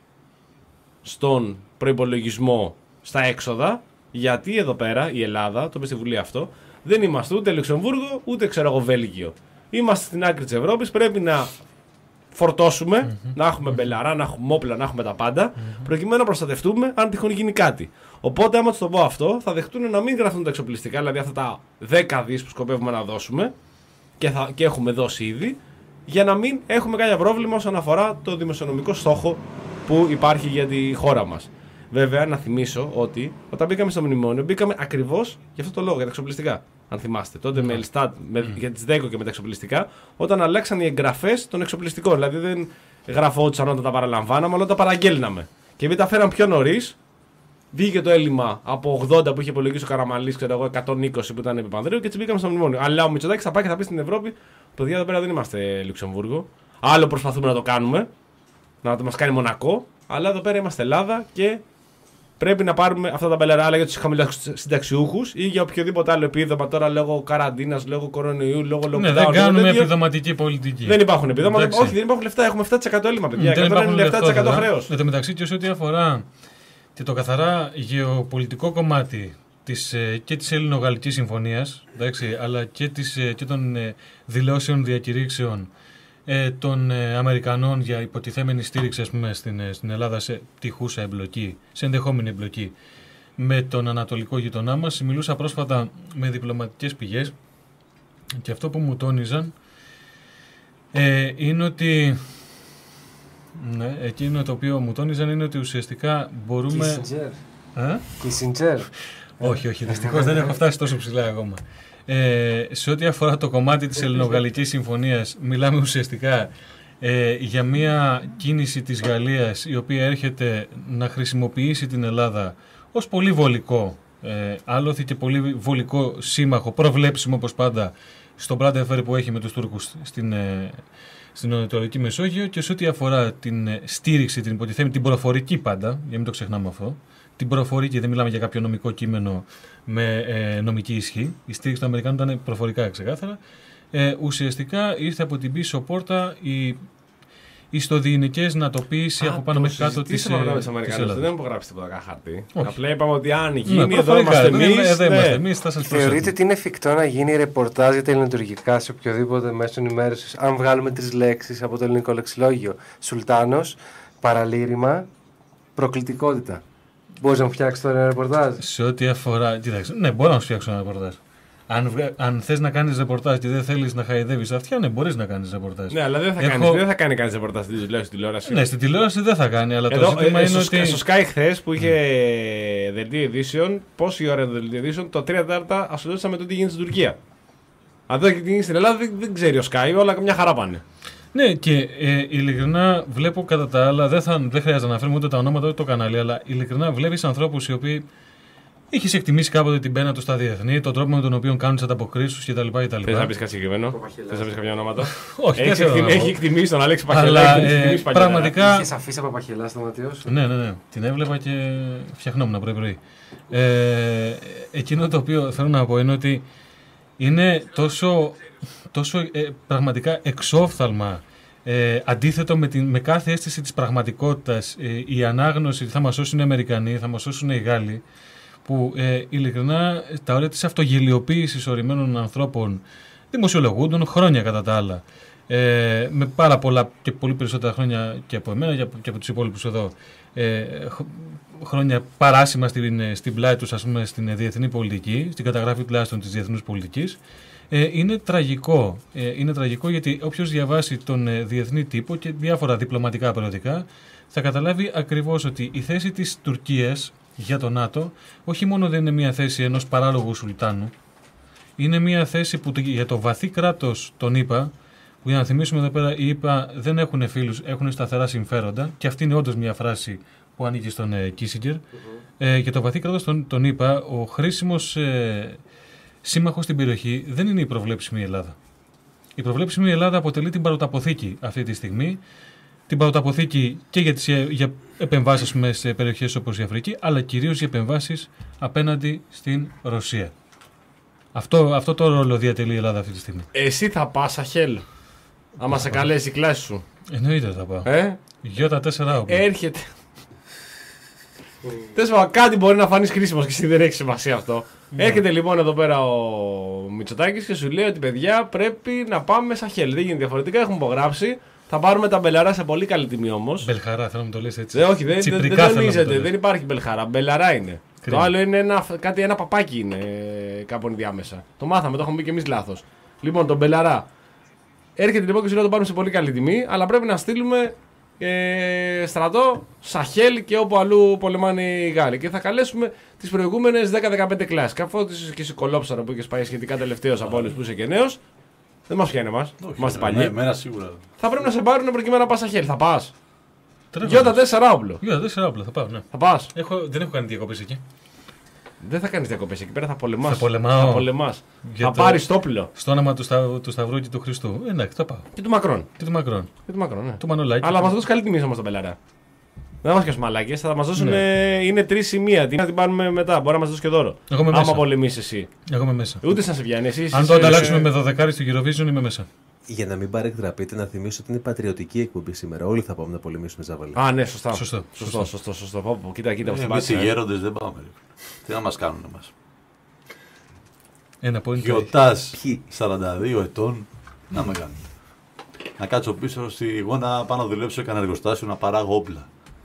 Speaker 2: στον προϋπολογισμό στα έξοδα, γιατί εδώ πέρα η Ελλάδα, το είπε στη Βουλή αυτό, δεν είμαστε ούτε Λουξεμβούργο ούτε ξέρω εγώ Βέλγιο. Είμαστε στην άκρη της Ευρώπης, πρέπει να φορτώσουμε, mm-hmm. να έχουμε μπελαρά, να έχουμε όπλα, να έχουμε τα πάντα, mm-hmm. προκειμένου να προστατευτούμε αν τυχόν γίνει κάτι. Οπότε, άμα του το πω αυτό, θα δεχτούν να μην γραφτούν τα εξοπλιστικά, δηλαδή αυτά τα δέκα δις που σκοπεύουμε να δώσουμε και, θα, και έχουμε δώσει ήδη, για να μην έχουμε κάποιο πρόβλημα όσον αφορά το δημοσιονομικό στόχο που υπάρχει για τη χώρα μας. Βέβαια, να θυμίσω ότι όταν μπήκαμε στο μνημόνιο, μπήκαμε ακριβώς για αυτό το λόγο, για τα εξοπλιστικά. Αν θυμάστε, τότε mm. με Ελστάτ, με, mm. για τις ΔΕΚΟ και με τα εξοπλιστικά, όταν αλλάξαν οι εγγραφές των εξοπλιστικών. Δηλαδή δεν γραφόντουσαν όταν τα παραλαμβάναμε, αλλά όταν τα παραγγέλναμε. Και επειδή τα φέραν πιο νωρίς, βγήκε το έλλειμμα από ογδόντα που είχε υπολογίσει ο Καραμανλής, ξέρω εγώ, εκατόν είκοσι που ήταν επί Παπανδρέου και έτσι μπήκαμε στο μνημόνιο. Αλλά ο Μητσοτάκης θα πάει και θα πει στην Ευρώπη: παιδιά, εδώ πέρα δεν είμαστε Λουξεμβούργο. Άλλο προσπαθούμε να το κάνουμε, να το μας κάνει Μονακό, αλλά εδώ πέρα είμαστε Ελλάδα και πρέπει να πάρουμε αυτά τα μπελαρά για τους χαμηλοσυνταξιούχους ή για οποιοδήποτε άλλο επίδομα τώρα λόγω καραντίνας, λόγω κορονοϊού, λόγω lockdown.
Speaker 6: Ναι, δεν κάνουμε επιδοματική πολιτική.
Speaker 2: Δεν υπάρχουν επιδόματα. Όχι, δεν υπάρχουν λεφτά. Έχουμε επτά τοις εκατό έλλειμμα, παιδιά. εκατόν ενενήντα επτά τοις εκατό χρέος.
Speaker 6: Εν τω μεταξύ, και σε ό,τι αφορά και το καθαρά γεωπολιτικό κομμάτι της, και της Έλληνο-Γαλλικής Συμφωνίας, εντάξει, αλλά και, της, και των δηλώσεων διακηρύξεων ε, των ε, Αμερικανών για υποτιθέμενη στήριξη, ας πούμε, στην, ε, στην Ελλάδα σε τυχούσα εμπλοκή, σε ενδεχόμενη εμπλοκή με τον ανατολικό γειτονά μας. Μιλούσα πρόσφατα με διπλωματικές πηγές και αυτό που μου τόνιζαν ε, είναι ότι ναι, εκείνο το οποίο μου τόνιζαν είναι ότι ουσιαστικά μπορούμε...
Speaker 7: Κισιντζέρ.
Speaker 6: Όχι, όχι, δυστυχώς δεν έχω φτάσει τόσο ψηλά ακόμα. Ε, σε ό,τι αφορά το κομμάτι της Ελληνογαλλικής Συμφωνίας, μιλάμε ουσιαστικά ε, για μια κίνηση της Γαλλίας η οποία έρχεται να χρησιμοποιήσει την Ελλάδα ως πολύ βολικό, ε, άλλοθη και πολύ βολικό σύμμαχο, προβλέψιμο όπως πάντα στον Μπράντεφερ που έχει με τους Τούρκους στην, ε, στην Ανατολική Μεσόγειο, και σε ό,τι αφορά την στήριξη, την υποτιθέμενη, την προφορική πάντα, για να μην το ξεχνάμε αυτό, την προφορική, δεν μιλάμε για κάποιο νομικό κείμενο με ε, νομική ισχύ. Η στήριξη των Αμερικάνων ήταν προφορικά ξεκάθαρα. Ε, ουσιαστικά ήρθε από την πίσω πόρτα η ιστοδιεινικές νατοποίηση από πάνω μέχρι κάτω της
Speaker 2: Ελλάδας. Δεν έχω γράψει τίποτα καν χαρτί. Απλά είπαμε ότι αν γίνει,
Speaker 6: ναι,
Speaker 2: εδώ είμαστε εμείς.
Speaker 6: Εδώ είμαστε εμείς, θα σας προσέχουμε.
Speaker 7: Θεωρείτε ότι είναι εφικτό να γίνει ρεπορτάζ για τα ελληνοτουρκικά σε οποιοδήποτε μέσο ενημέρωσης, αν βγάλουμε τρεις λέξεις από το ελληνικό λεξιλόγιο? Σουλτάνος, παραλήρημα, προκλητικότητα. Μπορείς να μου φτιάξεις τώρα ένα ρεπορτάζ?
Speaker 6: Σε ό,τι αφορά. Κοιτάξτε, ναι, μπορώ να σου φτιάξω ένα ρεπορτάζ. Αν, αν θες να κάνεις ρεπορτάζ και δεν θέλεις να χαϊδεύεις αυτιά, ναι, μπορείς να κάνεις ρεπορτάζ.
Speaker 2: Ναι, αλλά δεν θα, Έχω... κάνεις, δεν θα κάνει κανείς ρεπορτάζ στην τηλεόραση.
Speaker 6: Ναι, στην τηλεόραση δεν θα κάνει, αλλά
Speaker 2: εδώ,
Speaker 6: το ζήτημα
Speaker 2: ε,
Speaker 6: είναι
Speaker 2: στο,
Speaker 6: ότι.
Speaker 2: Στο Sky χθες που είχε mm. δελτίο ειδήσεων, πόση ώρα είναι το δελτίο ειδήσεων, το τρία τέταρτα ασχολούσαμε με το τι γίνεται στην Τουρκία. Αν δεν γίνει στην Ελλάδα, δεν, δεν ξέρει ο Sky, όλα μια χαρά πάνε.
Speaker 6: Ναι, και ε, ειλικρινά βλέπω κατά τα άλλα, δεν, θα, δεν χρειάζεται να αναφέρουμε ούτε τα ονόματα ούτε το κανάλι, αλλά ειλικρινά βλέπεις ανθρώπους οι οποίοι είχες εκτιμήσει κάποτε την πένα του στα διεθνή, τον τρόπο με τον οποίο κάνουν τις ανταποκρίσεις κτλ. Θες
Speaker 2: να πεις κάτι συγκεκριμένο? Θες να πεις κάποια ονόματα?
Speaker 6: Όχι,
Speaker 2: έχει,
Speaker 6: δεν
Speaker 2: έχει εκτιμήσει τον Αλέξη Παχελά.
Speaker 6: Αλλά ε, πραγματικά.
Speaker 7: Είχες αφήσει από Παχελά στο ματιό σου?
Speaker 6: Ναι, ναι, ναι. Την έβλεπα και φτιαχνόμουν πρωί-πρωί. Ε, εκείνο το οποίο θέλω να πω είναι ότι είναι τόσο, τόσο ε, πραγματικά εξόφθαλμα Ε, αντίθετο με, την, με κάθε αίσθηση της πραγματικότητας, ε, η ανάγνωση ότι θα μας σώσουν οι Αμερικανοί, θα μας σώσουν οι Γάλλοι, που ε, ειλικρινά τα όρια της αυτογελιοποίησης ορισμένων ανθρώπων δημοσιολογούντων χρόνια κατά τα άλλα, ε, με πάρα πολλά και πολύ περισσότερα χρόνια και από εμένα και από, και από τους υπόλοιπους εδώ, ε, χρόνια παράσημα στην, στην πλάτη τους, ας πούμε, στην διεθνή πολιτική, στην καταγραφή τουλάχιστον της διεθνούς πολιτικής. Ε, είναι τραγικό. Ε, είναι τραγικό γιατί όποιος διαβάσει τον ε, διεθνή τύπο και διάφορα διπλωματικά περιοδικά θα καταλάβει ακριβώς ότι η θέση της Τουρκίας για το ΝΑΤΟ όχι μόνο δεν είναι μια θέση ενός παράλογου σουλτάνου, είναι μια θέση που για το βαθύ κράτος των ΗΠΑ, που για να θυμίσουμε εδώ πέρα οι ΗΠΑ δεν έχουν φίλους, έχουν σταθερά συμφέροντα, και αυτή είναι όντως μια φράση που ανήκει στον ε, Κίσιγκερ. Mm-hmm. Ε, για το βαθύ κράτος των, των ΗΠΑ, ο χρήσιμος ε, σύμμαχος στην περιοχή δεν είναι η προβλέψιμη Ελλάδα. Η προβλέψιμη Ελλάδα αποτελεί την παροταποθήκη αυτή τη στιγμή. Την παροταποθήκη και για, τις, για επεμβάσεις σε περιοχές όπως η Αφρική, αλλά κυρίως για επεμβάσεις απέναντι στην Ρωσία. Αυτό, αυτό το ρόλο διατελεί η Ελλάδα αυτή τη στιγμή.
Speaker 2: Εσύ θα πας, Σαχέλ, άμα σε καλέσει η κλάση σου?
Speaker 6: Εννοείται θα πάω.
Speaker 2: Ε?
Speaker 6: Γιώτα τέσσερα όπλα.
Speaker 2: Έρχεται. Τέσσερα, κάτι μπορεί να φανείς χρήσιμος και εσύ δεν έχει σημασία αυτό. Yeah. Έρχεται λοιπόν εδώ πέρα ο Μητσοτάκης και σου λέει ότι παιδιά πρέπει να πάμε Σαχέλ. Δεν γίνεται διαφορετικά, έχουμε υπογράψει. Θα πάρουμε τα μπελαρά σε πολύ καλή τιμή όμως.
Speaker 6: Μπελχαρά, θέλω να το λες έτσι.
Speaker 2: Ε, όχι, δεν, δεν, δεν τονίζεται, δεν υπάρχει μπελχαρά. Μπελαρά είναι. Κρίμα. Το άλλο είναι ένα, κάτι, ένα παπάκι είναι κάπου ενδιάμεσα. Το μάθαμε, το έχουμε πει και εμείς λάθος. Λοιπόν, τον μπελαρά. Έρχεται λοιπόν και σου λέει να το πάρουμε σε πολύ καλή τιμή, αλλά πρέπει να στείλουμε ε, στρατό, Σαχέλ και όπου αλλού πολεμάνε οι Γάλλοι. Και θα καλέσουμε τις προηγούμενες δέκα δεκαπέντε κλάσεις. Καθότι είσαι και εσύ κολόψαρο που είχες πάει σχετικά τελευταίος από όλους που είσαι και νέος. Δεν μας πιάνει εμάς. Είμαστε παλιοί.
Speaker 4: Εμένα σίγουρα.
Speaker 2: Θα πρέπει να σε πάρουν προκειμένου να πας Σαχέλ. Θα πας. Γιώτα τέσσερα όπλο.
Speaker 6: Γιώτα τέσσερα όπλο, θα πάω, ναι.
Speaker 2: Θα πας.
Speaker 6: Έχω, δεν έχω κάνει διακοπές εκεί.
Speaker 2: Δεν θα κάνεις διακοπές εκεί πέρα, θα πολεμάς.
Speaker 6: Θα πολεμάω.
Speaker 2: Θα πολεμάς.
Speaker 6: Για
Speaker 2: θα
Speaker 6: το...
Speaker 2: πάρεις το όπλο.
Speaker 6: Στο όνομα του, Σταύ, του Σταυρού και του Χριστού. Εντάξει, θα πάω.
Speaker 2: Και του Μακρόν.
Speaker 6: Και του Μακρόν.
Speaker 2: Και του Μακρόν, ναι.
Speaker 6: Του Μανολάκη.
Speaker 2: Αλλά μας δώσει καλή τιμή όμως τον Πελαρά. Δεν θα μας πιάσουν μαλάκες, θα μας δώσουν. Ναι. Είναι τρεις σημεία. Τι να την πάρουμε μετά, μπορεί να μας δώσει και δώρο. Άμα πολεμήσεις εσύ.
Speaker 6: Εγώ είμαι μέσα.
Speaker 2: Ούτε σαν σε βγαίνει. Εσύ,
Speaker 6: αν το ανταλλάξουμε με δωδεκάρι στο Eurovision, είμαι μέσα.
Speaker 5: Για να μην παρεκτραπείτε, να θυμίσω ότι είναι πατριωτική εκπομπή σήμερα. Όλοι θα πάμε να πολεμήσουμε Ζάβαλη.
Speaker 2: Α, ναι, σωστά.
Speaker 6: Σωστό.
Speaker 2: Σωστό, σωστό. σωστό. Πω, πω, κοίτα, κοίτα.
Speaker 4: Εμείς οι γέροντες δεν πάμε. Τι να μας κάνουν εμάς.
Speaker 6: Ένα point.
Speaker 4: Γιωτάς σαράντα δύο ετών, να με κάνουν. Να κάτσω πίσω στη γόνα, πάω να δουλέψω σε κανένα εργοστάσιο, να παράγω όπλα.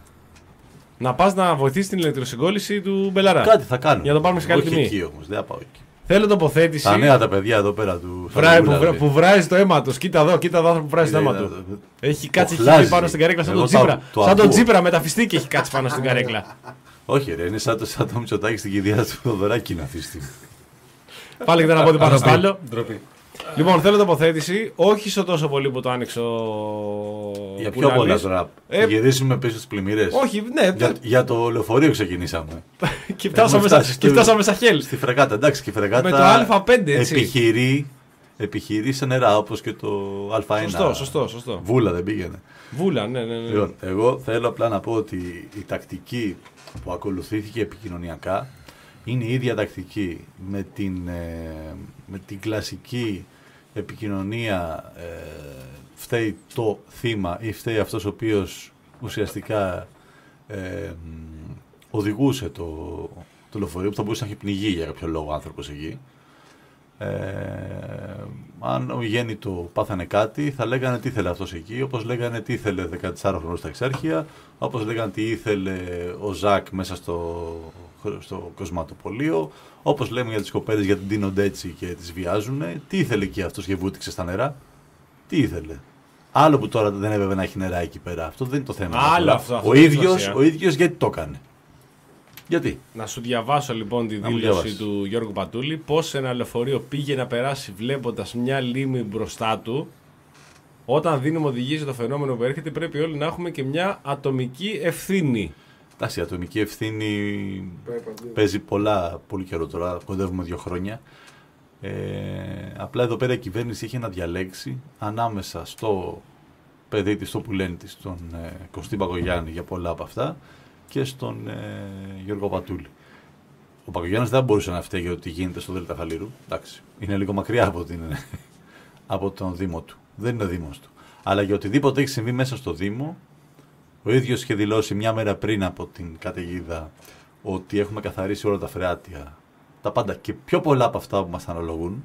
Speaker 2: Να πας να βοηθήσεις την ηλεκτροσυγκόλληση του Μπελαρά.
Speaker 4: Κάτι θα κάνω.
Speaker 2: Για να το πάρουμε σε καλή
Speaker 4: Όχι
Speaker 2: τιμή.
Speaker 4: εκεί όμως, δεν θα πάω εκεί.
Speaker 2: Θέλω τοποθέτηση.
Speaker 4: Τα νέα τα παιδιά εδώ πέρα του.
Speaker 2: Βράει, που, βρά, που βράζει το αίμα του. Κοίτα εδώ, κοίτα εδώ άνθρωπο που βράζει το αίμα του. Έχει κάτσει χίλι πάνω στην καρέκλα σαν τον Τσίπρα. Σαν τον Τσίπρα με τα φιστίκια έχει κάτσει πάνω στην καρέκλα.
Speaker 4: Όχι, ρε, είναι σαν το, σαν το Μητσοτάκη στην κηδεία του Θοδωράκη να αυτή.
Speaker 2: Πάλι και δεν από πάνω στο άλλο. Λοιπόν, θέλω τοποθέτηση. Όχι στο τόσο πολύ που το άνοιξε ο.
Speaker 4: Για πιο πολλά τώρα. Ε, γυρίσουμε πίσω στις πλημμύρες.
Speaker 2: Όχι, ναι.
Speaker 4: Για, για το λεωφορείο ξεκινήσαμε.
Speaker 2: Και φτάσαμε, στα, και φτάσαμε Σαχέλ.
Speaker 4: Στη Φρεγάτα, εντάξει, και η Φρεγάτα.
Speaker 2: Με το Α πέντε, έτσι.
Speaker 4: Επιχειρεί, επιχειρεί σε νερά όπως και το Α ένα.
Speaker 2: Σωστό, σωστό, σωστό.
Speaker 4: Βούλα δεν πήγαινε.
Speaker 2: Βούλα, ναι, ναι. ναι.
Speaker 4: Λοιπόν, εγώ θέλω απλά να πω ότι η τακτική που ακολουθήθηκε επικοινωνιακά είναι η ίδια τακτική με την, ε, με την κλασική επικοινωνία. Ε, φταίει το θύμα ή φταίει αυτός ο οποίος ουσιαστικά ε, οδηγούσε το, το λεωφορείο, που θα μπορούσε να έχει πνιγεί για κάποιο λόγο ο άνθρωπος εκεί. Ε, αν ο γέννητο πάθανε κάτι, θα λέγανε τι ήθελε αυτός εκεί, όπως λέγανε τι ήθελε δεκατεσσάροχρονος στα Εξάρχεια, όπως λέγανε τι ήθελε ο Ζακ μέσα στο, στο κοσματοπολείο, όπως λέμε για τις κοπέλες γιατί ντύνονται έτσι και τις βιάζουν, τι ήθελε και αυτός και βούτυξε στα νερά, τι ήθελε. Άλλο που τώρα δεν έπρεπε να έχει νερά εκεί πέρα. Αυτό δεν είναι το θέμα.
Speaker 2: Άλλο αυτό, αυτό
Speaker 4: ο, ίδιος, ο ίδιος γιατί το έκανε. Γιατί.
Speaker 2: Να σου διαβάσω λοιπόν τη δήλωση του Γιώργου Πατούλη. Πώς ένα λεωφορείο πήγε να περάσει βλέποντας μια λίμνη μπροστά του. Όταν δίνουμε οδηγίες για το φαινόμενο που έρχεται, πρέπει όλοι να έχουμε και μια ατομική ευθύνη.
Speaker 4: Εντάξει, η ατομική ευθύνη παίζει πολλά, πολύ καιρό τώρα. Κοντεύουμε δύο χρόνια. Ε, απλά εδώ πέρα η κυβέρνηση είχε να διαλέξει ανάμεσα στο παιδί της, στο πουλένη της, τον ε, Κωστή Παγκογιάννη για πολλά από αυτά και στον ε, Γιώργο Πατούλη. Ο Παγκογιάννης δεν μπορούσε να φταίει για ότι γίνεται στο Δέλτα Χαλήρου. Εντάξει, είναι λίγο μακριά από, την, από τον Δήμο του. Δεν είναι Δήμος του. Αλλά για οτιδήποτε έχει συμβεί μέσα στο Δήμο, ο ίδιος είχε δηλώσει μια μέρα πριν από την καταιγίδα ότι έχουμε καθαρίσει όλα τα φρεάτια, τα πάντα και πιο πολλά από αυτά που μας αναλογούν.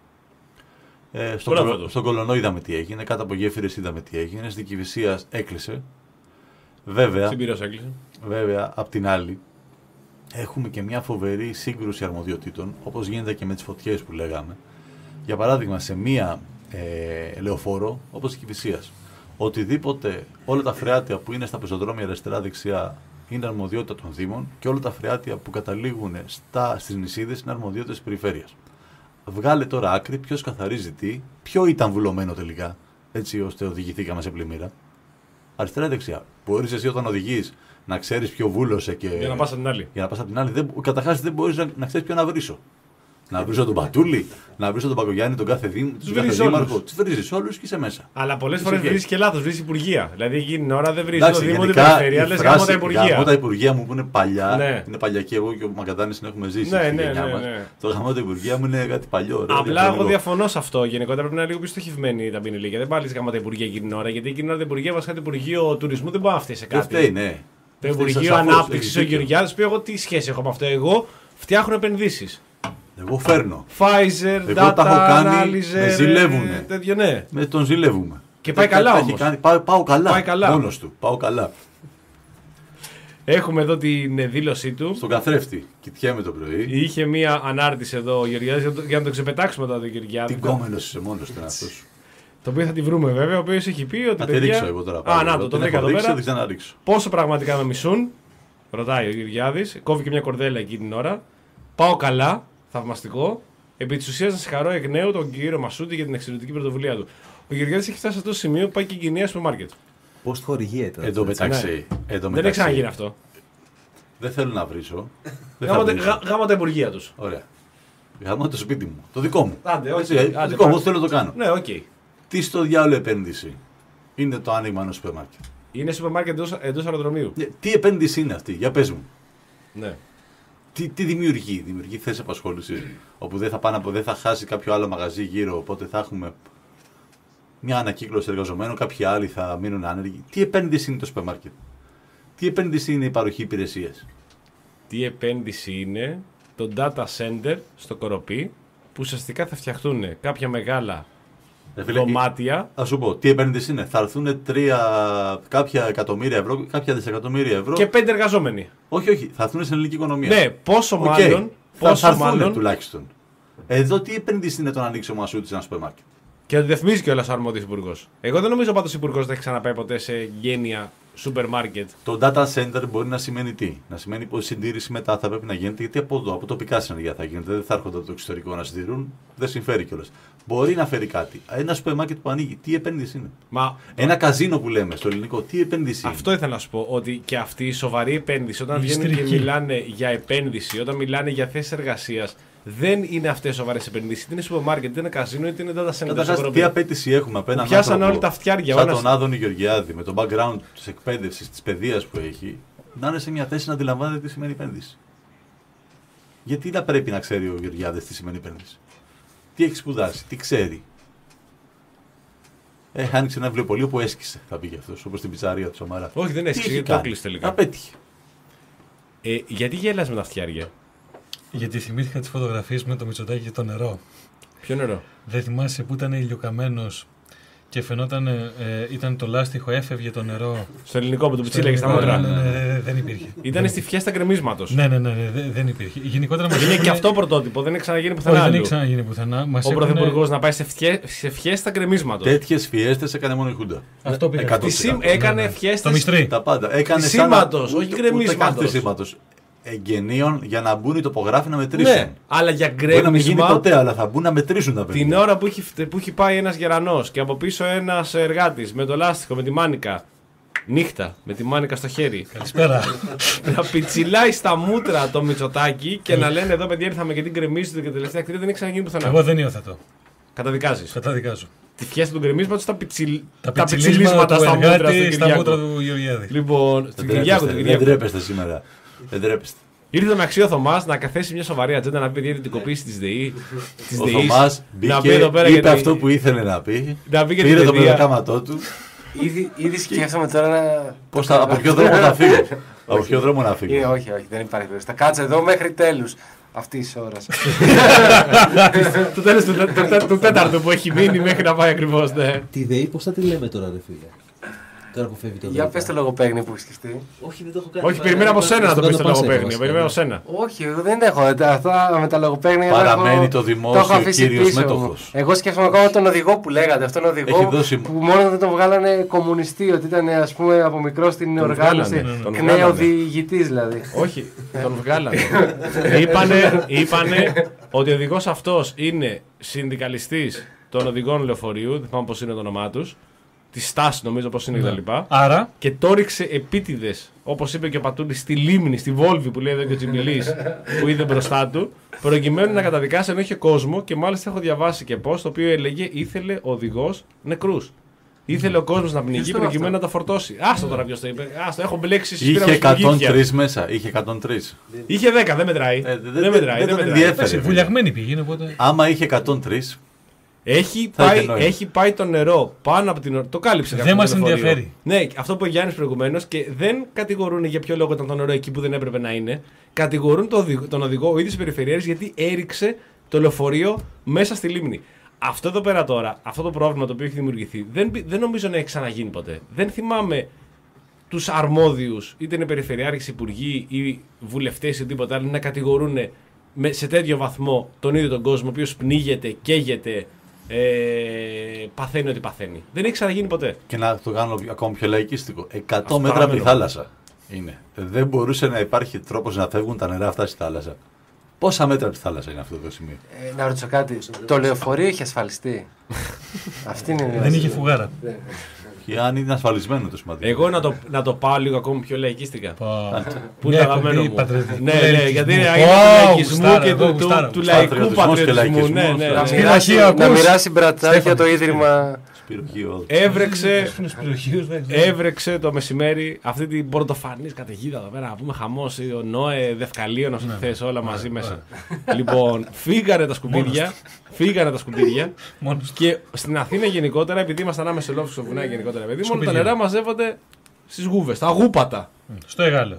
Speaker 4: Ε, στον, Κολο, στον Κολονό είδαμε τι έγινε, κάτω από γέφυρες είδαμε τι έγινε, στην Κηφισίας έκλεισε. Βέβαια,
Speaker 2: έκλεισε.
Speaker 4: Βέβαια, απ' την άλλη, έχουμε και μια φοβερή σύγκρουση αρμοδιοτήτων, όπως γίνεται και με τις φωτιές που λέγαμε. Για παράδειγμα, σε μία ε, λεωφόρο, όπως η Κηφισίας, οτιδήποτε, όλα τα φρεάτια που είναι στα πεζοδρόμια αριστερά-δεξιά είναι αρμοδιότητα των Δήμων και όλα τα φρεάτια που καταλήγουν στα, στις νησίδες είναι αρμοδιότητα της περιφέρειας. Βγάλε τώρα άκρη ποιος καθαρίζει τι, ποιο ήταν βουλωμένο τελικά, έτσι ώστε οδηγηθήκαμε σε πλημμύρα. Αριστερά-δεξιά. Μπορείς εσύ όταν οδηγείς να ξέρεις ποιο βούλωσε και.
Speaker 2: Για να πας από την άλλη.
Speaker 4: Για να πας από την άλλη. Καταρχάς δεν μπορείς να, να ξέρεις ποιο να βρίσω. Να βρίσω τον Πατούλη, να βρίσω τον Παγκογιάννη, τον κάθε δήμο, τον κάθε δήμαρχο. Του βρίζεις όλους και είσαι μέσα.
Speaker 2: Αλλά πολλές φορές βρίζεις και λάθος, βρίζεις υπουργεία. Δηλαδή εκείνη την ώρα δεν βρίζεις το Δήμο, την περιφέρεια, λες γάμω τα υπουργεία.
Speaker 4: Γάμω τα υπουργεία μου που είναι παλιά,
Speaker 2: ναι.
Speaker 4: Είναι παλιακή, εγώ και ο Μακατάνης την έχουμε ζήσει.
Speaker 2: Ναι, ναι, ναι, ναι.
Speaker 4: Το γάμω τα υπουργεία μου είναι κάτι παλιό. Ρε,
Speaker 2: απλά εγώ διαφωνώ σε αυτό. Γενικότερα πρέπει να είναι λίγο πιο στοχευμένη η ταμπίνη λίγα. Δεν πάλι γάμω τα υπουργεία εκείνη την ώρα, γιατί εκείνη την ώρα τα υπουργεία, βασικά το Υπουργείο Τουρισμού δεν μπορεί να φταίει σε κάτι.
Speaker 4: Δεν φταίει, ναι.
Speaker 2: Το Υπουργείο Ανάπτυξη ο Γεωργιάδης πει: εγώ τι σχέση έχω με αυτό. Εγώ φτιάχνω επενδύσεις.
Speaker 4: Εγώ φέρνω.
Speaker 2: Pfizer,
Speaker 4: εγώ
Speaker 2: data
Speaker 4: τα έχω κάνει,
Speaker 2: analyzer,
Speaker 4: με ζηλεύουνε.
Speaker 2: Τέτοιο, ναι.
Speaker 4: Με τον ζηλεύουμε.
Speaker 2: Και πάει καλά όμως.
Speaker 4: Κάνει, πάω, πάω καλά.
Speaker 2: Πάει καλά.
Speaker 4: Μόνος του. Πάω καλά.
Speaker 2: Έχουμε εδώ την δήλωσή του.
Speaker 4: Στον καθρέφτη. Κοιτιέμαι το πρωί.
Speaker 2: Είχε μία ανάρτηση εδώ ο Γεωργιάδης για να το ξεπετάξουμε τώρα τον Γεωργιάδη.
Speaker 4: Τι κόμενος είσαι μόνος του εαυτό σου.
Speaker 2: Το οποίο θα τη βρούμε βέβαια, ο οποίος έχει πει ότι.
Speaker 4: Θα
Speaker 2: παιδιά...
Speaker 4: τη ρίξω εγώ τώρα.
Speaker 2: Α, να το, το βρήκα εδώ πέρα.
Speaker 4: Ξαναρίξω.
Speaker 2: Πόσο πραγματικά με μισούν, ρωτάει ο Γεωργιάδης. Κόβει και μια κορδέλα εκεί την ώρα. Πάω καλά, θαυμαστικό. Επί της ουσίας να συγχαρώ εκ νέου τον κύριο Μασούτη για την εξαιρετική πρωτοβουλία του. Ο Γεωργιάδης έχει φτάσει σε αυτό το σημείο που πάει και κυνηγάει στο μάρκετ.
Speaker 5: Πώς το χορηγείται.
Speaker 4: Εν τω μεταξύ.
Speaker 2: Δεν έχει ξαναγίνει αυτό.
Speaker 4: Δεν θέλω να βρίσω.
Speaker 2: Γάμα τα υπουργεία τους.
Speaker 4: Ωραία. Γάμα το σπίτι μου. Το δικό μου.
Speaker 2: Άντε, όχι.
Speaker 4: Το δικό μου, θέλω να το κάνω.
Speaker 2: Ναι, οκ.
Speaker 4: Τι στο διάλογο επένδυση είναι το άνοιγμα ενός σούπερ μάρκετ.
Speaker 2: Είναι σούπερ μάρκετ εντός αεροδρομίου.
Speaker 4: Τι επένδυση είναι αυτή, για πες μου.
Speaker 2: Ναι.
Speaker 4: Τι, τι δημιουργεί, δημιουργεί θέσεις απασχόλησης, όπου δεν θα, πάνε, δεν θα χάσει κάποιο άλλο μαγαζί γύρω, οπότε θα έχουμε μια ανακύκλωση εργαζομένων, κάποιοι άλλοι θα μείνουν άνεργοι. Τι επένδυση είναι το σούπερ μάρκετ. Τι επένδυση είναι η παροχή υπηρεσίας.
Speaker 2: Τι επένδυση είναι το data center στο Κοροπή, που ουσιαστικά θα φτιαχτούν κάποια μεγάλα δωμάτια.
Speaker 4: Α σου πω, τι επένδυση είναι. Θα έρθουν τρία, κάποια εκατομμύρια ευρώ, κάποια δισεκατομμύρια ευρώ.
Speaker 2: Και πέντε εργαζόμενοι.
Speaker 4: Όχι, όχι, θα έρθουν στην ελληνική οικονομία.
Speaker 2: Ναι, πόσο
Speaker 4: okay.
Speaker 2: μάλλον. Πόσο
Speaker 4: θα έρθουν
Speaker 2: μάλλον
Speaker 4: τουλάχιστον. Εδώ τι επένδυση είναι το να ανοίξει ο Μασούτης ένα σούπερ μάρκετ.
Speaker 2: Και να το διαφημίζει κιόλας ο αρμόδιος υπουργός. Εγώ δεν νομίζω πάντως ο υπουργός δεν έχει ξαναπάει ποτέ σε γένεια σούπερ μάρκετ.
Speaker 4: Το data center μπορεί να σημαίνει τι. Να σημαίνει πως η συντήρηση μετά θα πρέπει να γίνεται, γιατί από εδώ, από τοπικά συνεργεία θα γίνεται. Δεν θα έρχονται από το εξωτερικό να συντηρούν. Δεν συμφέρει κιόλας. Μπορεί να φέρει κάτι. Ένα σούπερ μάρκετ που ανοίγει, τι επένδυση είναι.
Speaker 2: Μα...
Speaker 4: Ένα καζίνο που λέμε στο ελληνικό, τι επένδυση είναι.
Speaker 2: Αυτό ήθελα να σου πω. Ότι και αυτή η σοβαρή επένδυση, όταν βγαίνουν και μιλάνε για επένδυση, όταν μιλάνε για θέσεις εργασίας, δεν είναι αυτές σοβαρές επενδύσεις. Είτε είναι σούπερ μάρκετ, είτε είναι καζίνο, είτε είναι data center.
Speaker 4: Καταρχάς, τι απέτηση έχουμε απέναντι.
Speaker 2: Πιάσανε όλοι τα φτιάρια.
Speaker 4: Σαν τον Άδωνη Γεωργιάδη, με το background της εκπαίδευσης, της παιδείας που έχει, να είναι σε μια θέση να αντιλαμβάνεται τι σημαίνει επένδυση. Γιατί να πρέπει να ξέρει ο Γεωργιάδης τι σημαίνει επένδυση. Τι έχει σπουδάσει, τι ξέρει. Ε, άνοιξε ένα βιβλιοπωλείο που έσκησε, θα πήγε αυτό, όπως την πιτσαρία του Σαμαρά.
Speaker 2: Όχι, δεν έσκησε, γιατί το έκλεισε τελικά.
Speaker 4: Απέτυχε.
Speaker 2: Ε, γιατί γέλας με τα φτιάρια.
Speaker 6: Γιατί θυμήθηκα τις φωτογραφίες με το Μητσοτάκη και το νερό.
Speaker 2: Ποιο νερό?
Speaker 6: Δεν θυμάσαι που ήταν ηλιοκαμένος και φαινόταν, ε, ήταν το λάστιχο, έφευγε το νερό.
Speaker 2: Στο ελληνικό που το πιτσίλεγε στα μούτρα.
Speaker 6: Ναι, ναι, ναι, δεν υπήρχε.
Speaker 2: Ήταν στη φιέστα γκρεμίσματος.
Speaker 6: Ναι, ναι, ναι, ναι, δεν υπήρχε. Γενικότερα μας
Speaker 2: είναι
Speaker 6: έχουν...
Speaker 2: και αυτό πρωτότυπο, δεν έχει ξαναγίνει πουθενά.
Speaker 6: Όχι, δεν έχει ξαναγίνει πουθενά. Μας
Speaker 2: ο
Speaker 6: έχουν...
Speaker 2: πρωθυπουργός να πάει σε, φιέ... σε φιέστα γκρεμίσματος.
Speaker 4: Τέτοιες φιέστες έκανε μόνο η Χούντα.
Speaker 6: Αυτό πήγα.
Speaker 2: Έκανε φιέστες.
Speaker 6: Το μυστρή.
Speaker 4: Τα πάντα. Έκανε
Speaker 2: σήματος, όχι γκρεμίσματος.
Speaker 4: Εγγενείων για να μπουν οι τοπογράφοι να μετρήσουν.
Speaker 2: Ναι, αλλά για γκρέμισμα.
Speaker 4: Μπορεί να μην γίνει ποτέ, αλλά θα μπουν να μετρήσουν τα παιδιά.
Speaker 2: Την ώρα που έχει, που έχει πάει ένας γερανός και από πίσω ένας εργάτης με το λάστιχο, με τη μάνικα. Νύχτα, με τη μάνικα στο χέρι.
Speaker 6: Καλησπέρα.
Speaker 2: Να πιτσιλάει στα μούτρα το Μητσοτάκι και να λένε εδώ παιδιά ήρθαμε και την γκρεμίζετε και τελευταία κτίρια δεν έχει ξαναγίνει πουθενά.
Speaker 6: Εγώ δεν υιοθετώ.
Speaker 2: Καταδικάζεις.
Speaker 6: Καταδικάζω.
Speaker 2: Τη φιέστα του γκρεμίσματος, τα, πιτσιλ...
Speaker 6: τα,
Speaker 2: τα
Speaker 6: πιτσιλίσματα
Speaker 2: στα μούτρα,
Speaker 6: στα μούτρα του Γεωργιάδη.
Speaker 2: Λοιπόν, στην Κυριάκου.
Speaker 4: Δεν ντρέπεστε σήμερα. Δεν ντρέπεστε.
Speaker 2: Ήρθε μεταξύ ο Θωμάς να καθέσει μια σοβαρή ατζέντα να πει για την κωποίηση της ΔΕΗ.
Speaker 4: Ο Θωμάς μπήκε, είπε αυτό που ήθελε να πει.
Speaker 2: Να πει
Speaker 4: πήρε το πεδοκάματό του.
Speaker 7: Ήδη, ήδη σκέφτομαι τώρα να.
Speaker 4: Πώς θα, από ποιο δρόμο θα φύγω. Από ποιο δρόμο να φύγω.
Speaker 7: Ε, όχι, όχι, δεν υπάρχει περίπτωση. Θα κάτσω εδώ μέχρι τέλους αυτή τη ώρα.
Speaker 2: Το τέλος του τέταρτου που έχει μείνει μέχρι να πάει ακριβώς.
Speaker 8: Τη ΔΕΗ πώς θα τη λέμε τώρα, ρε φίλε. Τώρα που φεύγει το
Speaker 7: Για πες το λογοπαίγνιο που έχει σκεφτεί.
Speaker 8: Όχι, δεν το έχω κάνει.
Speaker 2: Όχι, περιμένω από σένα να το πεις το λογοπαίγνιο. Περιμένω σένα.
Speaker 7: Όχι, εγώ δεν έχω. Αυτά με τα λογοπαίγνια.
Speaker 4: Παραμένει το δημόσιο κύριος μέτοχος.
Speaker 7: Εγώ σκέφτομαι ακόμα τον οδηγό που λέγατε. Αυτόν τον οδηγό που μόνο δεν τον βγάλανε κομμουνιστή. Ότι ήταν ας πούμε από μικρό στην οργάνωση. Κνέο οδηγητής δηλαδή.
Speaker 2: Όχι, τον βγάλανε. Είπανε ότι ο οδηγός αυτός είναι συνδικαλιστής των οδηγών λεωφορείου. Δεν θυμάμαι πώς είναι το όνομά τους. Τη στάση νομίζω πως είναι
Speaker 6: ναι.
Speaker 2: κτλ.
Speaker 6: Άρα.
Speaker 2: Και το ρίξε επίτηδες, όπως είπε και ο Πατούλης, στη λίμνη, στη Βόλβη που λέει εδώ και ο Τζιμιλής που είδε μπροστά του, προκειμένου να καταδικάσει ενώ είχε κόσμο και μάλιστα έχω διαβάσει και πώς, το οποίο έλεγε ήθελε ο οδηγός νεκρούς. Ήθελε ο κόσμος να πνιγεί προκειμένου να τα φορτώσει. Άστο τώρα ποιος το είπε. Άστο, έχω μπλέξει στις
Speaker 4: Είχε εκατόν τρία μέσα. Είχε εκατόν τρία.
Speaker 2: Είχε δέκα, δεν μετράει.
Speaker 4: Ε,
Speaker 2: δεν, δεν μετράει. Δεν
Speaker 4: μετράει.
Speaker 6: Βουλιαγμένη πήγαινε οπότε.
Speaker 4: Άμα είχε εκατόν τρία.
Speaker 2: Έχει πάει, έχει πάει το νερό πάνω από την. Το κάλυψε
Speaker 6: δεν μας ενδιαφέρει.
Speaker 2: Ναι, αυτό που είπε ο Γιάννης προηγουμένως και δεν κατηγορούν για ποιο λόγο ήταν το νερό εκεί που δεν έπρεπε να είναι. Κατηγορούν τον οδηγό, τον οδηγό ο ίδιος περιφερειάρχης γιατί έριξε το λεωφορείο μέσα στη λίμνη. Αυτό εδώ πέρα τώρα, αυτό το πρόβλημα το οποίο έχει δημιουργηθεί, δεν, δεν νομίζω να έχει ξαναγίνει ποτέ. Δεν θυμάμαι τους αρμόδιους, είτε είναι περιφερειάρχες, υπουργοί ή βουλευτές ή τίποτα άλλο, να κατηγορούν σε τέτοιο βαθμό τον ίδιο τον κόσμο, ο οποίος πνίγεται, καίγεται. Ε, παθαίνει ό,τι παθαίνει. Δεν έχει ξαναγίνει ποτέ.
Speaker 4: Και να το κάνω ακόμα πιο λαϊκίστικο. εκατό μέτρα από τη θάλασσα είναι. Δεν μπορούσε να υπάρχει τρόπος να φεύγουν τα νερά αυτά στη θάλασσα. Πόσα μέτρα από τη θάλασσα είναι αυτό το σημείο.
Speaker 7: Ε, να ρωτήσω κάτι. Το λεωφορείο έχει ασφαλιστεί. Αυτή είναι η
Speaker 6: Δεν είχε φουγάρα.
Speaker 4: Και αν είναι ασφαλισμένο το σημαντικό.
Speaker 2: Εγώ να το, να το πάω λίγο ακόμη πιο λαϊκίστικα.
Speaker 6: Που είναι αγαπημένο μου.
Speaker 2: Ναι, ναι, γιατί είναι του λαϊκισμού και του λαϊκού πατριωτισμού.
Speaker 7: Να μοιράσει μπρατσάκια το ίδρυμα.
Speaker 2: Έβρεξε, έβρεξε το μεσημέρι αυτή την πρωτοφανής καταιγίδα εδώ πέρα. Να πούμε χαμός, ο Νόε, Δευκαλίων, όσο θες, όλα μαζί μέσα. Λοιπόν, φύγανε τα σκουπίδια. Φύγανε τα σκουπίδια. Και στην Αθήνα γενικότερα, επειδή ήμασταν άμεσα λόγω στο βουνά γενικότερα, παιδί, μόνο τα νερά μαζεύονται στις γούβες, τα γούπατα.
Speaker 6: Στο Εγάλεο.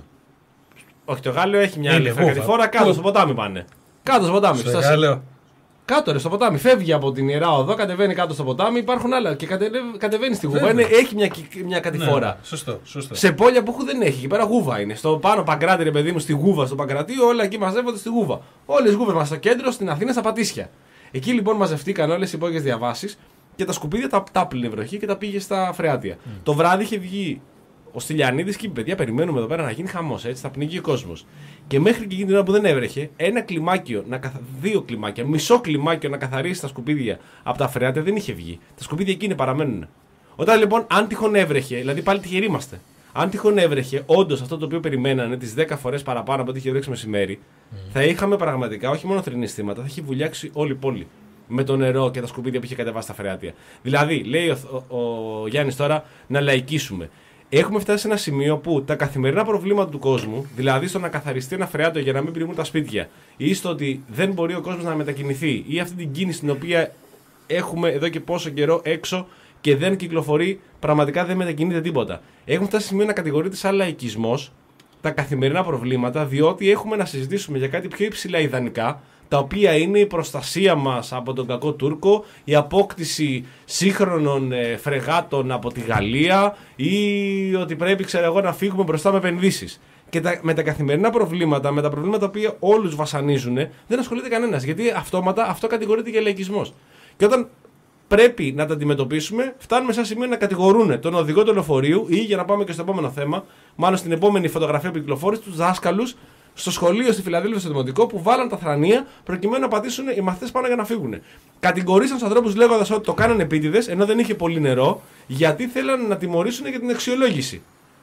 Speaker 2: Όχι, το Εγάλεο έχει μια άλλη κατηφόρα, κάτω στο ποτάμι πάνε. Κάτω στο ποτάμι.
Speaker 6: Στο Εγάλεο.
Speaker 2: Κάτω ρε, στο ποτάμι. Φεύγει από την Ιερά Οδό, κατεβαίνει κάτω στο ποτάμι. Υπάρχουν άλλα και κατεβαίνει στη γούβα. Είναι, έχει μια, μια κατηφόρα.
Speaker 6: Ναι, σωστό, σωστό.
Speaker 2: Σε πόλια που δεν έχει. Εκεί πέρα γούβα είναι. Στο πάνω Παγκράτη, ρε παιδί μου, στη γούβα, στο Παγκρατίο, όλα εκεί μαζεύονται στη γούβα. Όλες οι γούβες μας στο κέντρο, στην Αθήνα, στα Πατήσια. Εκεί λοιπόν μαζευτήκαν όλες οι υπόγειες διαβάσεις και τα σκουπίδια τα, τα πλύνε βροχή και τα πήγε στα φρεάτια. Mm. Το βράδυ είχε βγει ο Στυλιανίδης και είπε: παιδιά, περιμένουμε εδώ πέρα να γίνει χαμός, έτσι θα πνιγεί ο κόσμος. Και μέχρι και εκείνη την ώρα που δεν έβρεχε, ένα κλιμάκιο, να καθα... δύο κλιμάκια, μισό κλιμάκιο να καθαρίσει τα σκουπίδια από τα φρεάτια δεν είχε βγει. Τα σκουπίδια εκείνη παραμένουν. Όταν λοιπόν, αν τυχόν έβρεχε, δηλαδή πάλι τυχεροί είμαστε. Αν τυχόν έβρεχε, όντως αυτό το οποίο περιμένανε τις δέκα φορές παραπάνω από ό,τι είχε βρέξει μεσημέρι, mm. θα είχαμε πραγματικά όχι μόνο θρηνιστήματα, θα είχε βουλιάξει όλη η πόλη. Με το νερό και τα σκουπίδια που είχε κατεβάσει στα φρεάτια. Δηλαδή, λέει ο, ο, ο Γιάννης τώρα να λαϊκίσουμε. Έχουμε φτάσει σε ένα σημείο που τα καθημερινά προβλήματα του κόσμου, δηλαδή στο να καθαριστεί ένα φρεάτιο για να μην πλημμυρούν τα σπίτια, ή στο ότι δεν μπορεί ο κόσμος να μετακινηθεί, ή αυτή την κίνηση την οποία έχουμε εδώ και πόσο καιρό έξω και δεν κυκλοφορεί, πραγματικά δεν μετακινείται τίποτα. Έχουμε φτάσει σε σημείο να κατηγορείται σαν λαϊκισμός τα καθημερινά προβλήματα, διότι έχουμε να συζητήσουμε για κάτι πιο υψηλά ιδανικά, τα οποία είναι η προστασία μας από τον κακό Τούρκο, η απόκτηση σύγχρονων ε, φρεγάτων από τη Γαλλία ή ότι πρέπει, ξέρω εγώ, να φύγουμε μπροστά με επενδύσεις. Και τα, με τα καθημερινά προβλήματα, με τα προβλήματα που όλους βασανίζουν, δεν ασχολείται κανένας. Γιατί αυτόματα αυτό κατηγορείται για λαϊκισμός. Και όταν πρέπει να τα αντιμετωπίσουμε, φτάνουμε σε ένα σημείο να κατηγορούν τον οδηγό του λεωφορείου ή, για να πάμε και στο επόμενο θέμα, μάλλον στην επόμενη φωτογραφία που κυκλοφόρησε, τους δάσκαλους στο σχολείο στη Φιλαδέλφια, στο Δημοτικό, που βάλαν τα θρανία προκειμένου να πατήσουν οι μαθητές πάνω για να φύγουν. Κατηγορήσαν τους ανθρώπους λέγοντας ότι το κάνανε επίτηδες, ενώ δεν είχε πολύ νερό, γιατί θέλαν να τιμωρήσουν για την αξιολόγηση.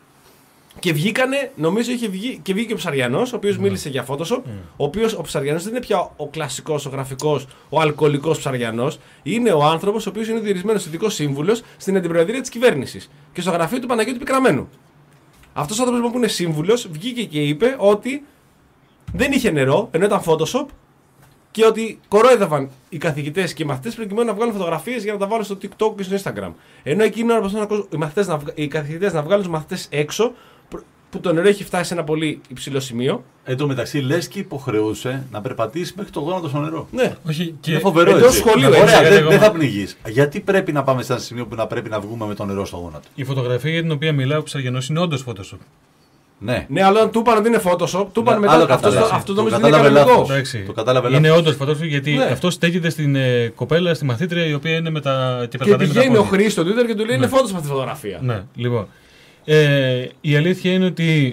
Speaker 2: Και βγήκανε, νομίζω είχε βγει και βγήκε ο Ψαριανός, ο οποίος mm. μίλησε για Photoshop, mm. ο οποίος ο Ψαριανός δεν είναι πια ο κλασικός, ο γραφικός, ο αλκοολικός Ψαριανός, είναι ο άνθρωπος ο οποίος είναι διορισμένος ειδικός σύμβουλος στην αντιπροεδρία της κυβέρνησης και στο γραφείο του Παναγιώτη Πικραμένου. Αυτός ο άνθρωπος που είναι σύμβουλος βγήκε και είπε ότι δεν είχε νερό, ενώ ήταν Photoshop, και ότι κορόιδευαν οι καθηγητές και οι μαθητές προκειμένου να βγάλουν φωτογραφίες για να τα βάλουν στο TikTok και στο Instagram. Ενώ εκείνη ώρα προσπαθούν οι, μαθητές να, οι καθηγητές να βγάλουν τους μαθητές έξω, που το νερό έχει φτάσει σε ένα πολύ υψηλό σημείο.
Speaker 4: Εν τω μεταξύ, λες και υποχρεούσε να περπατήσει μέχρι το γόνατο στο νερό.
Speaker 2: Ναι,
Speaker 6: όχι, και...
Speaker 4: είναι φοβερό.
Speaker 2: Εντός σχολείου,
Speaker 4: Ωραία,
Speaker 6: έτσι,
Speaker 4: δεν
Speaker 6: εγώ...
Speaker 4: δε θα πνιγείς. Γιατί πρέπει να πάμε σε ένα σημείο που να πρέπει να βγούμε με το νερό στο γόνατο?
Speaker 6: Η φωτογραφία για την οποία μιλάω, Ξαργενός, είναι όντως Photoshop.
Speaker 4: Ναι.
Speaker 2: Ναι, αλλά όταν του είπαν ότι είναι Photoshop, του είπαν
Speaker 4: Ναι,
Speaker 2: μετά
Speaker 4: άλλο
Speaker 2: αυτό,
Speaker 4: κατάλαβε.
Speaker 2: αυτό
Speaker 4: Το
Speaker 2: το είναι
Speaker 4: κατάλαβε
Speaker 2: κανονικό.
Speaker 4: λάθος. Το κατάλαβε
Speaker 6: Είναι
Speaker 4: λάθος.
Speaker 6: όντως Photoshop, γιατί
Speaker 2: Ναι.
Speaker 6: αυτό στέκεται στην ε, κοπέλα, στη μαθήτρια, η οποία είναι με τα. Και,
Speaker 2: Και
Speaker 6: περπατάει με τα
Speaker 2: πηγαίνει ο
Speaker 6: πόδια.
Speaker 2: Χρήστος στο Twitter και του λέει:
Speaker 6: Ναι.
Speaker 2: είναι Photoshop αυτή τη φωτογραφία.
Speaker 6: Ναι, λοιπόν. Ε, η αλήθεια είναι ότι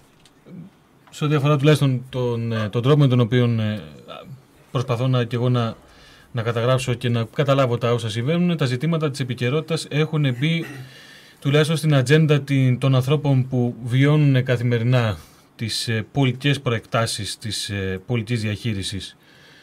Speaker 6: σε ό,τι αφορά τουλάχιστον τον, ε, τον τρόπο με τον οποίο ε, προσπαθώ να, και εγώ να, να καταγράψω και να καταλάβω τα όσα συμβαίνουν, τα ζητήματα της επικαιρότητας έχουν μπει τουλάχιστον στην ατζέντα την, των ανθρώπων που βιώνουν καθημερινά τις ε, πολιτικές προεκτάσεις της ε, πολιτικής διαχείρισης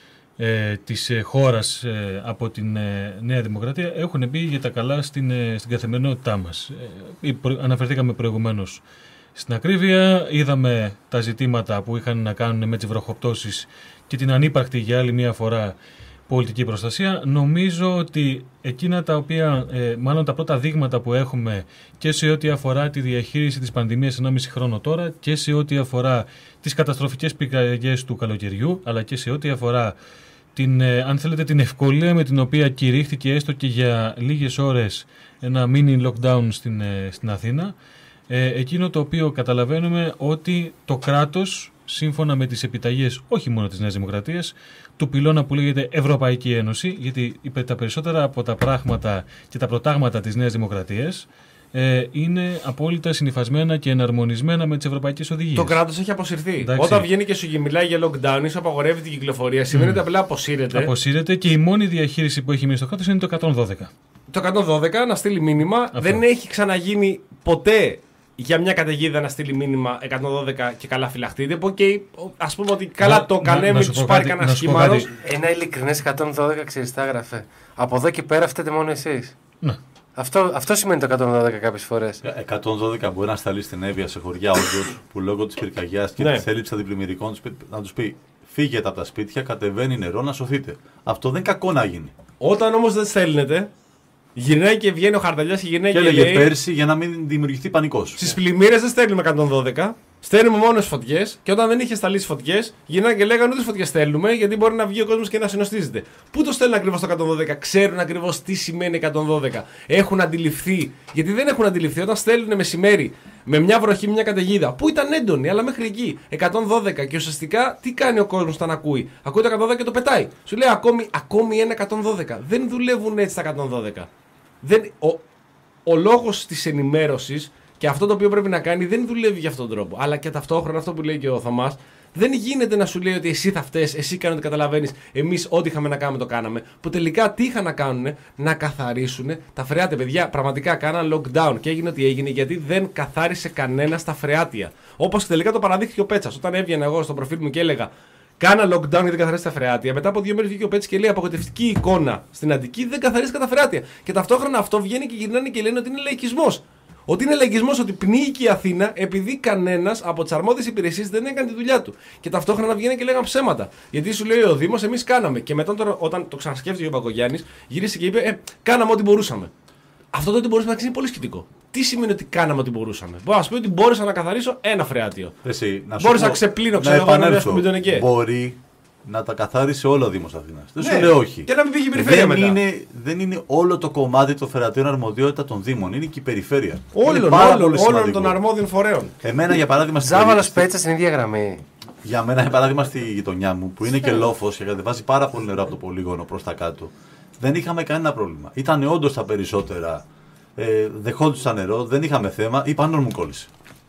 Speaker 6: ε, της ε, χώρας ε, από την ε, Νέα Δημοκρατία, έχουν μπει για τα καλά στην, ε, στην καθημερινότητά μας. Ε, προ, αναφερθήκαμε προηγουμένως στην ακρίβεια, είδαμε τα ζητήματα που είχαν να κάνουν με τις βροχοπτώσεις και την ανύπαρκτη για άλλη μια φορά πολιτική προστασία. Νομίζω ότι εκείνα τα οποία, ε, μάλλον τα πρώτα δείγματα που έχουμε και σε ό,τι αφορά τη διαχείριση της πανδημίας ενάμιση χρόνο τώρα και σε ό,τι αφορά τις καταστροφικές πυρκαγιές του καλοκαιριού, αλλά και σε ό,τι αφορά την, ε, αν θέλετε, την ευκολία με την οποία κηρύχθηκε έστω και για λίγες ώρες ένα mini lockdown στην, ε, στην Αθήνα, ε, εκείνο το οποίο καταλαβαίνουμε ότι το κράτος, σύμφωνα με τις επιταγές όχι μόνο της Νέας Δημοκρατίας, του πυλώνα που λέγεται Ευρωπαϊκή Ένωση, γιατί τα περισσότερα από τα πράγματα και τα προτάγματα της Νέας Δημοκρατίας ε, είναι απόλυτα συνυφασμένα και εναρμονισμένα με τις ευρωπαϊκές οδηγίες.
Speaker 2: Το κράτος έχει αποσυρθεί.
Speaker 6: Εντάξει.
Speaker 2: Όταν βγαίνει και σου μιλάει για lockdown ή σου απαγορεύει την κυκλοφορία, σημαίνει
Speaker 6: Mm.
Speaker 2: ότι απλά αποσύρεται.
Speaker 6: Αποσύρεται και η μόνη διαχείριση που έχει μείνει στο κράτος είναι το εκατόν δώδεκα.
Speaker 2: Το εκατόν δώδεκα να στείλει μήνυμα.
Speaker 6: Αυτό.
Speaker 2: Δεν έχει ξαναγίνει ποτέ για μια καταιγίδα να στείλει μήνυμα εκατόν δώδεκα και καλά φυλαχτείτε. Που okay, ας πούμε ότι καλά
Speaker 6: Να-
Speaker 2: το
Speaker 6: να-
Speaker 2: έκανε,
Speaker 6: να
Speaker 2: μην
Speaker 6: σου
Speaker 2: του
Speaker 6: πω
Speaker 2: πάρει
Speaker 6: κάτι-
Speaker 2: κανένα
Speaker 6: να σου πω
Speaker 2: σχήμα.
Speaker 6: κάτι.
Speaker 7: Ένα ειλικρινές εκατόν δώδεκα ξεριστά γραφέ. Από εδώ και πέρα φταίτε μόνο εσείς.
Speaker 6: Ναι.
Speaker 7: Αυτό, αυτό σημαίνει το εκατόν δώδεκα κάποιες φορές.
Speaker 4: εκατόν δώδεκα μπορεί να σταλεί στην Εύβοια σε χωριά όντως που λόγω της πυρκαγιάς και
Speaker 2: Ναι.
Speaker 4: της έλλειψης αντιπλημμυρικών τους πει- να τους πει φύγετε από τα σπίτια, κατεβαίνει νερό να σωθείτε. Αυτό δεν είναι κακό να γίνει.
Speaker 2: Όταν όμως δεν στέλνετε, γυρνάει και βγαίνει ο Χαρταλιάς και γυρνάει
Speaker 4: Και
Speaker 2: και,
Speaker 4: έλεγε
Speaker 2: λέει:
Speaker 4: πέρσι για να μην δημιουργηθεί πανικός.
Speaker 2: στις πλημμύρες δεν στέλνουμε εκατόν δώδεκα. Στέλνουμε μόνο τις φωτιές και όταν δεν είχε σταλεί τις φωτιές, γυρνάνε και λέγανε ούτε φωτιές στέλνουμε γιατί μπορεί να βγει ο κόσμος και να συνοστίζεται. Πού το στέλνουν ακριβώς το εκατόν δώδεκα, ξέρουν ακριβώς τι σημαίνει εκατόν δώδεκα. Έχουν αντιληφθεί, γιατί δεν έχουν αντιληφθεί όταν στέλνουν μεσημέρι με μια βροχή, μια καταιγίδα που ήταν έντονη, αλλά μέχρι εκεί εκατόν δώδεκα και ουσιαστικά τι κάνει ο κόσμος όταν ακούει. Ακούει το εκατόν δώδεκα και το πετάει. Σου λέει ακόμη, ακόμη ένα εκατόν δώδεκα. Δεν δουλεύουν έτσι τα εκατόν δώδεκα. Δεν, ο, ο λόγος της ενημέρωσης και αυτό το οποίο πρέπει να κάνει δεν δουλεύει για αυτόν τον τρόπο. Αλλά και ταυτόχρονα αυτό που λέει και ο Θωμάς, δεν γίνεται να σου λέει ότι εσύ θα φταίς, εσύ κάνει ότι καταλαβαίνεις, εμείς ό,τι είχαμε να κάνουμε το κάναμε. Που τελικά τι είχαν να κάνουν, να καθαρίσουν τα φρεάτια. Παιδιά, πραγματικά κάναν lockdown και έγινε ό,τι έγινε γιατί δεν καθάρισε κανένα τα φρεάτια. Όπως τελικά το παραδείχθηκε ο Πέτσας. Όταν έβγαινα εγώ στο προφίλ μου και έλεγα κάνα lockdown γιατί δεν καθαρίσει τα φρεάτια. Μετά από δύο μέρες βγήκε ο Πέτσης και λέει απογοητευτική εικόνα στην Αττική, δεν καθαρίσει τα φρεάτια. Και ταυτόχρονα αυτό βγαίνει και γυρνάνε και λένε ότι είναι λαϊκισμός. Ότι είναι λαϊκισμός, ότι πνίγηκε η Αθήνα επειδή κανένας από τις αρμόδιες υπηρεσίες δεν έκανε τη δουλειά του. Και ταυτόχρονα βγαίνει και λέγανε ψέματα. Γιατί σου λέει ο Δήμος, εμείς κάναμε. Και μετά τώρα, όταν το ξανασκέφτηκε ο Πακογιάννης, γύρισε και είπε, Ε, κάναμε ό,τι μπορούσαμε. Αυτό το ότι μπορούσαμε να είναι πολύ σχετικό. Τι σημαίνει ότι κάναμε ό,τι μπορούσαμε. Μπορώ να σου πει ότι μπόρεσα να καθαρίσω ένα φρεάτιο.
Speaker 4: Εσύ, να σου
Speaker 2: Μπόρεσα
Speaker 4: πω-
Speaker 2: να ξεπλύνω,
Speaker 4: να
Speaker 2: ξέρω εγώ, ένα
Speaker 4: επανέλθω.
Speaker 2: μπιτονεκέ.
Speaker 4: Μπορεί να τα καθάρισε όλο ο Δήμος Αθήνας. Δεν
Speaker 2: Ναι,
Speaker 4: σου λέω όχι.
Speaker 2: και να μην πήγε η περιφέρεια
Speaker 4: δεν
Speaker 2: μετά.
Speaker 4: Είναι, δεν είναι όλο το κομμάτι των φρεατίων αρμοδιότητα των Δήμων. Είναι και η περιφέρεια. Είναι
Speaker 2: Όλων,
Speaker 4: πάρα
Speaker 2: όλων,
Speaker 4: πολύ
Speaker 2: όλων
Speaker 4: σημαντικό.
Speaker 2: των αρμόδιων φορέων.
Speaker 4: Εμένα για παράδειγμα στην
Speaker 7: Ζάβαλος
Speaker 4: περιοχή-
Speaker 7: Πέτσα στην ίδια γραμμή.
Speaker 4: Για μένα, για παράδειγμα, στη γειτονιά μου, που είναι και λόφος και κατεβάζει πάρα πολύ νερό από το πολύγωνο προς τα κάτω, δεν είχαμε κανένα πρόβλημα. Ήταν όντως τα περισσότερα. Ε, δεχόντουσαν νερό, δεν είχαμε θέμα. Η πανόρ μου κόλλησε.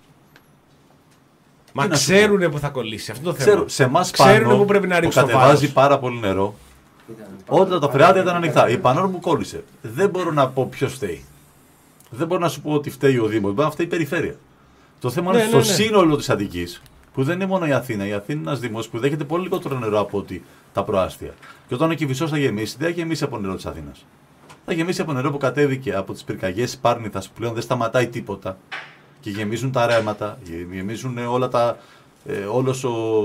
Speaker 2: Μα
Speaker 4: Τι να σου
Speaker 2: ξέρουνε που θα κολλήσει. Αυτό το θέμα.
Speaker 4: Ξέρω, σε εμάς
Speaker 2: Ξέρουνε
Speaker 4: πάνω
Speaker 2: που πρέπει να
Speaker 4: που
Speaker 2: ρίξουν το
Speaker 4: κατεβάζει
Speaker 2: βάρος.
Speaker 4: πάρα πολύ νερό, όταν τα φρεάτια ήταν ανοιχτά. Η πανόρ μου κόλλησε. Δεν μπορώ να πω ποιο φταίει. Δεν μπορώ να σου πω ότι φταίει ο Δήμος. Μπορεί να φταίει η περιφέρεια. Το θέμα
Speaker 2: Ναι,
Speaker 4: είναι
Speaker 2: ναι,
Speaker 4: στο
Speaker 2: ναι.
Speaker 4: σύνολο της Αττικής, που δεν είναι μόνο η Αθήνα. Η Αθήνα είναι ένας Δήμος που δέχεται πολύ λιγότερο νερό από ότι τα προάστια. Και όταν ο Κηφισός θα γεμίσει, δεν θα γεμίσει από νερό της Αθήνας. Θα γεμίσει από νερό που κατέβηκε από τις πυρκαγιές Πάρνηθας που πλέον δεν σταματάει τίποτα. Και γεμίζουν τα ρέματα, γεμίζουν όλα τα, ε, όλος ο,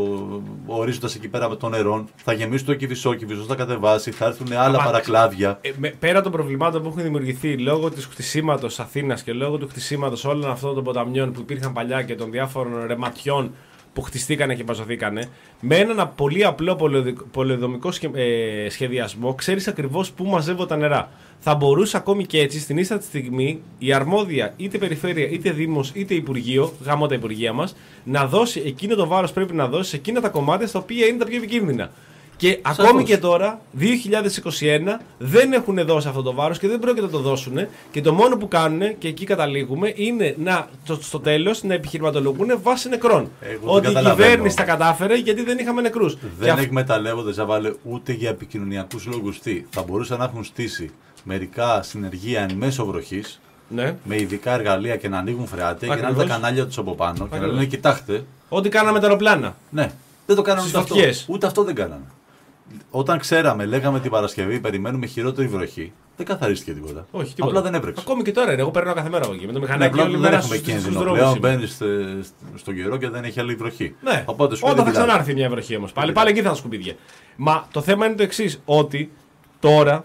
Speaker 4: ο ορίζοντας εκεί πέρα με των νερών, θα γεμίσει το Κηφισό, Κηφισός θα κατεβάσει, θα έρθουν άλλα παρακλάδια.
Speaker 2: Ε, με, πέρα των προβλημάτων που έχουν δημιουργηθεί λόγω του χτισήματος Αθήνας και λόγω του χτισήματος όλων αυτών των ποταμιών που υπήρχαν παλιά και των διάφορων ρεματιών που χτιστήκανε και παζωθήκανε, με έναν πολύ απλό πολεοδομικό ε, σχεδιασμό, ξέρεις ακριβώς πού μαζεύω τα νερά. Θα μπορούσε ακόμη και έτσι στην ίστατη στιγμή η αρμόδια είτε περιφέρεια, είτε δήμος, είτε υπουργείο, γάμο τα υπουργεία μας, να δώσει εκείνο το βάρος πρέπει να δώσει σε εκείνα τα κομμάτια στα οποία είναι τα πιο επικίνδυνα. Και Σαφώς. Ακόμη και τώρα, δύο χιλιάδες είκοσι ένα, δεν έχουν δώσει αυτό το βάρος και δεν πρόκειται να το δώσουν. Και το μόνο που κάνουν, και εκεί καταλήγουμε, είναι να, το, στο τέλος να επιχειρηματολογούν βάσει νεκρών. Εγώ ότι η κυβέρνηση τα κατάφερε γιατί δεν είχαμε νεκρούς.
Speaker 4: Δεν
Speaker 2: αυ...
Speaker 4: εκμεταλλεύονται, Ζαβάλε, ούτε για επικοινωνιακούς λόγους. Τι, θα μπορούσαν να έχουν στήσει μερικά συνεργεία εν μέσω βροχής, ναι, με ειδικά εργαλεία και να ανοίγουν φρεάτια και να είναι τα κανάλια τους από πάνω. Ακριβώς. Και να λένε, κοιτάξτε.
Speaker 2: Ό,τι κάναμε τα αεροπλάνα.
Speaker 4: Ναι, δεν το κάναμε ούτε αυτό. Ούτε αυτό δεν κάναμε. Όταν ξέραμε, λέγαμε την Παρασκευή, περιμένουμε χειρότερη βροχή, δεν καθαρίστηκε τίποτα.
Speaker 2: Όχι, τίποτα.
Speaker 4: Απλά δεν έπρεξε.
Speaker 2: Ακόμη και τώρα είναι. Εγώ παίρνω κάθε μέρα από εκεί. Με το μηχανάκι
Speaker 4: όλη μέρα έχουμε κίνδυνο. Πλέον μπαίνει στον καιρό και δεν έχει άλλη βροχή.
Speaker 2: Ναι, οπότε όταν θα ξανάρθει μια βροχή όμως. Πάλι, πάλι εκεί θα είναι σκουπίδια. Μα το θέμα είναι το εξής, ότι τώρα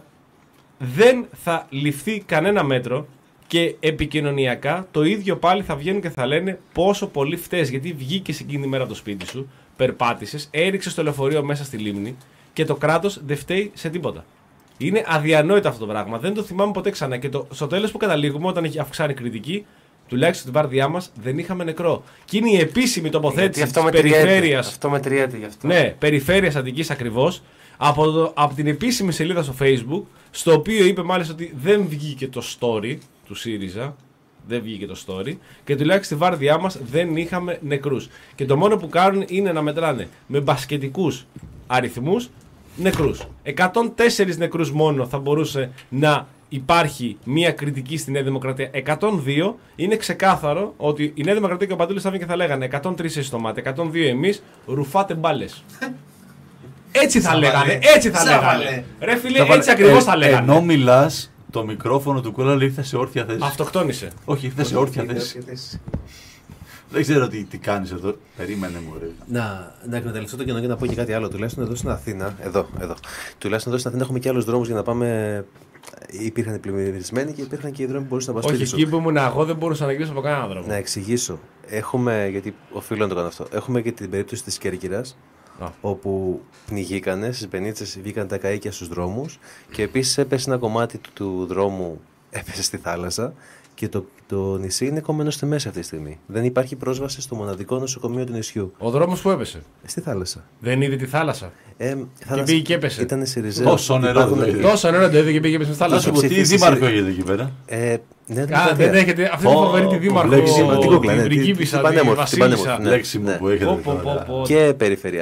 Speaker 2: δεν θα ληφθεί κανένα μέτρο και επικοινωνιακά το ίδιο πάλι θα βγαίνουν και θα λένε πόσο πολύ φταίς. Γιατί βγήκε εκείνη τη μέρα από το σπίτι σου, περπάτησες, έριξες το λεωφορείο μέσα στη λίμνη και το κράτος δεν φταίει σε τίποτα. Είναι αδιανόητο αυτό το πράγμα. Δεν το θυμάμαι ποτέ ξανά. Και το, στο τέλος που καταλήγουμε, όταν έχει αυξάνει κριτική, τουλάχιστον στην βάρδιά μας δεν είχαμε νεκρό. Και είναι η επίσημη τοποθέτηση της περιφέρειας.
Speaker 7: Αυτό μετριέται γι' αυτό.
Speaker 2: Ναι, περιφέρειας Αττικής ακριβώς. Από, το, από την επίσημη σελίδα στο Facebook, στο οποίο είπε μάλιστα ότι δεν βγήκε το story του ΣΥΡΙΖΑ. Δεν βγήκε το story. Και τουλάχιστον στη βάρδιά μας δεν είχαμε νεκρούς. Και το μόνο που κάνουν είναι να μετράνε με μπασκετικούς αριθμούς νεκρούς. εκατόν τέσσερα νεκρούς μόνο θα μπορούσε να υπάρχει μια κριτική στη Νέα Δημοκρατία. εκατόν δύο είναι ξεκάθαρο ότι η Νέα Δημοκρατία και ο Παντούλης θα βγουν και θα λέγανε εκατόν τρία εσείς στο μάτι, εκατόν δύο εμείς, ρουφάτε μπάλες. Έτσι θα λέγανε, έτσι θα λέγανε. Ρε φίλε, έτσι ακριβώς θα λέγανε.
Speaker 4: Ενώ μιλάς, το μικρόφωνο του Κόλλαλ ήρθε σε όρθια θέση.
Speaker 2: Αυτοκτόνησε.
Speaker 4: Όχι, ήρθε σε όρθια θέση. Δεν ξέρω τι, τι κάνεις εδώ. Περίμενε μου, ρε.
Speaker 5: Να, να εκμεταλλευτώ το κοινό και να πω και κάτι άλλο. Τουλάχιστον εδώ στην Αθήνα, εδώ, εδώ. Τουλάχιστον εδώ στην Αθήνα έχουμε και άλλους δρόμους για να πάμε. Υπήρχαν πλημμυρισμένοι και υπήρχαν και οι δρόμοι που μπορούσαν να πας σπίτι σου.
Speaker 2: Όχι, εκεί που ήμουν εγώ δεν μπορούσα να γυρίσω από κανένα δρόμο.
Speaker 5: Να εξηγήσω. Έχουμε, γιατί οφείλω να το κάνω αυτό. Έχουμε και την περίπτωση της Κέρκυρας, όπου πνιγήκανε στις πενίτσες, βγήκαν τα καΐκια στους δρόμους και επίσης έπεσε ένα κομμάτι του, του δρόμου, έπεσε στη θάλασσα και το, το νησί είναι κομμένο στη μέση αυτή τη στιγμή. Δεν υπάρχει πρόσβαση στο μοναδικό νοσοκομείο του νησιού.
Speaker 2: Ο δρόμος που έπεσε.
Speaker 5: Στη θάλασσα.
Speaker 2: Δεν είδε τη θάλασσα.
Speaker 5: Ε,
Speaker 2: και πήγε και έπεσε.
Speaker 5: Ήταν σε ριζέο.
Speaker 4: Τόσο νερό το είδε.
Speaker 2: Τόσο νερό το είδε και πήγε και έπεσε στη θάλασσα.
Speaker 4: Τι δήμαρχο έχετε εκεί πέρα.
Speaker 5: Ε, ναι,
Speaker 2: Α, δεν έχετε αυτή τη φοβερή τη δήμαρχο.
Speaker 5: Την πριγκίπισσα, τη βασίλισσα.
Speaker 4: Λέξιμο που έχετε.
Speaker 5: Και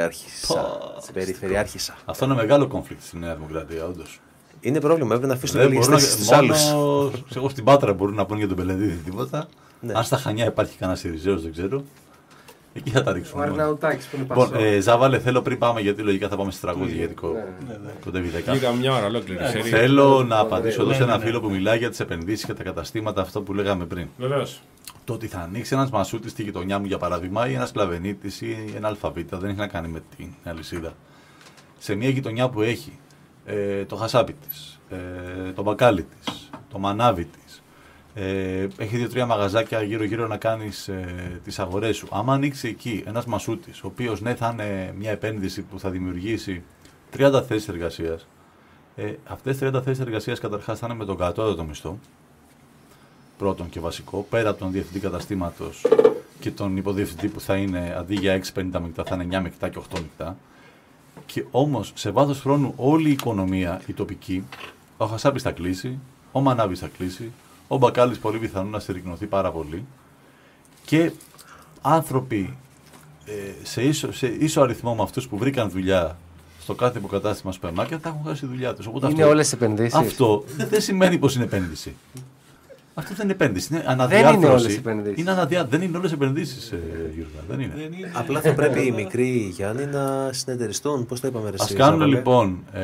Speaker 5: περιφερειάρχησα.
Speaker 4: Αυτό είναι μεγάλο κόμφλικτ στη Νέα Δημοκρατία, όντως.
Speaker 5: Είναι πρόβλημα, έπρεπε να αφήσει το λίγες θέσεις στους άλλους.
Speaker 4: Εγώ στην Πάτρα μπορούν να πούνε για τον Πελεδίδη τίποτα. Ναι. Αν στα Χανιά υπάρχει κανένα Σιριζέος, δεν ξέρω. Εκεί θα τα ρίξουμε.
Speaker 7: Ο Αρναουτάκης που είναι
Speaker 4: λοιπόν, ε, Ζάβαλε, θέλω πριν πάμε, γιατί λογικά θα πάμε στη τραγούδια, γιατί κοντεύει δέκα.
Speaker 2: Λίγα μια ώρα ολόκληρη.
Speaker 4: Θέλω να απαντήσω εδώ σε ένα φίλο που μιλάει για τις επενδύσεις και τα καταστήματα, αυτό που λέγαμε πριν.
Speaker 2: Βεβαίως.
Speaker 4: Το ότι θα ανοίξει ένας μασούτης στη γειτονιά μου, για παράδειγμα, ή ένας κλαβενίτης ή ένα αλφαβήτα, δεν έχει να κάνει με την αλυσίδα. Σε μια γειτονιά που έχει ε, το χασάπι της, ε, το μπακάλι της, το μανάβι της, ε, έχει δύο-τρία μαγαζάκια γύρω-γύρω να κάνεις ε, τις αγορές σου. Άμα ανοίξει εκεί ένας μασούτης, ο οποίος ναι θα είναι μια επένδυση που θα δημιουργήσει τριάντα θέσεις εργασίας, ε, αυτές τις τριάντα θέσεις εργασίας καταρχάς θα είναι με τον κατώτατο μισθό, πρώτον και βασικό, πέρα από τον διευθυντή καταστήματος και τον υποδιευθυντή που θα είναι αντί για έξι πενήντα μεικτά θα είναι εννιά μεικτά και οκτώ μεικτά. Και όμως σε βάθος χρόνου όλη η οικονομία, η τοπική, ο χασάπης θα κλείσει, ο μανάβης θα κλείσει, ο μπακάλης πολύ πιθανόν να συρρυκνωθεί πάρα πολύ και άνθρωποι ε, σε, ίσο, σε ίσο αριθμό με αυτούς που βρήκαν δουλειά στο κάθε υποκατάστημα σούπερ μάρκετ θα έχουν χάσει τη δουλειά τους.
Speaker 7: Οπότε είναι αυτό, όλες επενδύσεις.
Speaker 4: Αυτό δεν σημαίνει πως είναι επένδυση. Αυτό δεν είναι επένδυση, είναι αναδιάρθρωση.
Speaker 7: Δεν είναι όλες επενδύσεις.
Speaker 4: Είναι αναδιά... Δεν είναι όλες επενδύσεις, ε, Γιώργα. Δεν είναι.
Speaker 5: Δεν είναι. Απλά θα πρέπει οι μικροί Γιάννη να συνεταιριστούν. Πώς το είπαμε,
Speaker 4: Ας κάνουν λοιπόν. Ε,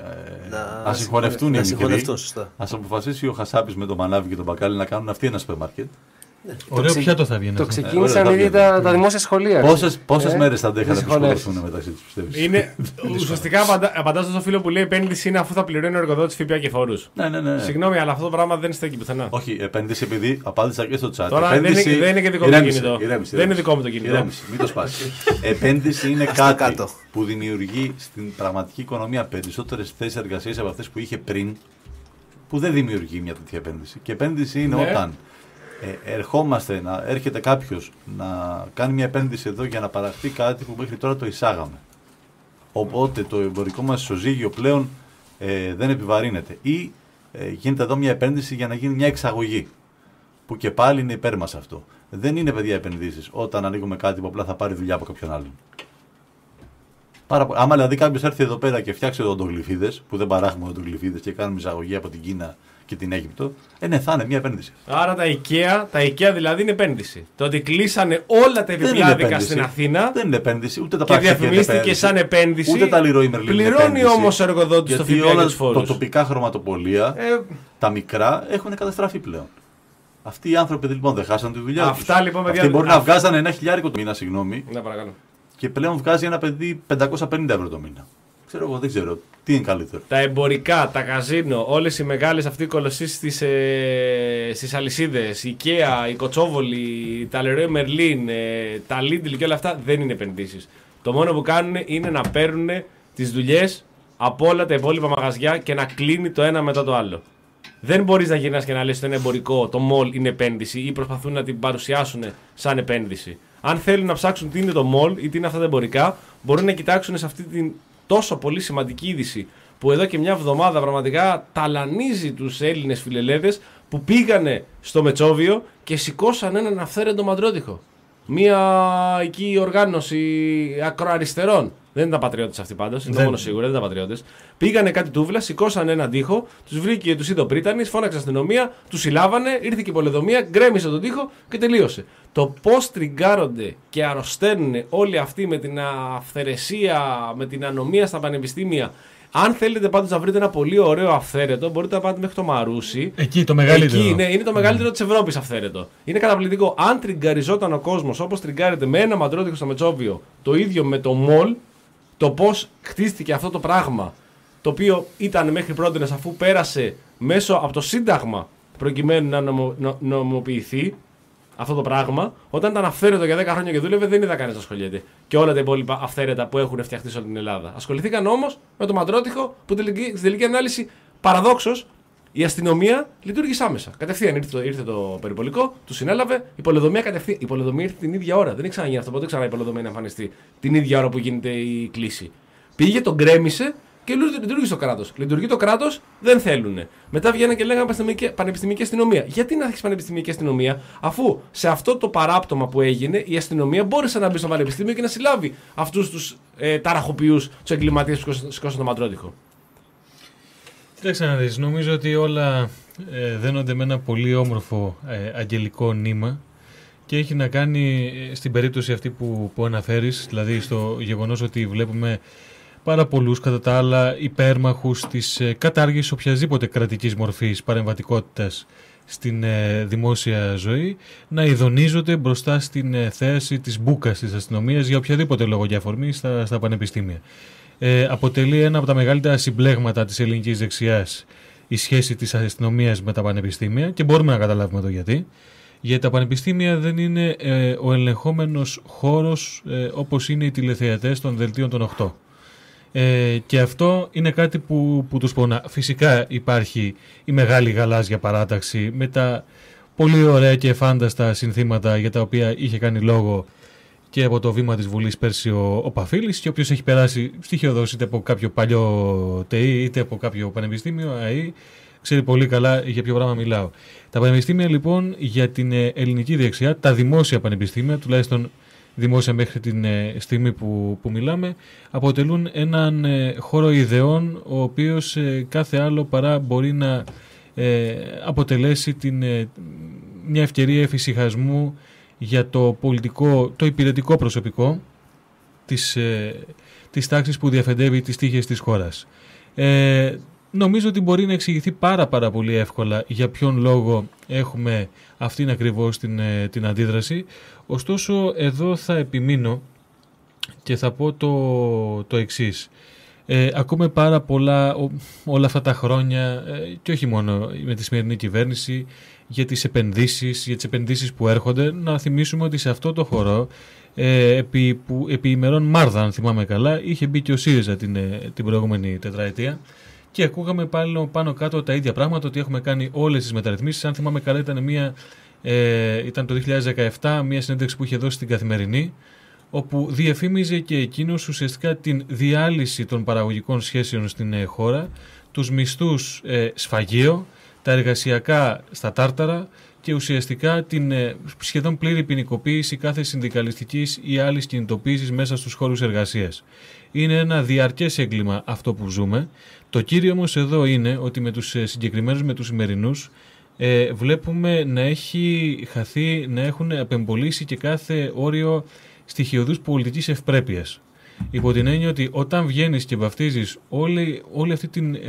Speaker 4: να ας συγχωνευτούν οι μικροί.
Speaker 5: Σωστά.
Speaker 4: Ας αποφασίσει ο Χασάπης με τον Μανάβη και τον Μπακάλι να κάνουν αυτοί ένα σούπερ μάρκετ.
Speaker 6: Ωραίο
Speaker 7: ξε-
Speaker 6: πιάτο θα βγει.
Speaker 7: Το
Speaker 6: αυτό.
Speaker 7: ξεκίνησαν
Speaker 4: Ε, ωραία,
Speaker 7: ήδη
Speaker 4: θα
Speaker 7: τα,
Speaker 4: βγει.
Speaker 7: τα δημόσια σχολεία.
Speaker 4: Πόσες, πόσες
Speaker 7: Ε,
Speaker 4: μέρες θα αντέχανε να
Speaker 7: δυσκολεύσεις.
Speaker 4: ψυχολογηθούν μεταξύ τους, πιστεύεις?
Speaker 2: Είναι, ουσιαστικά απαντά, απαντάς στο φίλο που λέει επένδυση είναι αφού θα πληρώνει ο εργοδότης ΦΠΑ και φόρους.
Speaker 4: Ναι, ναι, ναι.
Speaker 2: Συγγνώμη, αλλά αυτό το πράγμα δεν στέκει πουθενά.
Speaker 4: Όχι, επένδυση επειδή απάντησα και στο chat.
Speaker 2: Τώρα
Speaker 4: επένδυση...
Speaker 2: δεν είναι- δεν είναι και δικό μου το
Speaker 4: Ηρέμησε,
Speaker 2: κινητό.
Speaker 4: ηρέμησε,
Speaker 2: Δεν είναι
Speaker 4: ηρέμησε.
Speaker 2: δικό μου το κινητό.
Speaker 4: Ηρέμησε, μην το σπάσει. Επένδυση είναι
Speaker 5: το
Speaker 4: κάτι
Speaker 5: κάτω.
Speaker 4: που δημιουργεί στην πραγματική οικονομία περισσότερες θέσεις εργασίας από αυτές που είχε πριν, που δεν δημιουργεί μια τέτοια επένδυση. Και επένδυση είναι
Speaker 2: Ναι.
Speaker 4: όταν ε, ερχόμαστε, να έρχεται κάποιος να κάνει μια επένδυση εδώ για να παραχθεί κάτι που μέχρι τώρα το εισάγαμε. Οπότε το εμπορικό μας ισοζύγιο πλέον ε, δεν επιβαρύνεται. Ή ε, γίνεται εδώ μια επένδυση για να γίνει μια εξαγωγή. Που και πάλι είναι υπέρ μας αυτό. Δεν είναι, παιδιά, επενδύσεις όταν ανοίγουμε κάτι που απλά θα πάρει δουλειά από κάποιον άλλον. Πάρα πο- Άμα δηλαδή κάποιος έρθει εδώ πέρα και φτιάξει οδοντογλυφίδες, που δεν παράγουμε οδοντογλυφίδες και κάνουμε εισαγωγή από την Κίνα και την Αίγυπτο, ε, ναι, θα είναι μια επένδυση.
Speaker 2: Άρα τα IKEA, τα IKEA δηλαδή είναι επένδυση. Το ότι κλείσανε όλα τα
Speaker 4: Δεν είναι
Speaker 2: επιπλάδικα
Speaker 4: επένδυση.
Speaker 2: στην Αθήνα
Speaker 4: Δεν είναι επένδυση, ούτε τα
Speaker 2: και
Speaker 4: πράξια
Speaker 2: διαφημίστηκε σαν επένδυση.
Speaker 4: Ούτε τα Leroy Merlin είναι
Speaker 2: Πληρώνει
Speaker 4: επένδυση.
Speaker 2: όμως ο εργοδότης το
Speaker 4: Γιατί
Speaker 2: ΦΠΑ και
Speaker 4: όλα
Speaker 2: τους
Speaker 4: τα
Speaker 2: φόρους.
Speaker 4: τοπικά χρωματοπολία,
Speaker 2: Ε,
Speaker 4: τα μικρά, έχουν καταστραφεί πλέον. Αυτοί οι άνθρωποι λοιπόν δεν χάσαν τη δουλειά τους.
Speaker 2: Αυτά, λοιπόν, παιδιά,
Speaker 4: Αυτοί μπορεί
Speaker 2: α-
Speaker 4: να βγάζαν ένα χιλιάρικο το μήνα, συγγνώμη,
Speaker 2: ναι, παρακαλώ.
Speaker 4: και πλέον βγάζει ένα παιδί πεντακόσια πενήντα ευρώ το μήνα. Ξέρω εγώ, δεν ξέρω. Τι είναι καλύτερο.
Speaker 2: Τα εμπορικά, τα καζίνο, όλες οι μεγάλες αυτοί οι κολοσσίες στις, ε, στις αλυσίδες, η IKEA, η Κοτσόβολη, τα Leroy Merlin, ε, τα Lidl και όλα αυτά δεν είναι επενδύσεις. Το μόνο που κάνουν είναι να παίρνουν τις δουλειές από όλα τα υπόλοιπα μαγαζιά και να κλείνει το ένα μετά το άλλο. Δεν μπορείς να γυρνάς και να λες ότι είναι εμπορικό, το mall είναι επένδυση ή προσπαθούν να την παρουσιάσουν σαν επένδυση. Αν θέλουν να ψάξουν τι είναι το mall ή τι είναι αυτά τα εμπορικά, μπορούν να κοιτάξουν σε αυτή την τόσο πολύ σημαντική είδηση που εδώ και μια εβδομάδα πραγματικά ταλανίζει τους Έλληνες φιλελέδες που πήγανε στο Μετσόβιο και σηκώσαν έναν αυθαίρετο μαντρότυχο. Μία εκεί οργάνωση ακροαριστερών. Δεν ήταν πατριώτες αυτοί πάντως, είναι το
Speaker 6: Δεν.
Speaker 2: μόνο σίγουρο, δεν ήταν πατριώτες. Πήγανε κάτι τούβλα, σηκώσαν έναν τοίχο, τους βρήκε, τους είδε ο Πρίτανης, φώναξε αστυνομία, τους συλλάβανε, ήρθε και η πολεοδομία, γκρέμισε τον τοίχο και τελείωσε. Το πώς τριγκάρονται και αρρωσταίνουν όλοι αυτοί με την αυθαιρεσία, με την ανομία στα πανεπιστήμια. Αν θέλετε πάντως να βρείτε ένα πολύ ωραίο αυθαίρετο, μπορείτε να πάτε μέχρι το Μαρούσι.
Speaker 6: Εκεί το μεγαλύτερο.
Speaker 2: Εκεί, ναι, είναι το μεγαλύτερο της Ευρώπης αυθαίρετο. Είναι καταπληκτικό. Αν τριγκαριζόταν ο κόσμος όπως τριγκάρεται με ένα μαντρότυχο στο Μετσόβιο, το ίδιο με το μολ, το πώς χτίστηκε αυτό το πράγμα, το οποίο ήταν μέχρι πρώτη αφού πέρασε μέσω από το Σύνταγμα προκειμένου να νομο, νο, νομοποιηθεί αυτό το πράγμα, όταν ήταν αυθαίρετο για δέκα χρόνια και δούλευε, δεν είδα κανείς να ασχολιέται. Και όλα τα υπόλοιπα αυθαίρετα που έχουν φτιαχτεί σε όλη την Ελλάδα. Ασχοληθήκαν όμως με το μαντρότυχο που τελική, στην τελική ανάλυση, παραδόξως, η αστυνομία λειτουργήσε άμεσα. Κατευθείαν ήρθε το, ήρθε το περιπολικό, του συνέλαβε, η πολεοδομία κατευθείαν. Η πολεοδομία ήρθε την ίδια ώρα. Δεν έχει ξαναγίνει αυτό, ποτέ ξανά η πολεοδομία να εμφανιστεί την ίδια ώρα που γίνεται η κλήση. Πήγε, τον γκρέμισε και λειτουργήσε το κράτος. Λειτουργεί το κράτος, δεν θέλουν. Μετά βγαίνουν και λέγανε πανεπιστημιακή, πανεπιστημιακή αστυνομία. Γιατί να έχει πανεπιστημιακή αστυνομία, αφού σε αυτό το παράπτωμα που έγινε η αστυνομία μπόρεσε να μπει στο πανεπιστήμιο και να συλλάβει αυτού του ε, ταραχοποιούς, του εγκληματίες που σηκώσαν το μαντρότυχο.
Speaker 6: Κοίταξε να δεις, νομίζω ότι όλα ε, δένονται με ένα πολύ όμορφο ε, αγγελικό νήμα και έχει να κάνει ε, στην περίπτωση αυτή που, που αναφέρεις, δηλαδή στο γεγονός ότι βλέπουμε πάρα πολλούς κατά τα άλλα υπέρμαχους της ε, κατάργησης οποιασδήποτε κρατικής μορφής παρεμβατικότητας στην ε, δημόσια ζωή να ειδονίζονται μπροστά στην ε, θέαση της μπούκας της αστυνομίας για οποιαδήποτε λόγο και αφορμή στα, στα πανεπιστήμια. Ε, αποτελεί ένα από τα μεγαλύτερα συμπλέγματα της ελληνικής δεξιάς η σχέση της αστυνομίας με τα πανεπιστήμια και μπορούμε να καταλάβουμε το γιατί. Γιατί τα πανεπιστήμια δεν είναι ε, ο ελεγχόμενος χώρος ε, όπως είναι οι τηλεθεατές των δελτίων των οκτώ. Ε, και αυτό είναι κάτι που, που τους πονά. Φυσικά υπάρχει η μεγάλη γαλάζια παράταξη με τα πολύ ωραία και φάνταστα συνθήματα για τα οποία είχε κάνει λόγο και από το βήμα της Βουλής πέρσι ο, ο Παφίλης και όποιος έχει περάσει στοιχειοδός είτε από κάποιο παλιό ΤΕΙ είτε από κάποιο πανεπιστήμιο ΑΕΗ ξέρει πολύ καλά για ποιο πράγμα μιλάω. Τα πανεπιστήμια λοιπόν για την ελληνική δεξιά, τα δημόσια πανεπιστήμια, τουλάχιστον δημόσια μέχρι την στιγμή που, που μιλάμε, αποτελούν έναν ε, χώρο ιδεών ο οποίος ε, κάθε άλλο παρά μπορεί να ε, αποτελέσει την, ε, μια ευκαιρία εφησυχασμού για το πολιτικό, το υπηρετικό προσωπικό της, ε, της τάξης που διαφεντεύει τις τύχες της χώρας. Ε, νομίζω ότι μπορεί να εξηγηθεί πάρα πάρα πολύ εύκολα για ποιον λόγο έχουμε αυτήν ακριβώς την, την αντίδραση. Ωστόσο, εδώ θα επιμείνω και θα πω το, το εξής. Ε, ακούμε πάρα πολλά ό, όλα αυτά τα χρόνια ε, και όχι μόνο με τη σημερινή κυβέρνηση για τις επενδύσεις, για τις επενδύσεις που έρχονται. Να θυμίσουμε ότι σε αυτό το χώρο ε, επί, που, επί ημερών Μάρδα, αν θυμάμαι καλά, είχε μπει και ο ΣΥΡΙΖΑ την, την προηγούμενη τετραετία και ακούγαμε πάλι πάνω κάτω τα ίδια πράγματα, ότι έχουμε κάνει όλες τις μεταρρυθμίσεις. Αν θυμάμαι καλά, ήταν, μια, ε, ήταν το δύο χιλιάδες δεκαεπτά μια συνέντευξη που είχε δώσει στην Καθημερινή, όπου διαφήμιζε και εκείνος ουσιαστικά την διάλυση των παραγωγικών σχέσεων στην ε, χώρα, τους μισθούς ε, σφαγείο, τα εργασιακά στα τάρταρα και ουσιαστικά την ε, σχεδόν πλήρη ποινικοποίηση κάθε συνδικαλιστικής ή άλλης κινητοποίησης μέσα στους χώρους εργασίας. Είναι ένα διαρκές έγκλημα αυτό που ζούμε. Το κύριο όμως εδώ είναι ότι με τους ε, συγκεκριμένους, με τους σημερινούς, ε, βλέπουμε να έχει χαθεί, να έχουν απεμπολίσει και κάθε όριο στοιχειωδούς πολιτικής ευπρέπειας. Υπό την έννοια ότι όταν βγαίνεις και βαφτίζεις όλη, όλη αυτή την...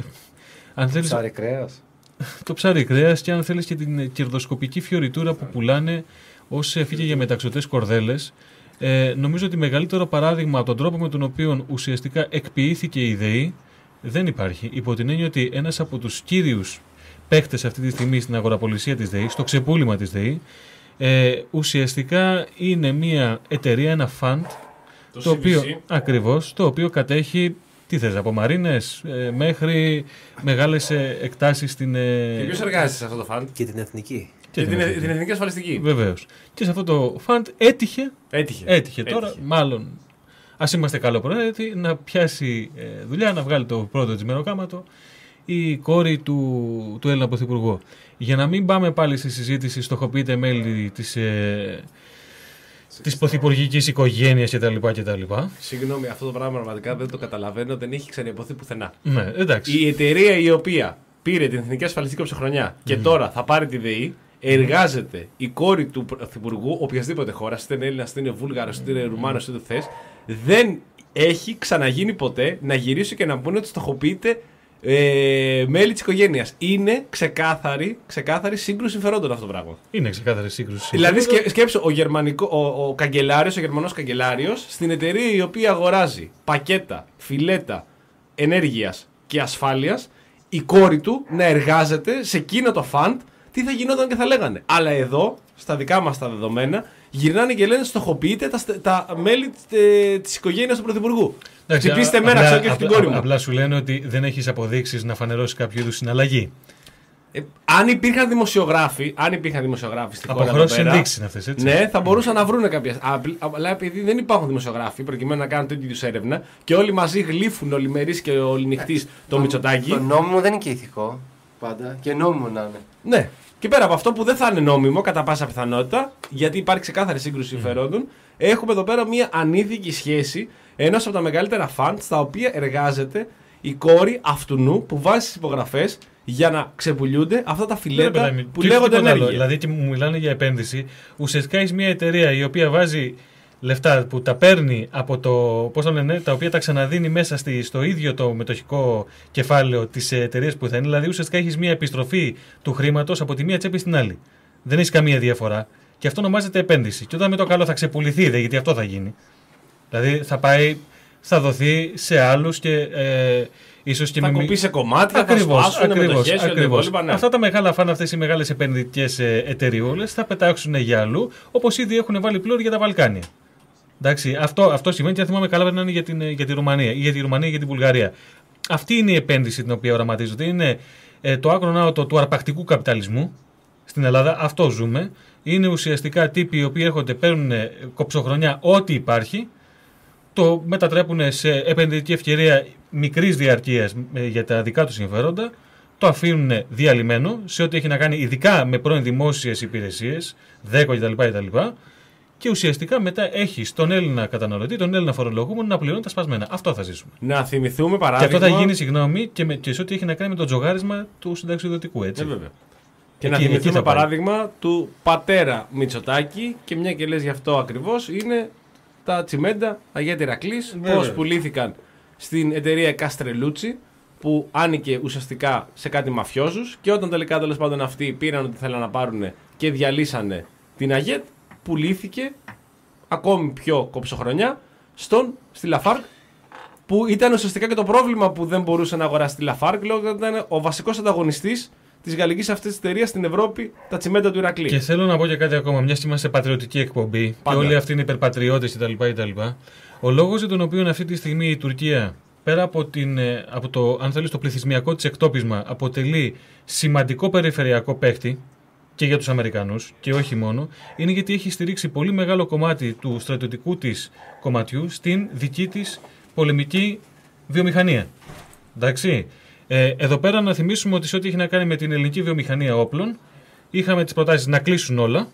Speaker 6: Αν θέλεις,
Speaker 7: ψάρι κρέας.
Speaker 6: Το ψάρι κρέας και αν θέλεις και την κερδοσκοπική φιωριτούρα που πουλάνε ως φύγε για μεταξωτές κορδέλες, ε, νομίζω ότι μεγαλύτερο παράδειγμα από τον τρόπο με τον οποίο ουσιαστικά εκποιήθηκε η ΔΕΗ δεν υπάρχει. Υπό την έννοια ότι ένας από τους κύριους παίκτες αυτή τη στιγμή στην αγοραπολισία της ΔΕΗ, στο ξεπούλημα της ΔΕΗ, Ε, ουσιαστικά είναι μια εταιρεία, ένα φαντ, το, το οποίο, ακριβώς, το οποίο κατέχει, τι θες, από μαρίνες ε, μέχρι μεγάλες ε, εκτάσεις στην... Ε...
Speaker 2: Και ποιος εργάζεται σε αυτό το φαντ?
Speaker 5: Και την εθνική.
Speaker 2: Και, και την, την, την εθνική ασφαλιστική.
Speaker 6: Βεβαίως. Και σε αυτό το φαντ έτυχε,
Speaker 2: έτυχε,
Speaker 6: έτυχε τώρα, έτυχε. Μάλλον, ας είμαστε καλοπροαίρετοι, να πιάσει ε, δουλειά, να βγάλει το πρώτο της μεροκάματο η κόρη του, του Έλληνα Πρωθυπουργού. Για να μην πάμε πάλι στη συζήτηση, στοχοποιείται μέλη της, ε, της πρωθυπουργικής οικογένειας κτλ.
Speaker 2: Συγγνώμη, αυτό το πράγμα πραγματικά δεν το καταλαβαίνω, δεν έχει ξαναυποθεί πουθενά.
Speaker 6: Ναι, εντάξει.
Speaker 2: Η εταιρεία η οποία πήρε την Εθνική Ασφαλιστική Ψυχρονιά και mm. τώρα θα πάρει τη ΔΕΗ, εργάζεται η κόρη του Πρωθυπουργού οποιασδήποτε χώρα, είτε είναι Έλληνα, είτε είναι Βούλγαρο, είτε είναι Ρουμάνο, είτε θες, δεν έχει ξαναγίνει ποτέ να γυρίσει και να πούνε ότι στοχοποιείται Ε, μέλη της οικογένειας. Είναι ξεκάθαρη, ξεκάθαρη σύγκρουση συμφερόντων αυτό το πράγμα.
Speaker 6: Είναι ξεκάθαρη σύγκρουση συμφερόντων.
Speaker 2: Δηλαδή σκέ, σκέψου ο, γερμανικό, ο, ο καγκελάριος, ο γερμανός καγκελάριος στην εταιρεία η οποία αγοράζει πακέτα, φιλέτα ενέργειας και ασφάλειας, η κόρη του να εργάζεται σε εκείνο το φαντ, τι θα γινόταν και θα λέγανε. Αλλά εδώ, στα δικά μας τα δεδομένα, γυρνάνε και λένε στοχοποιείτε τα, τα μέλη ε, της οικογένειας του Πρωθυπουργού. Χτυπήστε μέρα, ξέρω και την κόρη μου.
Speaker 6: Απλά σου λένε ότι δεν έχεις αποδείξεις να φανερώσει κάποιο είδους συναλλαγή.
Speaker 2: Ε, αν υπήρχαν δημοσιογράφοι, αν υπήρχαν δημοσιογράφοι στην χώρα εδώ πέρα,
Speaker 6: ενδείξεις είναι αυτές, έτσι.
Speaker 2: Ναι, θα μπορούσαν να βρουν κάποια. Αλλά επειδή δεν υπάρχουν δημοσιογράφοι προκειμένου να κάνουν τέτοιου είδους έρευνα και όλοι μαζί γλύφουν ολημερής και οληνυχτής το Μητσοτάκη.
Speaker 7: Το νόμιμο δεν είναι και ηθικό πάντα. Και νόμιμο να είναι.
Speaker 2: Ναι. Και πέρα από αυτό που δεν θα είναι νόμιμο κατά πάσα πιθανότητα, γιατί υπάρχει ξεκάθαρη σύγκρουση συμφερόντων, mm. έχουμε εδώ πέρα μια ανήθικη σχέση ενός από τα μεγαλύτερα φαντ στα οποία εργάζεται η κόρη αυτού που βάζει τις υπογραφές για να ξεπουλιούνται αυτά τα φιλέτα ναι, που λέγονται ενέργεια.
Speaker 6: Δηλαδή και μου μιλάνε για επένδυση. Ουσιαστικά έχει μια εταιρεία η οποία βάζει λεφτά που τα παίρνει από το. Πώς το λένε, τα οποία τα ξαναδίνει μέσα στη, στο ίδιο το μετοχικό κεφάλαιο της εταιρείας που θα είναι. Δηλαδή ουσιαστικά έχει μια επιστροφή του χρήματος από τη μία τσέπη στην άλλη. Δεν έχει καμία διαφορά. Και αυτό ονομάζεται επένδυση. Και όταν με το καλό θα ξεπουληθεί, δε, γιατί αυτό θα γίνει. Δηλαδή θα πάει, θα δοθεί σε άλλους και ε, ίσως και
Speaker 2: θα
Speaker 6: με.
Speaker 2: κοπεί σε κομμάτια,
Speaker 6: ακριβώς,
Speaker 2: θα σπάσουν
Speaker 6: ακριβώς, ακριβώς.
Speaker 2: Ναι.
Speaker 6: Αυτά τα μεγάλα φαν, αυτές οι μεγάλες επενδυτικές εταιρείες θα πετάξουν για αλλού, όπως ήδη έχουν βάλει πλώρη για τα Βαλκάνια. Εντάξει, αυτό, αυτό σημαίνει και αν θυμάμαι καλά πρέπει να είναι για, την, για τη Ρουμανία ή για τη Ρουμανία ή για την Βουλγαρία. Αυτή είναι η επένδυση την οποία οραματίζονται. Είναι ε, το άκρο ναότο του αρπακτικού καπιταλισμού στην Ελλάδα. Αυτό ζούμε. Είναι ουσιαστικά τύποι οι οποίοι έρχονται, παίρνουν κοψοχρονιά ό,τι υπάρχει, το μετατρέπουν σε επενδυτική ευκαιρία μικρής διαρκείας για τα δικά τους συμφέροντα, το αφήνουν διαλυμένο σε ό,τι έχει να κάνει ειδικά με πρώην δημόσιες υπηρεσίες, ΔΕΚΟ κτλ. Και ουσιαστικά μετά έχει τον Έλληνα καταναλωτή, τον Έλληνα φορολογούμενο να πληρώνει τα σπασμένα. Αυτό θα ζήσουμε.
Speaker 2: Να θυμηθούμε παράδειγμα.
Speaker 6: Και αυτό θα γίνει, συγγνώμη, και, με, και σε ό,τι έχει να κάνει με το τζογάρισμα του συνταξιοδοτικού. Έτσι.
Speaker 2: Ε, βέβαια. Και εκεί, να θυμηθούμε παράδειγμα του πατέρα Μητσοτάκη, και μια και λες γι' αυτό ακριβώς, είναι τα τσιμέντα Αγία Ηρακλής. Πώς πουλήθηκαν στην εταιρεία Καστρελούτσι, που άνοικε ουσιαστικά σε κάτι μαφιόζους και όταν τελικά τέλος πάντων αυτοί πήραν ότι θέλαν να πάρουν και διαλύσανε την ΑΓΕΤ, πουλήθηκε ακόμη πιο κομψοχρονιά στον, στη Λαφάρκ, που ήταν ουσιαστικά και το πρόβλημα που δεν μπορούσε να αγοράσει τη Λαφάρκ, λόγω ότι ήταν ο βασικός ανταγωνιστής της γαλλικής αυτής εταιρείας στην Ευρώπη, τα τσιμέντα του Ηρακλή.
Speaker 6: Και θέλω να πω και κάτι ακόμα, μια και είμαστε πατριωτική εκπομπή
Speaker 2: Πάντα.
Speaker 6: και όλοι αυτοί είναι υπερπατριώτες κτλ. Ο λόγος για τον οποίο αυτή τη στιγμή η Τουρκία, πέρα από, την, από το, αν θέλεις, το πληθυσμιακό της εκτόπισμα, αποτελεί σημαντικό περιφερειακό παίκτη και για τους Αμερικανούς και όχι μόνο, είναι γιατί έχει στηρίξει πολύ μεγάλο κομμάτι του στρατιωτικού της κομματιού στην δική της πολεμική βιομηχανία. Εντάξει. Ε, εδώ πέρα να θυμίσουμε ότι σε ό,τι έχει να κάνει με την ελληνική βιομηχανία όπλων, είχαμε τις προτάσεις να κλείσουν όλα.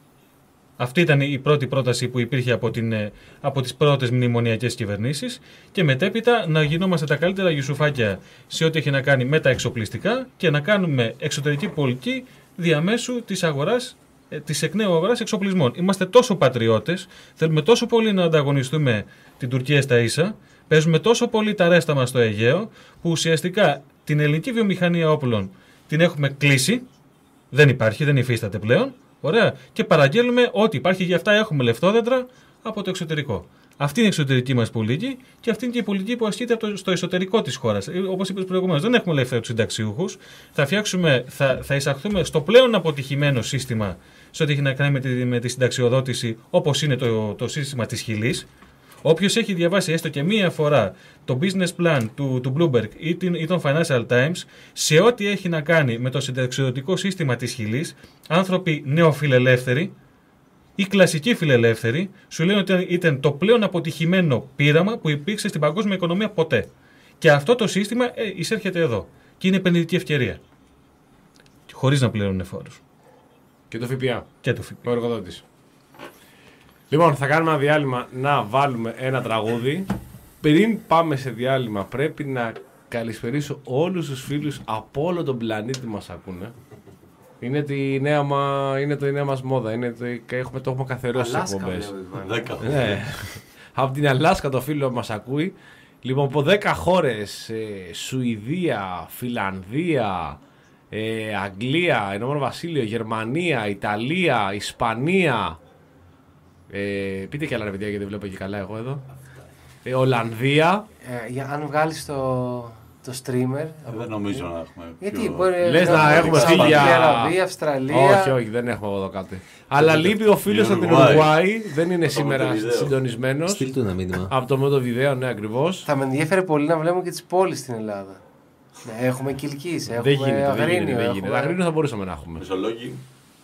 Speaker 6: Αυτή ήταν η πρώτη πρόταση που υπήρχε από, την, από τις πρώτες μνημονιακές κυβερνήσεις και μετέπειτα να γινόμαστε τα καλύτερα γιουσουφάκια σε ό,τι έχει να κάνει με τα εξοπλιστικά και να κάνουμε εξωτερική πολιτική διαμέσου της αγοράς, της εκ νέου αγοράς εξοπλισμών. Είμαστε τόσο πατριώτες, θέλουμε τόσο πολύ να ανταγωνιστούμε την Τουρκία στα ίσα, παίζουμε τόσο πολύ τα ρέστα μας στο Αιγαίο, που ουσιαστικά την ελληνική βιομηχανία όπλων την έχουμε κλείσει, δεν υπάρχει, δεν υφίσταται πλέον. Ωραία. Και παραγγέλνουμε ό,τι υπάρχει, γι' αυτά έχουμε λεφτόδεντρα από το εξωτερικό. Αυτή είναι η εξωτερική μας πολιτική και αυτή είναι και η πολιτική που ασκείται από το, στο εσωτερικό της χώρας. Όπως είπες προηγουμένως, δεν έχουμε ελευθερία τους συνταξιούχους. Θα, φτιάξουμε, θα, θα εισαχθούμε στο πλέον αποτυχημένο σύστημα σε ό,τι έχει να κάνει με τη, με τη συνταξιοδότηση, όπως είναι το, το σύστημα της Χιλής. Όποιος έχει διαβάσει έστω και μία φορά το business plan του, του Bloomberg ή, την, ή των Financial Times, σε ό,τι έχει να κάνει με το συνταξιοδοτικό σύστημα της Χιλής, άνθρωποι νεοφιλελεύθεροι ή κλασικοί φιλελεύθεροι, σου λένε ότι ήταν το πλέον αποτυχημένο πείραμα που υπήρξε στην παγκόσμια οικονομία ποτέ. Και αυτό το σύστημα ε, εισέρχεται εδώ. Και είναι επενδυτική ευκαιρία. Χωρίς να πληρώνουν φόρους.
Speaker 2: Και το ΦΠΑ.
Speaker 6: Και το ΦΠΑ.
Speaker 2: Ο εργοδότης. Λοιπόν, θα κάνουμε ένα διάλειμμα να βάλουμε ένα τραγούδι. Πριν πάμε σε διάλειμμα, πρέπει να καλησπερίσω όλους τους φίλους από όλο τον πλανήτη μας ακούνε. Είναι, τη νέα μα, είναι το η νέα μας μόδα. Είναι το, έχουμε, το έχουμε καθιερώσει στις εκπομπές. Ναι. Από την Αλάσκα το φίλο μας ακούει. Λοιπόν, από δέκα χώρες, ε, Σουηδία, Φιλανδία, ε, Αγγλία, Ηνωμένο Βασίλειο, Γερμανία, Ιταλία, Ισπανία. Ε, πείτε και άλλα ρε παιδιά γιατί βλέπω και καλά εγώ εδώ. Ε, Ολλανδία.
Speaker 7: Ε, για, αν βγάλεις το, το streamer.
Speaker 4: Ε, δεν νομίζω να έχουμε.
Speaker 7: Γιατί
Speaker 4: πιο...
Speaker 7: μπορεί
Speaker 2: Λες να, να έχουμε φίλια.
Speaker 7: Σαουδική Αραβία, Αυστραλία.
Speaker 2: Όχι, όχι, δεν έχουμε εδώ κάτι. Αλλά λείπει ο φίλος από την Ουρουάη. Δεν είναι σήμερα συντονισμένος.
Speaker 8: Στείλ του ένα μήνυμα.
Speaker 2: Από το μότο βιδέο, ναι, ακριβώς.
Speaker 7: Θα με ενδιαφέρει πολύ να βλέπουμε και τις πόλεις στην Ελλάδα. Ναι, έχουμε Κιλκής, έχουμε
Speaker 2: δεν γίνεται,
Speaker 7: Αγρίνιο.
Speaker 2: δεν γίνεται, δεν γίνεται.
Speaker 7: Έχουμε...
Speaker 2: Αγρίνιο θα μπορούσαμε να έχουμε.
Speaker 4: Μεσολόγγι,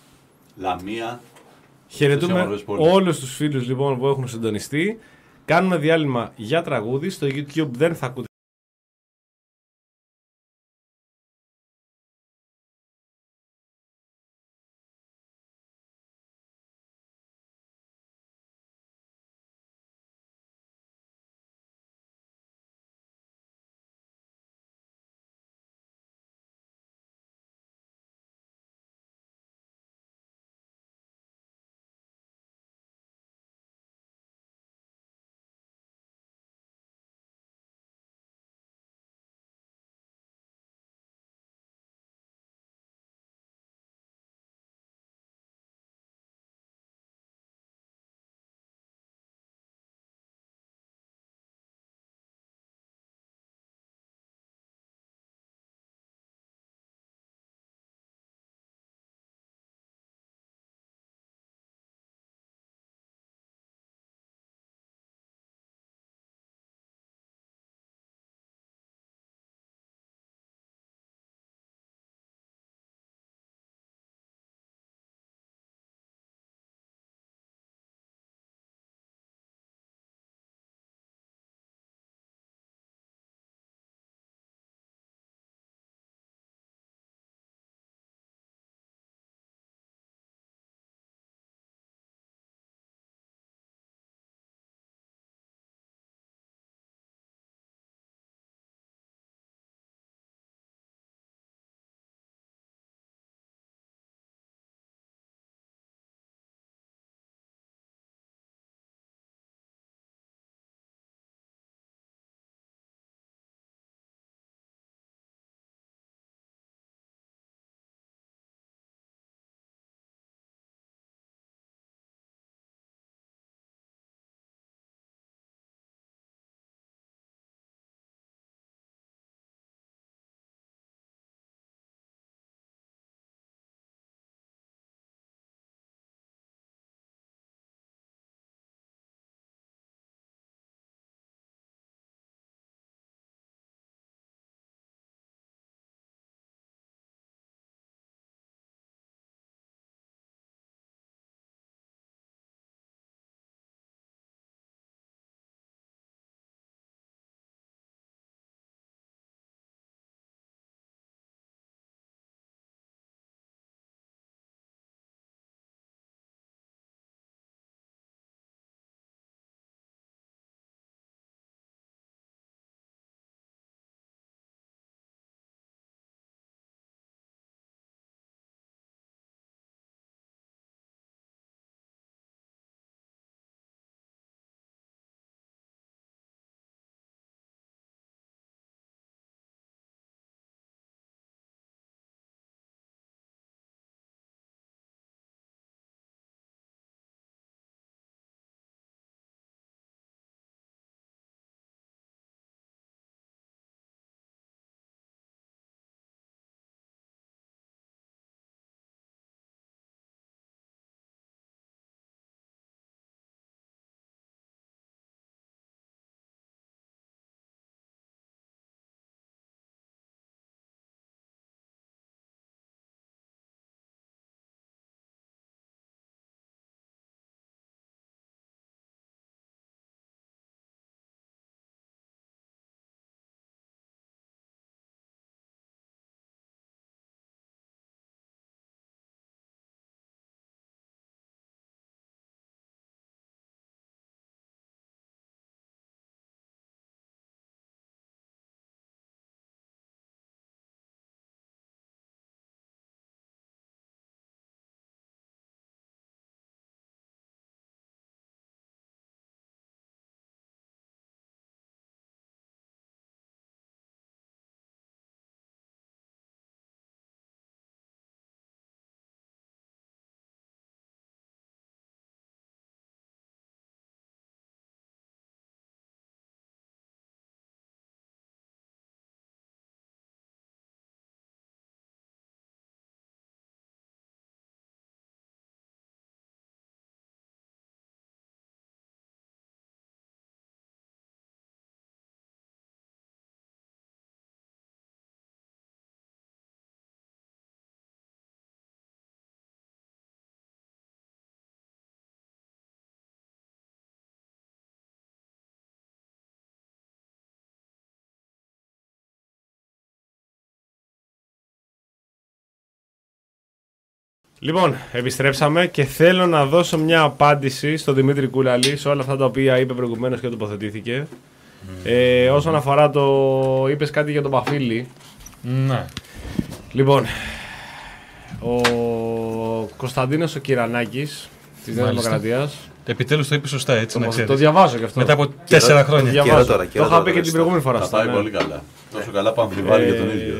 Speaker 4: Λαμία.
Speaker 2: Χαιρετούμε όλους τους φίλους λοιπόν που έχουν συντονιστεί. Κάνουμε διάλειμμα για τραγούδι. Στο YouTube δεν θα ακούτε Λοιπόν, επιστρέψαμε και θέλω να δώσω μια απάντηση στον Δημήτρη Κούλαλη σε όλα αυτά τα οποία είπε προηγουμένως και τοποθετήθηκε. Mm. Ε, όσον αφορά το. Είπες κάτι για τον Παφίλη.
Speaker 6: Ναι.
Speaker 2: Λοιπόν, ο Κωνσταντίνος ο Κυρανάκης της Νέας Δημοκρατίας.
Speaker 6: Επιτέλους το είπε σωστά, έτσι
Speaker 2: το,
Speaker 6: να ξέρεις.
Speaker 2: Το διαβάζω και αυτό.
Speaker 6: Μετά από τέσσερα χρόνια.
Speaker 2: Το,
Speaker 5: καιρό τώρα,
Speaker 2: το είχα πει και την προηγούμενη φορά.
Speaker 4: Θα πάει
Speaker 2: ναι.
Speaker 4: πολύ καλά. Τόσο καλά που αμφιβάλλει για τον ίδιο.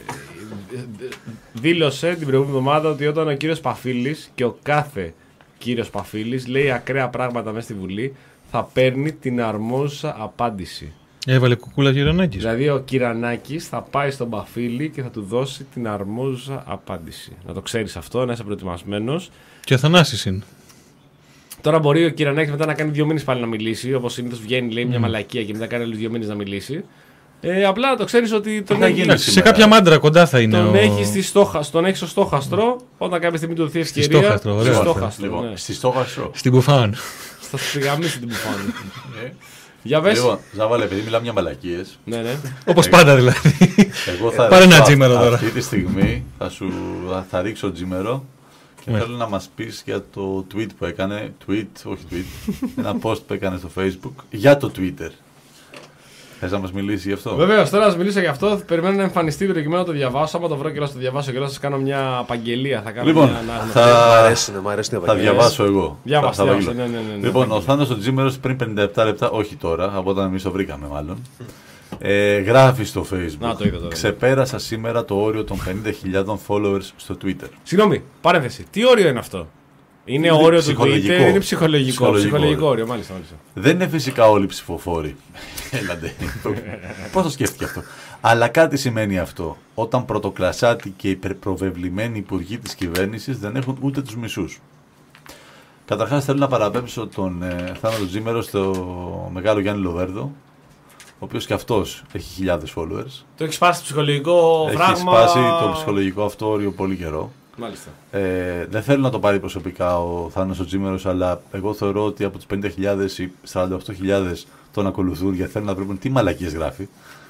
Speaker 2: Δήλωσε την προηγούμενη εβδομάδα ότι όταν ο κύριος Παφίλης και ο κάθε κύριος Παφίλης λέει ακραία πράγματα μέσα στη Βουλή, θα παίρνει την αρμόζουσα απάντηση.
Speaker 6: Έβαλε κουκούλα Κυρανάκης.
Speaker 2: Δηλαδή ο Κυρανάκης θα πάει στον Παφίλη και θα του δώσει την αρμόζουσα απάντηση. Να το ξέρεις αυτό, να είσαι προετοιμασμένος.
Speaker 6: Και ο Θανάσης είναι.
Speaker 2: Τώρα μπορεί ο Κυρανάκης μετά να κάνει δύο μήνες πάλι να μιλήσει. Όπως συνήθως βγαίνει, λέει μια mm. μαλακία και μετά κάνει άλλους δύο μήνες να μιλήσει. Ε, απλά να το ξέρεις ότι τον έχει.
Speaker 6: Σε κάποια μάντρα κοντά θα είναι.
Speaker 2: Τον
Speaker 6: ο...
Speaker 2: έχει στη στόχα, τον έχει στο στόχαστρο. Όταν κάποια στιγμή του δοθεί ευκαιρία.
Speaker 6: Στη στόχαστρο, ωραία.
Speaker 2: Στη στόχαστρο.
Speaker 4: Λοιπόν,
Speaker 2: ναι.
Speaker 4: στη στόχαστρο.
Speaker 6: Στην Μπουφάν.
Speaker 2: Θα σου πηγαμίσει την Μπουφάν. Για πες.
Speaker 4: Λοιπόν, Ζάβαλε, επειδή μιλάμε για μαλακίες.
Speaker 2: Ναι, ναι.
Speaker 6: Όπως πάντα δηλαδή.
Speaker 4: Εγώ θα
Speaker 6: Πάρε ένα τζίμερο τώρα.
Speaker 4: Αυτή τη στιγμή θα, σου, θα ρίξω τζίμερο και ναι. θέλω να μας πεις για το tweet που έκανε. Tweet, όχι tweet. Ένα post που έκανε στο Facebook για το Twitter. Θες να μας μιλήσει γι' αυτό?
Speaker 2: Βεβαίως, τώρα να σας μιλήσω γι' αυτό. Περιμένω να εμφανιστεί προκειμένου να το διαβάσω. Άμα το βρω και να το διαβάσω και να σας κάνω μια απαγγελία. Θα κάνω
Speaker 4: λοιπόν,
Speaker 2: μια ανάγνωση.
Speaker 4: θα...
Speaker 5: Μ' αρέσουν, μ' αρέσουν οι
Speaker 4: θα διαβάσω εγώ.
Speaker 2: Διάβασε,
Speaker 4: θα,
Speaker 2: διάβασε,
Speaker 4: θα
Speaker 2: ναι, ναι, ναι, ναι.
Speaker 4: Λοιπόν, ο Θάνος ο Τζίμερος πριν πενήντα επτά λεπτά, όχι τώρα, από όταν εμείς το βρήκαμε μάλλον, ε, γράφει στο Facebook.
Speaker 2: Να, το είδα τώρα.
Speaker 4: Ξεπέρασα σήμερα το όριο των πενήντα χιλιάδων followers στο Twitter.
Speaker 2: Συγγνώμη, παρένθεση. Τι όριο είναι αυτό? Είναι, είναι όριο του Twitter, είναι ψυχολογικό. Ψυχολογικό, ψυχολογικό όριο, μάλιστα, μάλιστα.
Speaker 4: Δεν είναι φυσικά όλοι ψηφοφόροι. Έλατε. Πώς το σκέφτηκε αυτό? Αλλά κάτι σημαίνει αυτό. Όταν πρωτοκλασσάτοι και υπερπροβεβλημένοι υπουργοί της κυβέρνησης δεν έχουν ούτε τους μισούς. Καταρχάς θέλω να παραπέμψω τον ε, Θάνο Τζίμερο στο μεγάλο Γιάννη Λοβέρδο, ο οποίος και αυτός έχει χιλιάδες followers.
Speaker 2: Το έχει σπάσει το ψυχολογικό
Speaker 4: έχει
Speaker 2: φράγμα.
Speaker 4: Έχει σπάσει το ψυχολογικό αυτό όριο πολύ καιρό.
Speaker 2: Μάλιστα.
Speaker 4: Ε, δεν θέλω να το πάρει προσωπικά ο Θάνος ο Τζίμερος, αλλά εγώ θεωρώ ότι από τους πενήντα χιλιάδες ή σαράντα οκτώ χιλιάδες τον ακολουθούν γιατί θέλουν να βρουν τι μαλακίες γράφει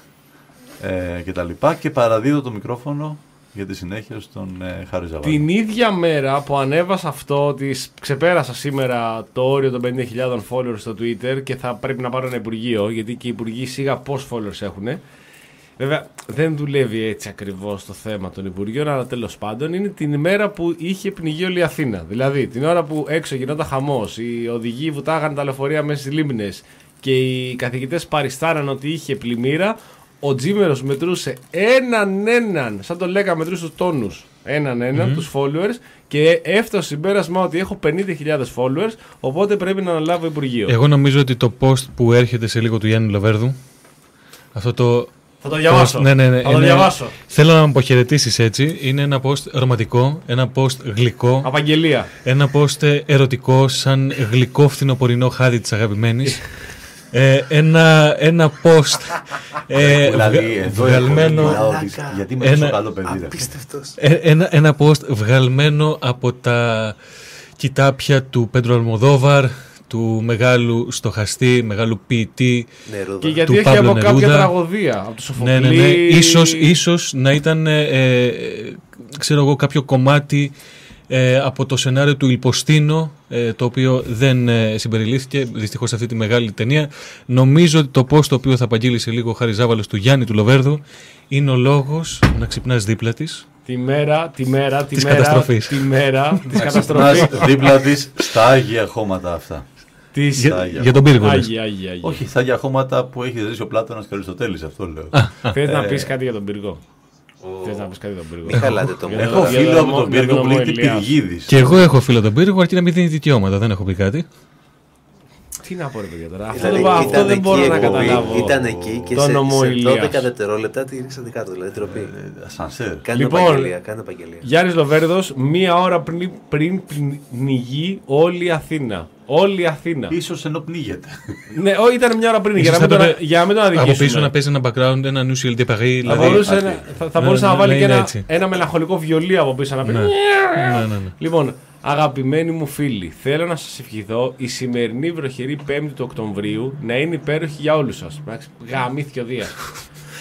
Speaker 4: ε, και τα λοιπά, και παραδίδω το μικρόφωνο για τη συνέχεια στον ε, Χάρη Ζαβάλη.
Speaker 2: Την ίδια μέρα που ανέβασα αυτό ότι ξεπέρασα σήμερα το όριο των πενήντα χιλιάδων followers στο Twitter και θα πρέπει να πάρω ένα υπουργείο, γιατί και οι υπουργοί σίγα πόσους followers έχουν. Βέβαια δεν δουλεύει έτσι ακριβώς το θέμα των υπουργείων, αλλά τέλος πάντων είναι την ημέρα που είχε πνιγεί όλη η Αθήνα. Δηλαδή την ώρα που έξω γινόταν χαμός, οι οδηγοί βουτάγαν τα λεωφορεία μέσα στις λίμνες και οι καθηγητές παριστάραν ότι είχε πλημμύρα, ο Τζίμερος μετρούσε έναν έναν, σαν το λέγαμε, μετρούσε τους τόνους, έναν έναν, mm-hmm. τους followers, και έφτασε συμπέρασμα ότι έχω πενήντα χιλιάδες followers, οπότε πρέπει να αναλάβω υπουργείο.
Speaker 6: Εγώ νομίζω ότι το post που έρχεται σε λίγο του Γιάννη Λοβέρδου, αυτό το...
Speaker 2: Θα το διαβάσω.
Speaker 6: Post, ναι, ναι, ναι,
Speaker 2: θα το
Speaker 6: είναι,
Speaker 2: διαβάσω.
Speaker 6: Θέλω να με αποχαιρετήσεις έτσι. Είναι ένα post ρομαντικό, ένα post γλυκό.
Speaker 2: Απαγγελία.
Speaker 6: Ένα post ερωτικό, σαν γλυκό φθινοπορεινό χάδι της αγαπημένης. ε, ένα, ένα post ε,
Speaker 4: δηλαδή, εδώ
Speaker 6: βγαλμένο.
Speaker 4: Γιατί με τόσο καλό παιδί.
Speaker 6: Ε, ένα, ένα post βγαλμένο από τα κοιτάπια του Πέντρο Αλμοδόβαρ, του μεγάλου στοχαστή, μεγάλου ποιητή.
Speaker 5: Νερούδα.
Speaker 2: Και γιατί
Speaker 6: του
Speaker 2: έχει
Speaker 6: Παύλου
Speaker 2: από
Speaker 6: Νερούδα.
Speaker 2: κάποια τραγωδία. Από το Σοφοκλή.
Speaker 6: Ναι, ναι, ναι. Ίσως, ίσως να ήταν ε, ε, ξέρω εγώ, κάποιο κομμάτι ε, από το σενάριο του Ιλποστίνο, ε, το οποίο δεν ε, συμπεριλήφθηκε δυστυχώς σε αυτή τη μεγάλη ταινία. Νομίζω ότι το post το οποίο θα απαγγείλει σε λίγο ο Χάρης Ζάβαλος του Γιάννη του Λοβέρδου είναι ο λόγος να ξυπνάς δίπλα της.
Speaker 2: Τη μέρα, τη μέρα, τη
Speaker 6: της
Speaker 2: μέρα,
Speaker 6: καταστροφής.
Speaker 2: τη μέρα της καταστροφής.
Speaker 4: Δίπλα της στα άγια χώματα αυτά.
Speaker 2: Της...
Speaker 6: Για, για τον πύργο.
Speaker 2: Άγια, άγια, άγια.
Speaker 4: Όχι, στα άγια χώματα που έχει ζήσει ο Πλάτωνας και ο Αριστοτέλης, αυτό λέω.
Speaker 2: Θες να πεις κάτι για τον πύργο? Θες να πεις κάτι για τον πύργο?
Speaker 5: Μην χαλάτε το
Speaker 2: Για
Speaker 5: μόνο.
Speaker 4: Έχω
Speaker 2: για
Speaker 4: φίλο
Speaker 2: τον
Speaker 4: από τον
Speaker 2: Μο-
Speaker 4: πύργο
Speaker 2: για τον
Speaker 4: που λέγεται
Speaker 2: Μωηλιάς.
Speaker 4: Πυργίδης.
Speaker 6: Και εγώ έχω φίλο τον πύργο, αρκεί να μην δίνει δικαιώματα. Δεν έχω πει κάτι.
Speaker 2: Τι να πω ρε παιδιά τώρα, αυτό
Speaker 5: Ήταν,
Speaker 2: δεν, αυτό
Speaker 5: ήταν
Speaker 2: δεν
Speaker 5: εκεί
Speaker 2: μπορώ
Speaker 5: η
Speaker 2: να
Speaker 5: εκπομπή,
Speaker 2: καταλάβω.
Speaker 5: ήταν εκεί και
Speaker 2: Το
Speaker 5: σε,
Speaker 2: νομό
Speaker 5: σε
Speaker 2: Ηλίας.
Speaker 5: δώδεκα δευτερόλεπτα τη ρίξατε κάτω. Δηλαδή τροπή.
Speaker 4: Ασανσέρ.
Speaker 5: Κάνε
Speaker 2: Λοιπόν,
Speaker 5: επαγγελία. Κάνε επαγγελία.
Speaker 2: Γιάννης Λοβέρδος, μία ώρα πριν, πριν πνιγεί όλη η Αθήνα. Όλη η Αθήνα.
Speaker 4: Ίσως ενώ πνίγεται.
Speaker 2: Ναι, ό, ήταν μια ώρα πριν, για
Speaker 6: Ίσως
Speaker 2: να, μην
Speaker 6: θα
Speaker 2: τον,
Speaker 6: έπρεπε
Speaker 2: για να μην τον
Speaker 6: Από
Speaker 2: αδικήσουμε.
Speaker 6: πίσω να παίζει ένα background, ένα Νουσιελ de Paris.
Speaker 2: Θα
Speaker 6: Δηλαδή,
Speaker 2: μπορούσε,
Speaker 4: άκρη.
Speaker 2: να, θα, θα
Speaker 6: Ναι,
Speaker 2: μπορούσε
Speaker 6: ναι,
Speaker 2: να βάλει
Speaker 6: ναι,
Speaker 2: και
Speaker 6: είναι
Speaker 2: ένα,
Speaker 6: έτσι.
Speaker 2: ένα μελαγχολικό βιολί από πίσω να πει.
Speaker 6: Ναι. Ναι, ναι, ναι.
Speaker 2: Λοιπόν, αγαπημένοι μου φίλοι, θέλω να σας ευχηθώ η σημερινή βροχερή πέμπτη του Οκτωβρίου να είναι υπέροχη για όλους σας. Εντάξει, γαμήθηκε ο Δίας.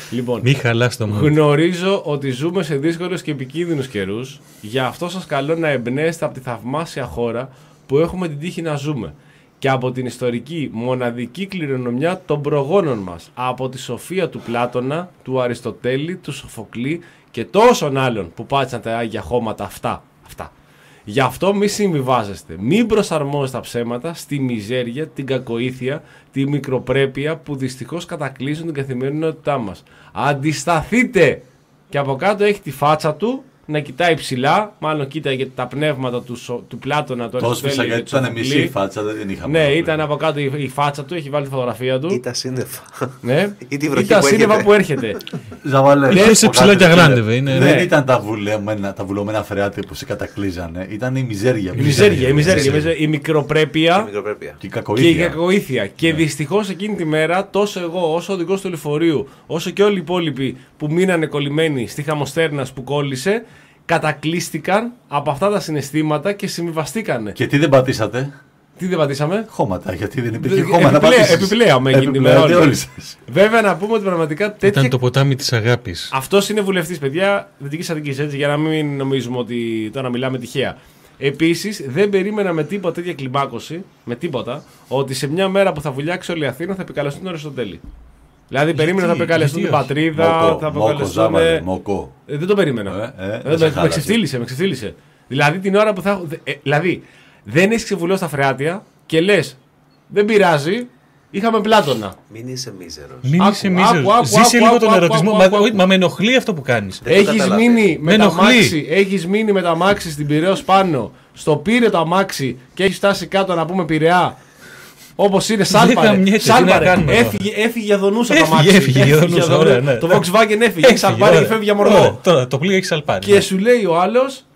Speaker 2: Λοιπόν,
Speaker 6: Μη χαλάς το mood.
Speaker 2: γνωρίζω ότι ζούμε σε δύσκολους και επικίνδυνους καιρούς. Γι' αυτό σας καλώ να εμπνέεστε από τη θαυμάσια χώρα που έχουμε την τύχη να ζούμε. Και από την ιστορική μοναδική κληρονομιά των προγόνων μας. Από τη σοφία του Πλάτωνα, του Αριστοτέλη, του Σοφοκλή και τόσων άλλων που πάτησαν τα άγια χώματα αυτά. αυτά. Γι' αυτό μη συμβιβάζεστε. Μην προσαρμόζεστε τα ψέματα στη μιζέρια, την κακοήθεια, τη μικροπρέπεια που δυστυχώς κατακλείζουν την καθημερινότητά μας. Αντισταθείτε! Και από κάτω έχει τη φάτσα του να κοιτάει ψηλά, μάλλον κοίταγε τα πνεύματα του, του Πλάτωνα, του Αριστοτέλη.
Speaker 4: Τόσο γιατί ήταν μισή η φάτσα, δεν την είχαμε.
Speaker 2: Ναι, ήταν από κάτω η, η φάτσα του, έχει βάλει τη φωτογραφία του.
Speaker 5: Ή τα σύννεφα.
Speaker 2: Ναι,
Speaker 5: Ή τη
Speaker 2: ή
Speaker 5: βροχή
Speaker 2: τα
Speaker 5: που
Speaker 2: σύννεφα
Speaker 5: έρχεται.
Speaker 2: που έρχεται.
Speaker 4: Ζαβαλέ.
Speaker 6: Είσαι ψηλά και αγράντευε. Είναι...
Speaker 4: Δεν
Speaker 2: Ναι.
Speaker 4: ήταν τα βουλωμένα, τα βουλωμένα φρεάτια που σε κατακλείζανε, ήταν η μιζέρια.
Speaker 2: Η μιζέρια, η, μιζέρια, η, μιζέρια, η μικροπρέπεια.
Speaker 5: Η μικροπρέπεια.
Speaker 4: Και η
Speaker 2: Και η
Speaker 4: κακοήθεια.
Speaker 2: κακοήθεια. Και δυστυχώς εκείνη τη μέρα, τόσο εγώ, όσο ο οδηγός του λεωφορείου, όσο και όλοι οι υπόλοιποι που μείνανε κολλημένοι στη χαμοστέρνα που κόλλησε, κατακλείστηκαν από αυτά τα συναισθήματα και συμβιβαστήκανε.
Speaker 4: Και τι δεν πατήσατε?
Speaker 2: Τι δεν πατήσαμε?
Speaker 4: Χώματα, γιατί δεν υπήρχε
Speaker 2: Επι-
Speaker 4: χώμα να
Speaker 2: επιπλέ-
Speaker 4: πατήσεις.
Speaker 2: επιπλέαμε εκείνη τη
Speaker 4: Επιπλέατε
Speaker 2: μέρα όλοι.
Speaker 4: όλοι σας.
Speaker 2: Βέβαια να πούμε ότι πραγματικά τέτοια.
Speaker 6: Ήταν το ποτάμι της αγάπης.
Speaker 2: Αυτός είναι βουλευτής, παιδιά, Δυτικής Αττικής, έτσι, για να μην νομίζουμε ότι τώρα μιλάμε τυχαία. Επίσης, δεν περίμενα με τίποτα τέτοια κλιμάκωση, με τίποτα, ότι σε μια μέρα που θα βουλιάξει όλη η Αθήνα θα επικαλεστούν τον Αριστοτέλη. Δηλαδή, περίμενα θα επικαλεστούν την
Speaker 6: γιατί όχι?
Speaker 2: πατρίδα,
Speaker 4: Μοκό,
Speaker 2: θα
Speaker 4: μοκό,
Speaker 2: επικαλεστούν.
Speaker 4: ζάβαλε, μοκό.
Speaker 2: Ε, δεν το περίμενα.
Speaker 4: Ε, ε,
Speaker 2: Ε,
Speaker 4: δεν σε
Speaker 2: με, με
Speaker 4: χάλασε.
Speaker 2: ξεφτύλισε, με ξεφτύλισε. Δηλαδή, την ώρα που θα. έχω- ε, δηλαδή, δεν έχει ξεβουλώσει τα φρεάτια και λες, δεν πειράζει, είχαμε Πλάτωνα.
Speaker 5: Μην είσαι μίζερος.
Speaker 6: Μην
Speaker 2: Άκου,
Speaker 6: είσαι
Speaker 2: άκου,
Speaker 6: μίζερος.
Speaker 2: άκου,
Speaker 6: Ζήσε
Speaker 2: άκου,
Speaker 6: λίγο
Speaker 2: άκου,
Speaker 6: τον
Speaker 2: άκου,
Speaker 6: ερωτισμό.
Speaker 2: άκου,
Speaker 6: Μα,
Speaker 2: άκου,
Speaker 6: όχι,
Speaker 2: άκου.
Speaker 6: μα με ενοχλεί αυτό που κάνεις.
Speaker 5: Δεν το
Speaker 2: Έχεις
Speaker 5: καταλαβαίνω.
Speaker 2: μείνει, με
Speaker 6: Με
Speaker 2: τα
Speaker 6: ενοχλεί.
Speaker 2: μάξι, έχεις μείνει με τα μάξι στην Πειραιώς πάνω, στο Πύρε το αμάξι και έχεις φτάσει κάτω να πούμε Πειραιά. Όπως είναι, σάλπαρε.
Speaker 6: γαμιέται, τι
Speaker 2: Σάλπαρε.
Speaker 6: να κάνουμε τώρα.
Speaker 2: Έφυγε, έφυγε για Δονούσα το
Speaker 6: Έφυγε,
Speaker 2: αμάξι.
Speaker 6: έφυγε για Δονούσα, ωραία, ναι.
Speaker 2: Το Volkswagen έφυγε, έχει σαλπάρει και
Speaker 6: ωραία.
Speaker 2: φεύγει για
Speaker 6: Ωραία,
Speaker 2: Μοργό.
Speaker 6: τώρα το πλοίο έχει σαλπάρει.
Speaker 2: Και σου λέει ο άλλος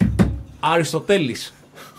Speaker 2: Αριστοτέλης.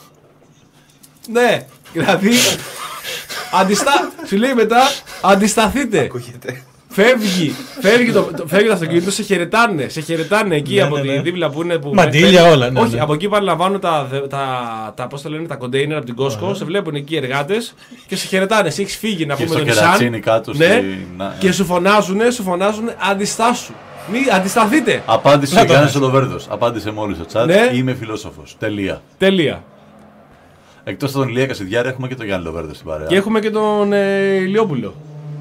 Speaker 2: Ναι, δηλαδή αντιστα... σου λέει μετά αντισταθείτε.
Speaker 5: Ακούγεται.
Speaker 2: Φεύγει, φεύγει το, το, φεύγει το αυτοκίνητο, σε χαιρετάνε. Σε χαιρετάνε εκεί
Speaker 6: Ναι,
Speaker 2: από
Speaker 6: ναι,
Speaker 2: τη
Speaker 6: ναι.
Speaker 2: δίπλα που είναι. Που
Speaker 6: Μαντήλια
Speaker 2: φέρνει-
Speaker 6: όλα, ναι,
Speaker 2: Όχι,
Speaker 6: ναι.
Speaker 2: από εκεί παραλαμβάνουν τα, τα, τα, πώς το λένε, τα κοντέινερ από την Costco. Σε βλέπουν εκεί οι εργάτες και σε χαιρετάνε. Σε έχει φύγει να
Speaker 4: Και
Speaker 2: πούμε
Speaker 4: στο
Speaker 2: τον
Speaker 4: κερατσίνι
Speaker 2: Ισάν.
Speaker 4: κάτω
Speaker 2: Ναι,
Speaker 4: στην- να-
Speaker 2: και σου φωνάζουνε, σου φωνάζουνε αντιστάσου. Μη, αντισταθείτε.
Speaker 4: Απάντησε
Speaker 6: Να
Speaker 4: ο
Speaker 6: το
Speaker 4: Γιάννης
Speaker 6: δεις.
Speaker 4: Ολοβέρδος. Απάντησε μόλις στο chat.
Speaker 2: Ναι.
Speaker 4: Είμαι φιλόσοφος. Τελεία.
Speaker 2: Τέλεια.
Speaker 4: Εκτός από τον Ηλία Κασιδιάρη έχουμε και τον Γιάννη Λοβέρδο στην παρέα.
Speaker 2: Και έχουμε και τον ε, Ηλιόπουλο.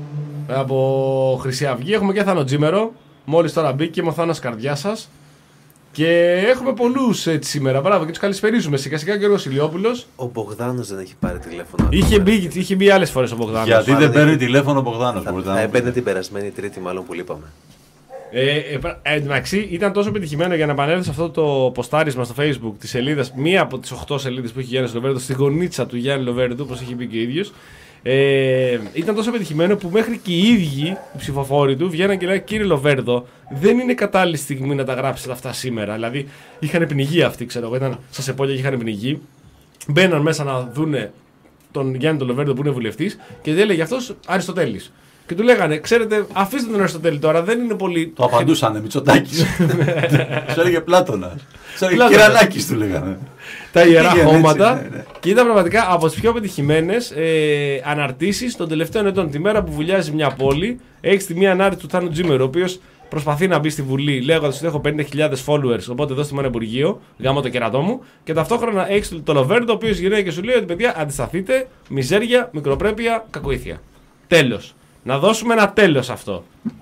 Speaker 2: Από Χρυσή Αυγή έχουμε και Θάνο Τζίμερο. Μόλις τώρα μπήκε με ο Θάνος καρδιά σας. Και έχουμε πολλούς έτσι σήμερα. Μπράβο και τους καλησπερίζουμε. Σιγά σιγά και ο Γιώργος Ηλιόπουλος.
Speaker 5: Ο Μπογδάνος δεν έχει πάρει τηλέφωνο.
Speaker 2: Είχε
Speaker 5: ακόμα.
Speaker 2: μπει, είχε μπει άλλες φορές ο Μπογδάνος.
Speaker 4: Γιατί δεν
Speaker 5: Μάλλον
Speaker 4: παίρνει
Speaker 5: είναι-
Speaker 4: τηλέφωνο ο Μπογδάνος.
Speaker 5: Θα,
Speaker 4: μπορείτε
Speaker 5: θα
Speaker 4: να μου
Speaker 5: έμπαινε
Speaker 4: πείτε.
Speaker 5: την περασμένη Τρίτη, μάλλον που λείπαμε.
Speaker 2: Ε, ε, πρα- ε, εντάξει, ήταν τόσο πετυχημένο για να επανέλθω σε αυτό το ποστάρισμα στο Facebook τη σελίδα, μία από τις οκτώ σελίδες που έχει Γιάννης Λοβέρδο, στη γωνίτσα του Γιάννη Λοβέρδου, όπως έχει πει και ο ίδιος. Ε, ήταν τόσο πετυχημένο που μέχρι και οι ίδιοι οι ψηφοφόροι του βγαίναν και λέγανε: Κύριε Λοβέρδο, δεν είναι κατάλληλη στιγμή να τα γράψετε αυτά σήμερα. Δηλαδή, είχαν πνιγεί αυτοί, ξέρω εγώ, ήταν στα σεπόλια και είχαν πνιγεί. Μπαίναν μέσα να δούνε τον Γιάννη τον Λοβέρδο που είναι βουλευτής και έλεγε αυτός Αριστοτέλης. Και του λέγανε: Ξέρετε, αφήστε τον Αριστοτέλη τώρα, δεν είναι πολύ.
Speaker 4: Το απαντούσανε Μητσοτάκης. Σου έλεγε Πλάτωνα. Σου έλεγε
Speaker 2: Πλάτωνα.
Speaker 4: Κυρανάκης του λέγανε.
Speaker 2: Τα ιερά
Speaker 4: Πήγαινε
Speaker 2: χώματα.
Speaker 4: έτσι, ναι, ναι.
Speaker 2: Και ήταν πραγματικά από τις πιο πετυχημένες ε, αναρτήσεις των τελευταίων ετών. Τη μέρα που βουλιάζει μια πόλη, έχει τη μία ανάρτηση του Θάνου Τζίμερο, ο οποίος προσπαθεί να μπει στη Βουλή λέγοντας ότι έχω πενήντα χιλιάδες followers, οπότε δώστε μου ένα υπουργείο, γάμω το κερατό μου. Και ταυτόχρονα έχει το Λοβέρντο, ο οποίος γυρνάει και σου λέει ότι παιδιά αντισταθείτε, μιζέρια, μικροπρέπεια, κακοήθεια. Τέλος. Να δώσουμε ένα τέλος αυτό.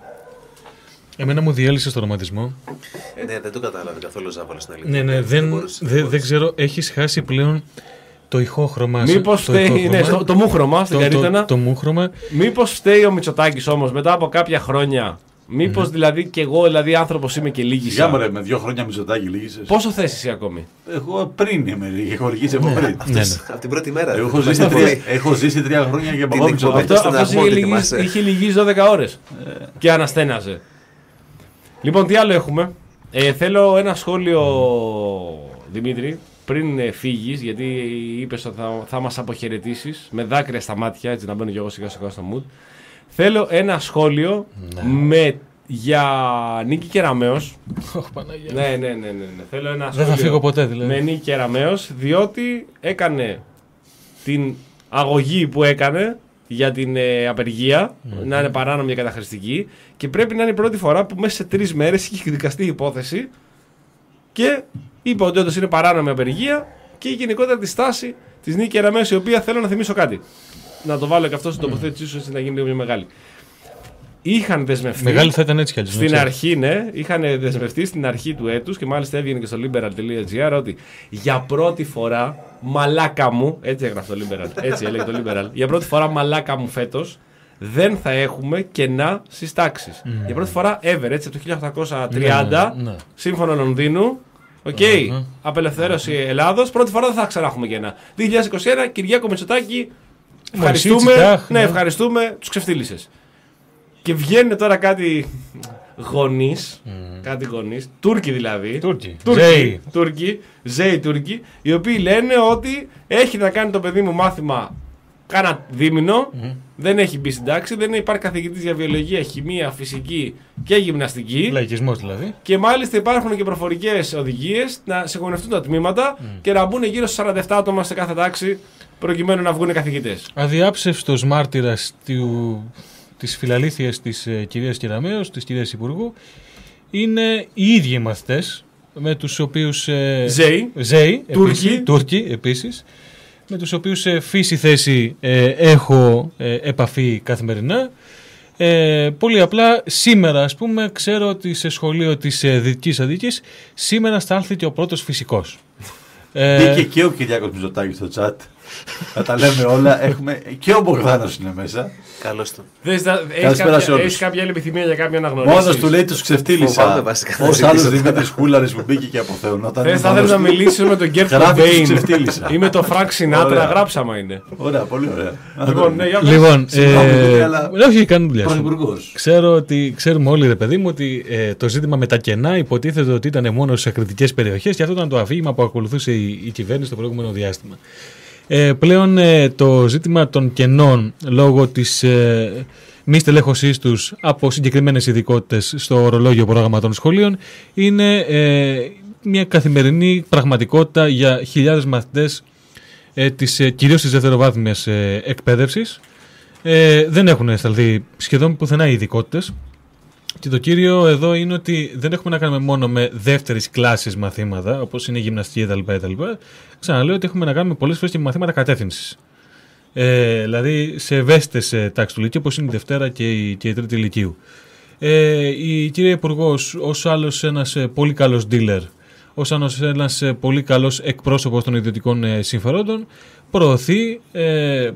Speaker 6: Εμένα μου διέλυσε το ρομαντισμό.
Speaker 5: Ναι, δεν το κατάλαβε καθόλου ο Ζάβαλος στην αλήθεια.
Speaker 6: Ναι, ναι, δεν,
Speaker 5: μπορούσε,
Speaker 6: δεν,
Speaker 5: μπορούσε.
Speaker 6: δεν ξέρω, έχεις χάσει πλέον το ηχόχρωμα.
Speaker 2: Μήπως
Speaker 6: το
Speaker 2: φταίει
Speaker 6: ηχόχρωμα,
Speaker 2: ναι, στο- το μούχρωμα στην
Speaker 6: το, το,
Speaker 2: Καρύτανα.
Speaker 6: το μούχρωμα.
Speaker 2: Μήπως φταίει ο Μητσοτάκης όμως μετά από κάποια χρόνια. Μήπως δηλαδή και εγώ, δηλαδή άνθρωπος είμαι και
Speaker 4: Σιγά
Speaker 2: λίγησα.
Speaker 4: μωρέ, με δύο χρόνια Μητσοτάκη λύγησες.
Speaker 2: Πόσο θες εσύ ακόμη?
Speaker 4: Εγώ πριν είμαι λίγη, έχω λυγίσει από πριν.
Speaker 6: Ναι, ναι.
Speaker 5: Από την πρώτη μέρα.
Speaker 4: Εγώ έχω
Speaker 5: Είμαστε
Speaker 4: ζήσει, τρία,
Speaker 5: πολύ.
Speaker 4: έχω ζήσει τρία χρόνια και
Speaker 5: Την
Speaker 4: παπά Μητσοτάκη.
Speaker 5: εκπομπή.
Speaker 2: Αυτό,
Speaker 5: στον
Speaker 2: αυτός
Speaker 5: αγμό,
Speaker 2: είχε,
Speaker 5: δεν
Speaker 2: λυγίσει,
Speaker 5: θυμάσαι.
Speaker 2: είχε λυγίσει δώδεκα ώρες και αναστέναζε. Λοιπόν, τι άλλο έχουμε? Ε, θέλω ένα σχόλιο, Δημήτρη, πριν ε, φύγεις, γιατί είπες ότι θα, θα μας αποχαιρετήσεις με δάκρυα στα μάτια, έτσι να μπαίνω και εγώ σιγά σιγά στο mood. Θέλω ένα σχόλιο με, για Νίκη Κεραμέως.
Speaker 6: Ωχ, Παναγία.
Speaker 2: Ναι, ναι, ναι, ναι, ναι. Θέλω ένα
Speaker 6: Δεν
Speaker 2: σχόλιο
Speaker 6: θα φύγω ποτέ δηλαδή.
Speaker 2: με Νίκη Κεραμέως, διότι έκανε την αγωγή που έκανε για την ε, απεργία, mm-hmm. να είναι παράνομη και καταχρηστική, και πρέπει να είναι η πρώτη φορά που μέσα σε τρεις μέρες έχει δικαστεί η υπόθεση και είπε ότι όντως είναι παράνομη απεργία και η γενικότερα τη στάση της Νίκη Κεραμέως, η οποία θέλω να θυμίσω κάτι. Να το βάλω και αυτό στην τοποθέτησή σου, να γίνει λίγο πιο μεγάλη. Είχαν δεσμευτεί.
Speaker 6: Μεγάλη θα ήταν έτσι κι αλλιώς.
Speaker 2: Στην αρχή, ναι, είχαν δεσμευτεί στην αρχή του έτους και μάλιστα έβγαινε και στο liberal.gr ότι για πρώτη φορά, μαλάκα μου, έτσι έγραφε το liberal, έτσι έλεγε το liberal, για πρώτη φορά μαλάκα μου φέτος δεν θα έχουμε κενά στις τάξεις. Mm. Για πρώτη φορά ever, έτσι, από το χίλια οκτακόσια τριάντα, mm. σύμφωνο Λονδίνου, οκ, okay, mm-hmm. απελευθέρωση Ελλάδος, πρώτη φορά δεν θα ξανά έχουμε κενά. δύο χιλιάδες είκοσι ένα, Κυριάκο Μητσοτάκη, ευχαριστούμε, Τσιτάχ, ναι, ευχαριστούμε, τους ξεφτύλισες. Και βγαίνουν τώρα κάτι γονείς, mm. κάτι γονείς, Τούρκοι δηλαδή,
Speaker 6: Τούρκοι,
Speaker 2: Τούρκοι, Τούρκοι, Ζέοι Τούρκοι, οι οποίοι λένε ότι έχει να κάνει το παιδί μου μάθημα κάνα δίμηνο, mm. δεν έχει μπει στην τάξη, δεν υπάρχει καθηγητής για βιολογία, χημεία, φυσική και γυμναστική.
Speaker 6: Λαϊκισμός δηλαδή.
Speaker 2: Και μάλιστα υπάρχουν και προφορικές οδηγίες να συγχωνευτούν τα τμήματα mm. και να μπουν γύρω στους σαράντα επτά άτομα σε κάθε τάξη προκειμένου να βγουν καθηγητές.
Speaker 6: Αδιάψευστος μάρτυρας του... της φιλαλήθειας της ε, κυρίας Κεραμέως, της κυρίας Υπουργού, είναι οι ίδιοι μαθητές με τους οποίους ε,
Speaker 2: Ζέοι,
Speaker 6: Ζέοι
Speaker 2: Τούρκοι.
Speaker 6: Επίσης, Τούρκοι επίσης, με τους οποίους σε φύση θέση ε, έχω ε, επαφή καθημερινά. Ε, πολύ απλά σήμερα, ας πούμε, ξέρω ότι σε σχολείο της ε, Δυτικής Αττικής σήμερα στάλθηκε ο πρώτος φυσικός.
Speaker 4: Μπήκε και ο Κυριάκος Μητσοτάκης στο chat. Να τα λέμε όλα. Έχουμε... Και ο Μπογδάνος είναι μέσα.
Speaker 5: Καλώς το.
Speaker 2: Έχεις κάποια άλλη επιθυμία για κάποιον αναγνωρίσεις?
Speaker 4: Μόνος του λέει τους ξεφτύλισα. Ως άλλος Δημήτρης Κούλαρης που μπήκε και αποθέων.
Speaker 2: Θες θα θέλεις να μιλήσεις με τον Γκέρτ Κομπέιν ή με τον Φρανκ Σινάτρα? Γράψαμα είναι.
Speaker 4: Ωραία, πολύ ωραία.
Speaker 2: Λοιπόν, ναι, για πες.
Speaker 6: Λοιπόν, όχι, κάνει δουλειά σου. Ξέρω ότι ξέρουμε όλοι, ρε παιδί μου, ότι το ζήτημα με τα κενά υποτίθεται ότι ήταν μόνο σε κριτικές περιοχές και αυτό ήταν το αφήγημα που ακολουθούσε η κυβέρνηση το προηγούμενο διάστημα. Ε, πλέον ε, το ζήτημα των κενών λόγω της ε, μη στελέχωσής τους από συγκεκριμένες ειδικότητες στο ορολόγιο πρόγραμμα των σχολείων είναι ε, μια καθημερινή πραγματικότητα για χιλιάδες μαθητές ε, της, ε, κυρίως της δευτεροβάθμιας ε, εκπαίδευσης. Ε, δεν έχουν σταλθεί σχεδόν πουθενά οι ειδικότητες. Και το κύριο εδώ είναι ότι δεν έχουμε να κάνουμε μόνο με δεύτερης κλάσης μαθήματα, όπως είναι η γυμναστική κτλ. Ξαναλέω ότι έχουμε να κάνουμε πολλές φορές και με μαθήματα κατεύθυνσης. Ε, δηλαδή σε ευαίσθητες τάξεις του Λυκείου, όπως είναι η Δευτέρα και η, και η Τρίτη Λυκείου. Ε, η κυρία Υπουργός, ως άλλος ένας πολύ καλός dealer, ως άλλος ένας πολύ καλός εκπρόσωπος των ιδιωτικών συμφερόντων, προωθεί ε,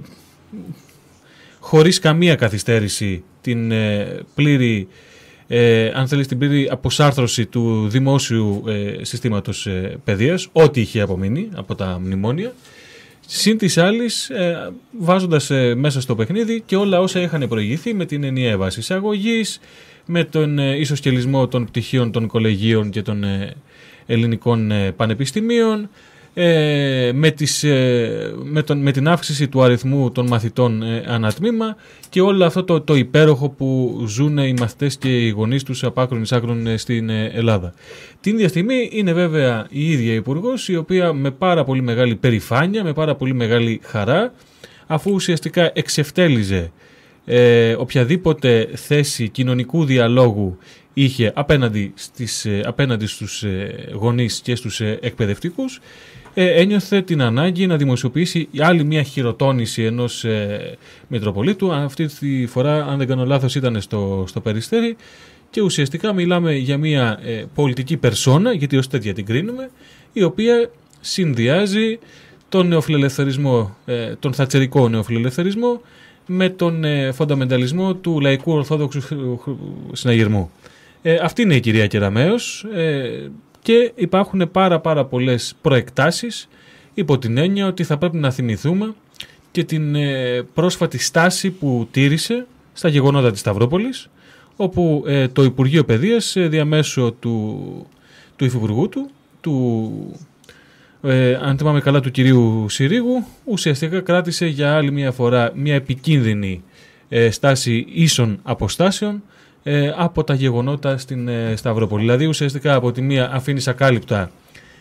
Speaker 6: χωρίς καμία καθυστέρηση την ε, πλήρη Ε, αν θέλεις την πλήρη αποσάρθρωση του δημόσιου ε, συστήματος ε, παιδείας, ό,τι είχε απομείνει από τα μνημόνια, συν της άλλης ε, βάζοντας ε, μέσα στο παιχνίδι και όλα όσα είχαν προηγηθεί με την ενιαία βάση εισαγωγής, με τον ε, ισοσκελισμό των πτυχίων των κολεγίων και των ε, ελληνικών ε, πανεπιστημίων, Ε, με, τις, ε, με, τον, με την αύξηση του αριθμού των μαθητών ε, ανατμήμα και όλο αυτό το, το υπέροχο που ζουν οι μαθητές και οι γονείς τους από άκρον εις άκρον ε, στην ε, Ελλάδα. Την ίδια στιγμή είναι βέβαια η ίδια Υπουργός, η οποία με πάρα πολύ μεγάλη περηφάνεια, με πάρα πολύ μεγάλη χαρά, αφού ουσιαστικά εξευτέλιζε ε, οποιαδήποτε θέση κοινωνικού διαλόγου είχε απέναντι, στις, ε, απέναντι στους ε, γονείς και στους ε, εκπαιδευτικούς, Ε, ένιωθε την ανάγκη να δημοσιοποιήσει άλλη μια χειροτώνηση ενός ε, Μητροπολίτου. Αυτή τη φορά, αν δεν κάνω λάθος, ήταν στο, στο Περιστέρι και ουσιαστικά μιλάμε για μια ε, πολιτική περσόνα, γιατί ως τέτοια την κρίνουμε, η οποία συνδυάζει τον νεοφιλελευθερισμό, ε, τον θατσερικό νεοφιλελευθερισμό με τον ε, φονταμενταλισμό του λαϊκού ορθόδοξου συναγερμού. Ε, αυτή είναι η κυρία Κεραμέως. Ε, Και υπάρχουν πάρα πάρα πολλές προεκτάσεις υπό την έννοια ότι θα πρέπει να θυμηθούμε και την ε, πρόσφατη στάση που τήρησε στα γεγονότα της Σταυρόπολης, όπου ε, το Υπουργείο Παιδείας ε, διαμέσου του, του υφυπουργού του, του ε, αν θυμάμαι καλά του κυρίου Συρίγου, ουσιαστικά κράτησε για άλλη μια φορά μια επικίνδυνη ε, στάση ίσων αποστάσεων Ε, από τα γεγονότα στην ε, Σταυρόπολη. Δηλαδή ουσιαστικά από τη μία αφήνει ακάλυπτα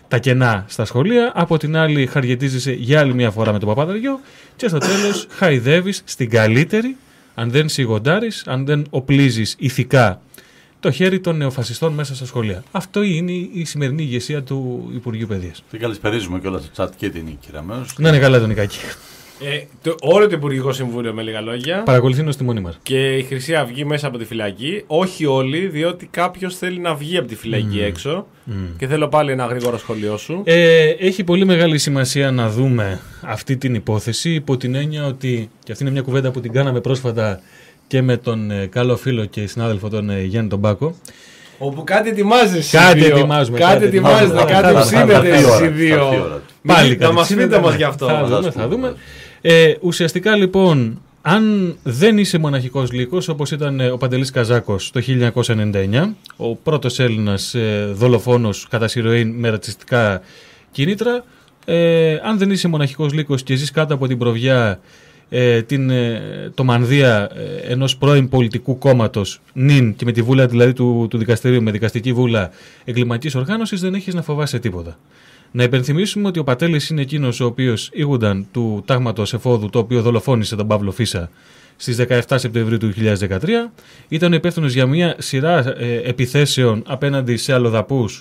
Speaker 6: τα κενά στα σχολεία, από την άλλη χαριετίζεσαι για άλλη μια φορά με τον Παπαδαριό και στο τέλος χαϊδεύεις στην καλύτερη, αν δεν σιγοντάρεις, αν δεν οπλίζεις ηθικά το χέρι των νεοφασιστών μέσα στα σχολεία. Αυτό είναι η σημερινή ηγεσία του Υπουργείου Παιδείας.
Speaker 4: Την καλησπερίζουμε και όλα στο chat και την Νίκη Ραμέως.
Speaker 6: Να είναι καλά τον Νικάκη.
Speaker 2: Ε, το, όλο το Υπουργικό Συμβούλιο, με λίγα λόγια.
Speaker 6: Παρακολουθεί στη μόνη μας.
Speaker 2: Και η Χρυσή Αυγή μέσα από τη φυλακή. Όχι όλοι, διότι κάποιος θέλει να βγει από τη φυλακή mm. έξω. Mm. Και θέλω πάλι ένα γρήγορο σχολείο σου.
Speaker 6: Ε, έχει πολύ μεγάλη σημασία να δούμε αυτή την υπόθεση, υπό την έννοια ότι, και αυτή είναι μια κουβέντα που την κάναμε πρόσφατα και με τον ε, καλό φίλο και συνάδελφο τον ε, Γιάννη τον Μπάκο.
Speaker 2: Όπου κάτι ετοιμάζεσαι.
Speaker 6: Κάτι ετοιμάζουμε.
Speaker 2: Κάτι ετοιμάζεται, κάτι ψήνεται εσείς δύο.
Speaker 6: Πάλι
Speaker 2: να μας πείτε μας γι' αυτό.
Speaker 6: Θα δούμε, θα δούμε. Ε, ουσιαστικά λοιπόν, αν δεν είσαι μοναχικός λύκος, όπως ήταν ο Παντελής Καζάκος το χίλια εννιακόσια ενενήντα εννιά, ο πρώτος Έλληνας ε, δολοφόνος κατά συρροήν με ρατσιστικά κίνητρα, ε, αν δεν είσαι μοναχικός λύκος και ζεις κάτω από την προβιά ε, την, ε, το μανδύα ε, ενός πρώην πολιτικού κόμματος, νυν και με τη βούλα δηλαδή του, του δικαστηρίου, με δικαστική βούλα εγκληματικής οργάνωσης, δεν έχεις να φοβάσαι τίποτα. Να υπενθυμίσουμε ότι ο Πατέλης είναι εκείνος ο οποίος ήγουνταν του τάγματος εφόδου, το οποίο δολοφόνησε τον Παύλο Φίσα στις δεκαεφτά Σεπτεμβρίου του δύο χιλιάδες δεκατρία. Ήταν υπεύθυνος για μια σειρά ε, επιθέσεων απέναντι σε αλλοδαπούς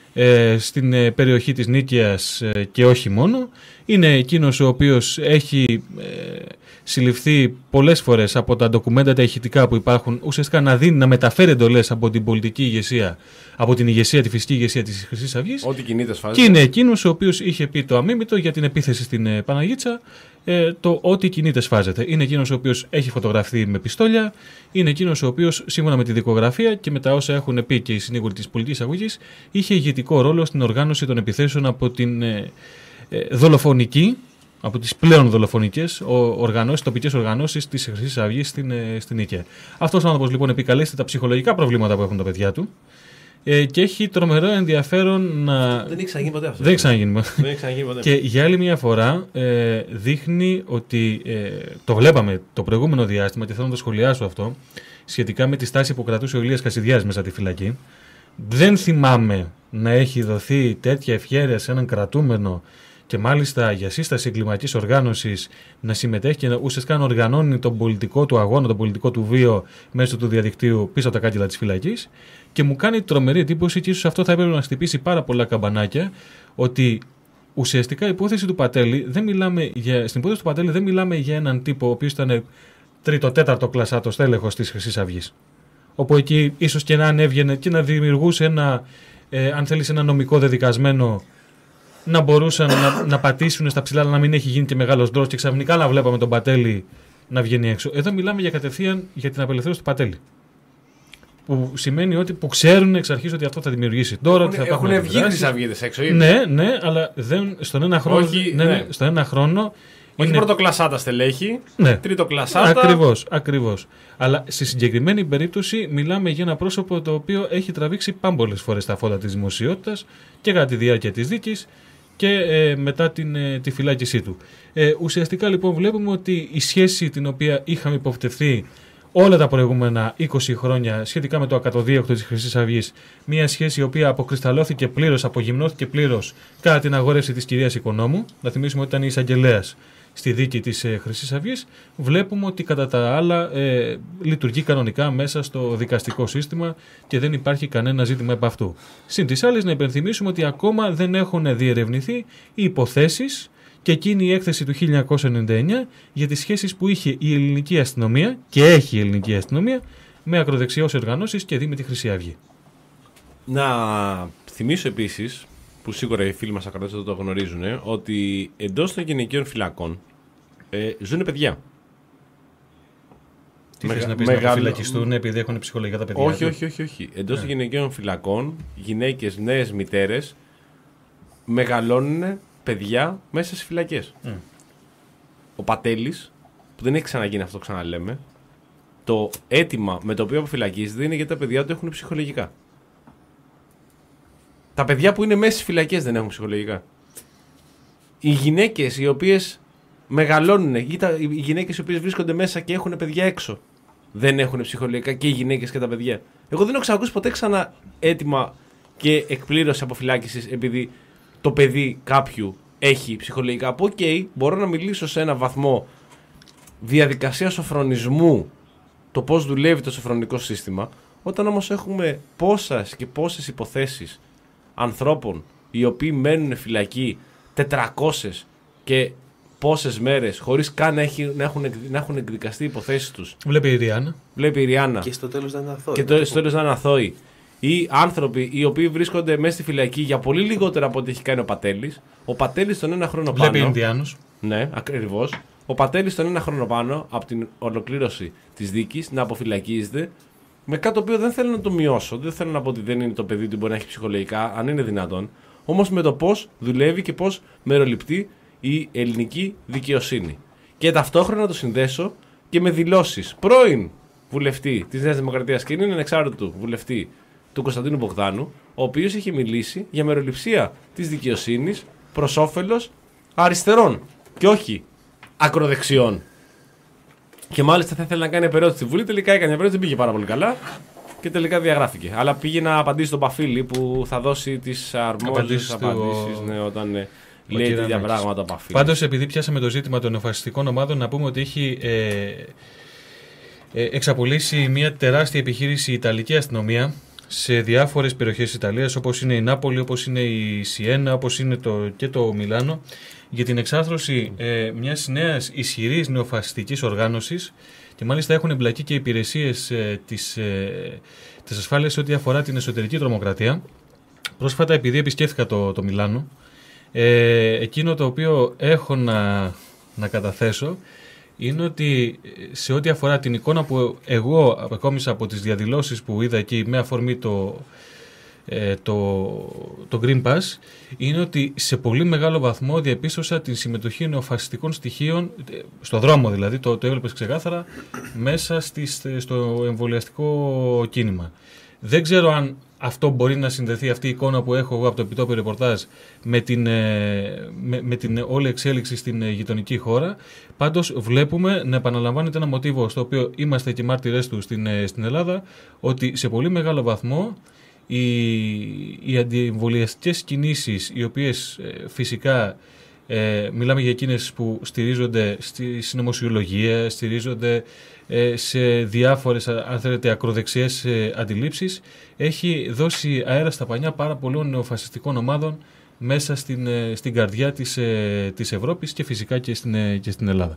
Speaker 6: ε, στην ε, περιοχή της Νίκαιας ε, και όχι μόνο. Είναι εκείνος ο οποίος έχει ε, συλληφθεί πολλές φορές από τα ντοκουμέντα τα ηχητικά που υπάρχουν, ουσιαστικά να δίνει, να μεταφέρει εντολές από την πολιτική ηγεσία, από την ηγεσία, τη φυσική ηγεσία της Χρυσής Αυγής.
Speaker 2: Ό,τι κινείται σφάζεται.
Speaker 6: Και είναι εκείνος ο οποίος είχε πει το αμίμητο για την επίθεση στην ε, Παναγίτσα, ε, το ό,τι κινείται σφάζεται. Είναι εκείνος ο οποίος έχει φωτογραφθεί με πιστόλια, είναι εκείνος ο οποίος σύμφωνα με τη δικογραφία και με τα όσα έχουν πει και οι συνήγοροι της πολιτικής αγωγής, είχε ηγετικό ρόλο στην οργάνωση των επιθέσεων από την ε, ε, δολοφονική, από τις πλέον δολοφονικές οργανώσεις, τοπικές οργανώσεις της Χρυσής Αυγής στην, ε, στην Νίκαια. Αυτός ο άνθρωπος λοιπόν επικαλέστηκε τα ψυχολογικά προβλήματα που έχουν τα παιδιά του ε, και έχει τρομερό ενδιαφέρον να.
Speaker 8: Δεν έχει ξαναγίνει ποτέ αυτό.
Speaker 6: Δεν έχει ξαναγίνει.
Speaker 2: Δεν έχει ξαναγίνει ποτέ.
Speaker 6: Και για άλλη μια φορά ε, δείχνει ότι ε, το βλέπαμε το προηγούμενο διάστημα και θέλω να το σχολιάσω αυτό σχετικά με τη στάση που κρατούσε ο Ηλίας Κασιδιάς μέσα στη φυλακή. Δεν θυμάμαι να έχει δοθεί τέτοια ευχέρεια σε έναν κρατούμενο και μάλιστα για σύσταση εγκληματικής οργάνωσης να συμμετέχει και να ουσιαστικά να οργανώνει τον πολιτικό του αγώνα, τον πολιτικό του βίο μέσω του διαδικτύου πίσω από τα κάγκελα της φυλακής. Και μου κάνει τρομερή εντύπωση και ίσως αυτό θα έπρεπε να χτυπήσει πάρα πολλά καμπανάκια, ότι ουσιαστικά η υπόθεση του Πατέλη, δεν μιλάμε για, στην υπόθεση του Πατέλη δεν μιλάμε για έναν τύπο ο οποίος ήταν τρίτο-τέταρτο κλασάτο στέλεχος της Χρυσής Αυγής. Όπου εκεί ίσως και να ανέβγαινε και να δημιουργούσε ένα, ε, αν θέλεις, ένα νομικό δεδικασμένο, να μπορούσαν να, να πατήσουν στα ψηλά, αλλά να μην έχει γίνει και μεγάλος ντρός και ξαφνικά να βλέπαμε τον Πατέλη να βγαίνει έξω. Εδώ μιλάμε για κατευθείαν για την απελευθέρωση του Πατέλη. Που σημαίνει ότι που ξέρουν εξ αρχής ότι αυτό θα δημιουργήσει τώρα.
Speaker 2: Έχουν, έχουν βγει χρυσαυγίτες έξω ήδη.
Speaker 6: Ναι, ναι, αλλά δεν, στον ένα χρόνο.
Speaker 2: Όχι,
Speaker 6: ναι,
Speaker 2: ναι.
Speaker 6: Στον ένα χρόνο.
Speaker 2: Όχι
Speaker 6: είναι
Speaker 2: πρωτοκλασάτα στελέχη,
Speaker 6: ναι.
Speaker 2: τρίτοκλασάτα.
Speaker 6: Ακριβώς, ακριβώς. Αλλά στη συγκεκριμένη περίπτωση μιλάμε για ένα πρόσωπο το οποίο έχει τραβήξει πάμπολες φορές τα φώτα της δημοσιότητας και κατά τη διάρκεια της δίκης και ε, μετά την, ε, τη φυλάκισή του. Ε, ουσιαστικά λοιπόν βλέπουμε ότι η σχέση την οποία είχαμε υποπτευθεί όλα τα προηγούμενα είκοσι χρόνια σχετικά με το ακατοδίωκτο της Χρυσής Αυγής, μια σχέση η οποία αποκρισταλώθηκε πλήρως, απογυμνώθηκε πλήρως κατά την αγόρευση της κυρίας Οικονόμου. Να θυμίσουμε ότι ήταν η εισαγγελέας στη δίκη της ε, Χρυσής Αυγής. Βλέπουμε ότι κατά τα άλλα ε, λειτουργεί κανονικά μέσα στο δικαστικό σύστημα και δεν υπάρχει κανένα ζήτημα επ' αυτού. Συν τις άλλες, να υπενθυμίσουμε ότι ακόμα δεν έχουν διερευνηθεί οι υποθέσεις και εκείνη η έκθεση του χίλια εννιακόσια ενενήντα εννιά για τις σχέσεις που είχε η ελληνική αστυνομία και έχει η ελληνική αστυνομία με ακροδεξιές οργανώσεις και δει με τη Χρυσή Αυγή.
Speaker 2: Να θυμίσω επίσης, που σίγουρα οι φίλοι μας ακροατές δεν το γνωρίζουν, ότι εντός των γυναικείων φυλακών ε, ζουν παιδιά.
Speaker 6: Τι θες να πεις, μεγαλ... να φυλακιστούν επειδή έχουν ψυχολογικά τα παιδιά?
Speaker 2: Όχι, όχι, όχι, όχι. Εντός των γυναικείων φυλακών, γυναίκες, νέες μητέρες μεγαλώνουν παιδιά μέσα στις φυλακές. Mm. Ο Πατέλης, που δεν έχει ξαναγίνει αυτό, ξαναλέμε, το αίτημα με το οποίο αποφυλακίζεται είναι γιατί τα παιδιά του έχουν ψυχολογικά. Τα παιδιά που είναι μέσα στις φυλακές δεν έχουν ψυχολογικά. Οι γυναίκες οι οποίες μεγαλώνουν, ή τα, οι γυναίκες οι οποίες βρίσκονται μέσα και έχουν παιδιά έξω, δεν έχουν ψυχολογικά, και οι γυναίκες και τα παιδιά. Εγώ δεν έχω ξανακούσει ποτέ ξανά αίτημα και εκπλήρωση αποφυλάκησης επειδή το παιδί κάποιου έχει ψυχολογικά. Από οκ, okay, μπορώ να μιλήσω σε ένα βαθμό διαδικασία σοφρονισμού, το πώς δουλεύει το σοφρονικό σύστημα, όταν όμως έχουμε πόσες και πόσες υποθέσεις ανθρώπων οι οποίοι μένουν φυλακοί τετρακόσιες και πόσες μέρες χωρίς καν να, έχει, να, έχουν, να έχουν εκδικαστεί οι υποθέσεις τους.
Speaker 6: Βλέπει η Ριάννα.
Speaker 2: Βλέπει η Ριάννα.
Speaker 5: Και στο τέλος να είναι αθώοι.
Speaker 2: Και το, στο τέλος να είναι αθώοι. Ή άνθρωποι οι οποίοι βρίσκονται μέσα στη φυλακή για πολύ λιγότερα από ό,τι έχει κάνει ο Πατέλης. Ο Πατέλης τον ένα χρόνο πάνω.
Speaker 6: Βλέπει Ινδιάνους.
Speaker 2: Ναι, ακριβώς. Ο Πατέλης τον ένα χρόνο πάνω από την ολοκλήρωση της δίκης να αποφυλακίζεται. Με κάτι το οποίο δεν θέλω να το μειώσω. Δεν θέλω να πω ότι δεν είναι το παιδί του, μπορεί να έχει ψυχολογικά, αν είναι δυνατόν. Όμως με το πώς δουλεύει και πώς μεροληπτεί η ελληνική δικαιοσύνη. Και ταυτόχρονα να το συνδέσω και με δηλώσεις πρώην βουλευτή της Νέας Δημοκρατίας και είναι ανεξάρτητου βουλευτή του Κωνσταντίνου Μπογδάνου, ο οποίος είχε μιλήσει για μεροληψία της δικαιοσύνης προς όφελος αριστερών και όχι ακροδεξιών. Και μάλιστα θα ήθελε να κάνει επερώτηση στη Βουλή. Τελικά έκανε επερώτηση, δεν πήγε πάρα πολύ καλά και τελικά διαγράφηκε. Αλλά πήγε να απαντήσει στον Παφίλη που θα δώσει τις αρμόδιες απαντήσεις ναι, όταν ε, λέει τέτοια πράγματα ο Παφίλης.
Speaker 6: Πάντως, επειδή πιάσαμε το ζήτημα των νεοφασιστικών ομάδων, να πούμε ότι έχει ε, ε, εξαπολύσει μια τεράστια επιχείρηση η Ιταλική αστυνομία σε διάφορες περιοχές της Ιταλίας, όπως είναι η Νάπολη, όπως είναι η Σιένα, όπως είναι το, και το Μιλάνο, για την εξάρθρωση ε, μιας νέας ισχυρής νεοφασιστικής οργάνωσης και μάλιστα έχουν εμπλακεί και υπηρεσίες ε, της, ε, της ασφάλειας ό,τι αφορά την εσωτερική τρομοκρατία. Πρόσφατα, επειδή επισκέφθηκα το, το Μιλάνο, ε, εκείνο το οποίο έχω να, να καταθέσω είναι ότι σε ό,τι αφορά την εικόνα που εγώ απεκόμισα από τις διαδηλώσεις που είδα εκεί με αφορμή το, ε, το, το Green Pass, είναι ότι σε πολύ μεγάλο βαθμό διαπίστωσα την συμμετοχή νεοφασιστικών στοιχείων, στο δρόμο δηλαδή, το, το έβλεπες ξεκάθαρα, μέσα στις, στο εμβολιαστικό κίνημα. Δεν ξέρω αν αυτό μπορεί να συνδεθεί, αυτή η εικόνα που έχω εγώ από το επιτόπιο ρεπορτάζ, με την, με, με την όλη εξέλιξη στην γειτονική χώρα. Πάντως βλέπουμε να επαναλαμβάνεται ένα μοτίβο στο οποίο είμαστε και μάρτυρες του στην, στην Ελλάδα, ότι σε πολύ μεγάλο βαθμό οι, οι αντιεμβολιαστικές κινήσεις, οι οποίες ε, φυσικά ε, μιλάμε για εκείνες που στηρίζονται στη συνωμοσιολογία, στηρίζονται ε, σε διάφορες αν θέλετε ακροδεξιές ε, αντιλήψεις, έχει δώσει αέρα στα πανιά πάρα πολλών νεοφασιστικών ομάδων μέσα στην, ε, στην καρδιά της, ε, της Ευρώπης και φυσικά και στην, ε, και στην Ελλάδα.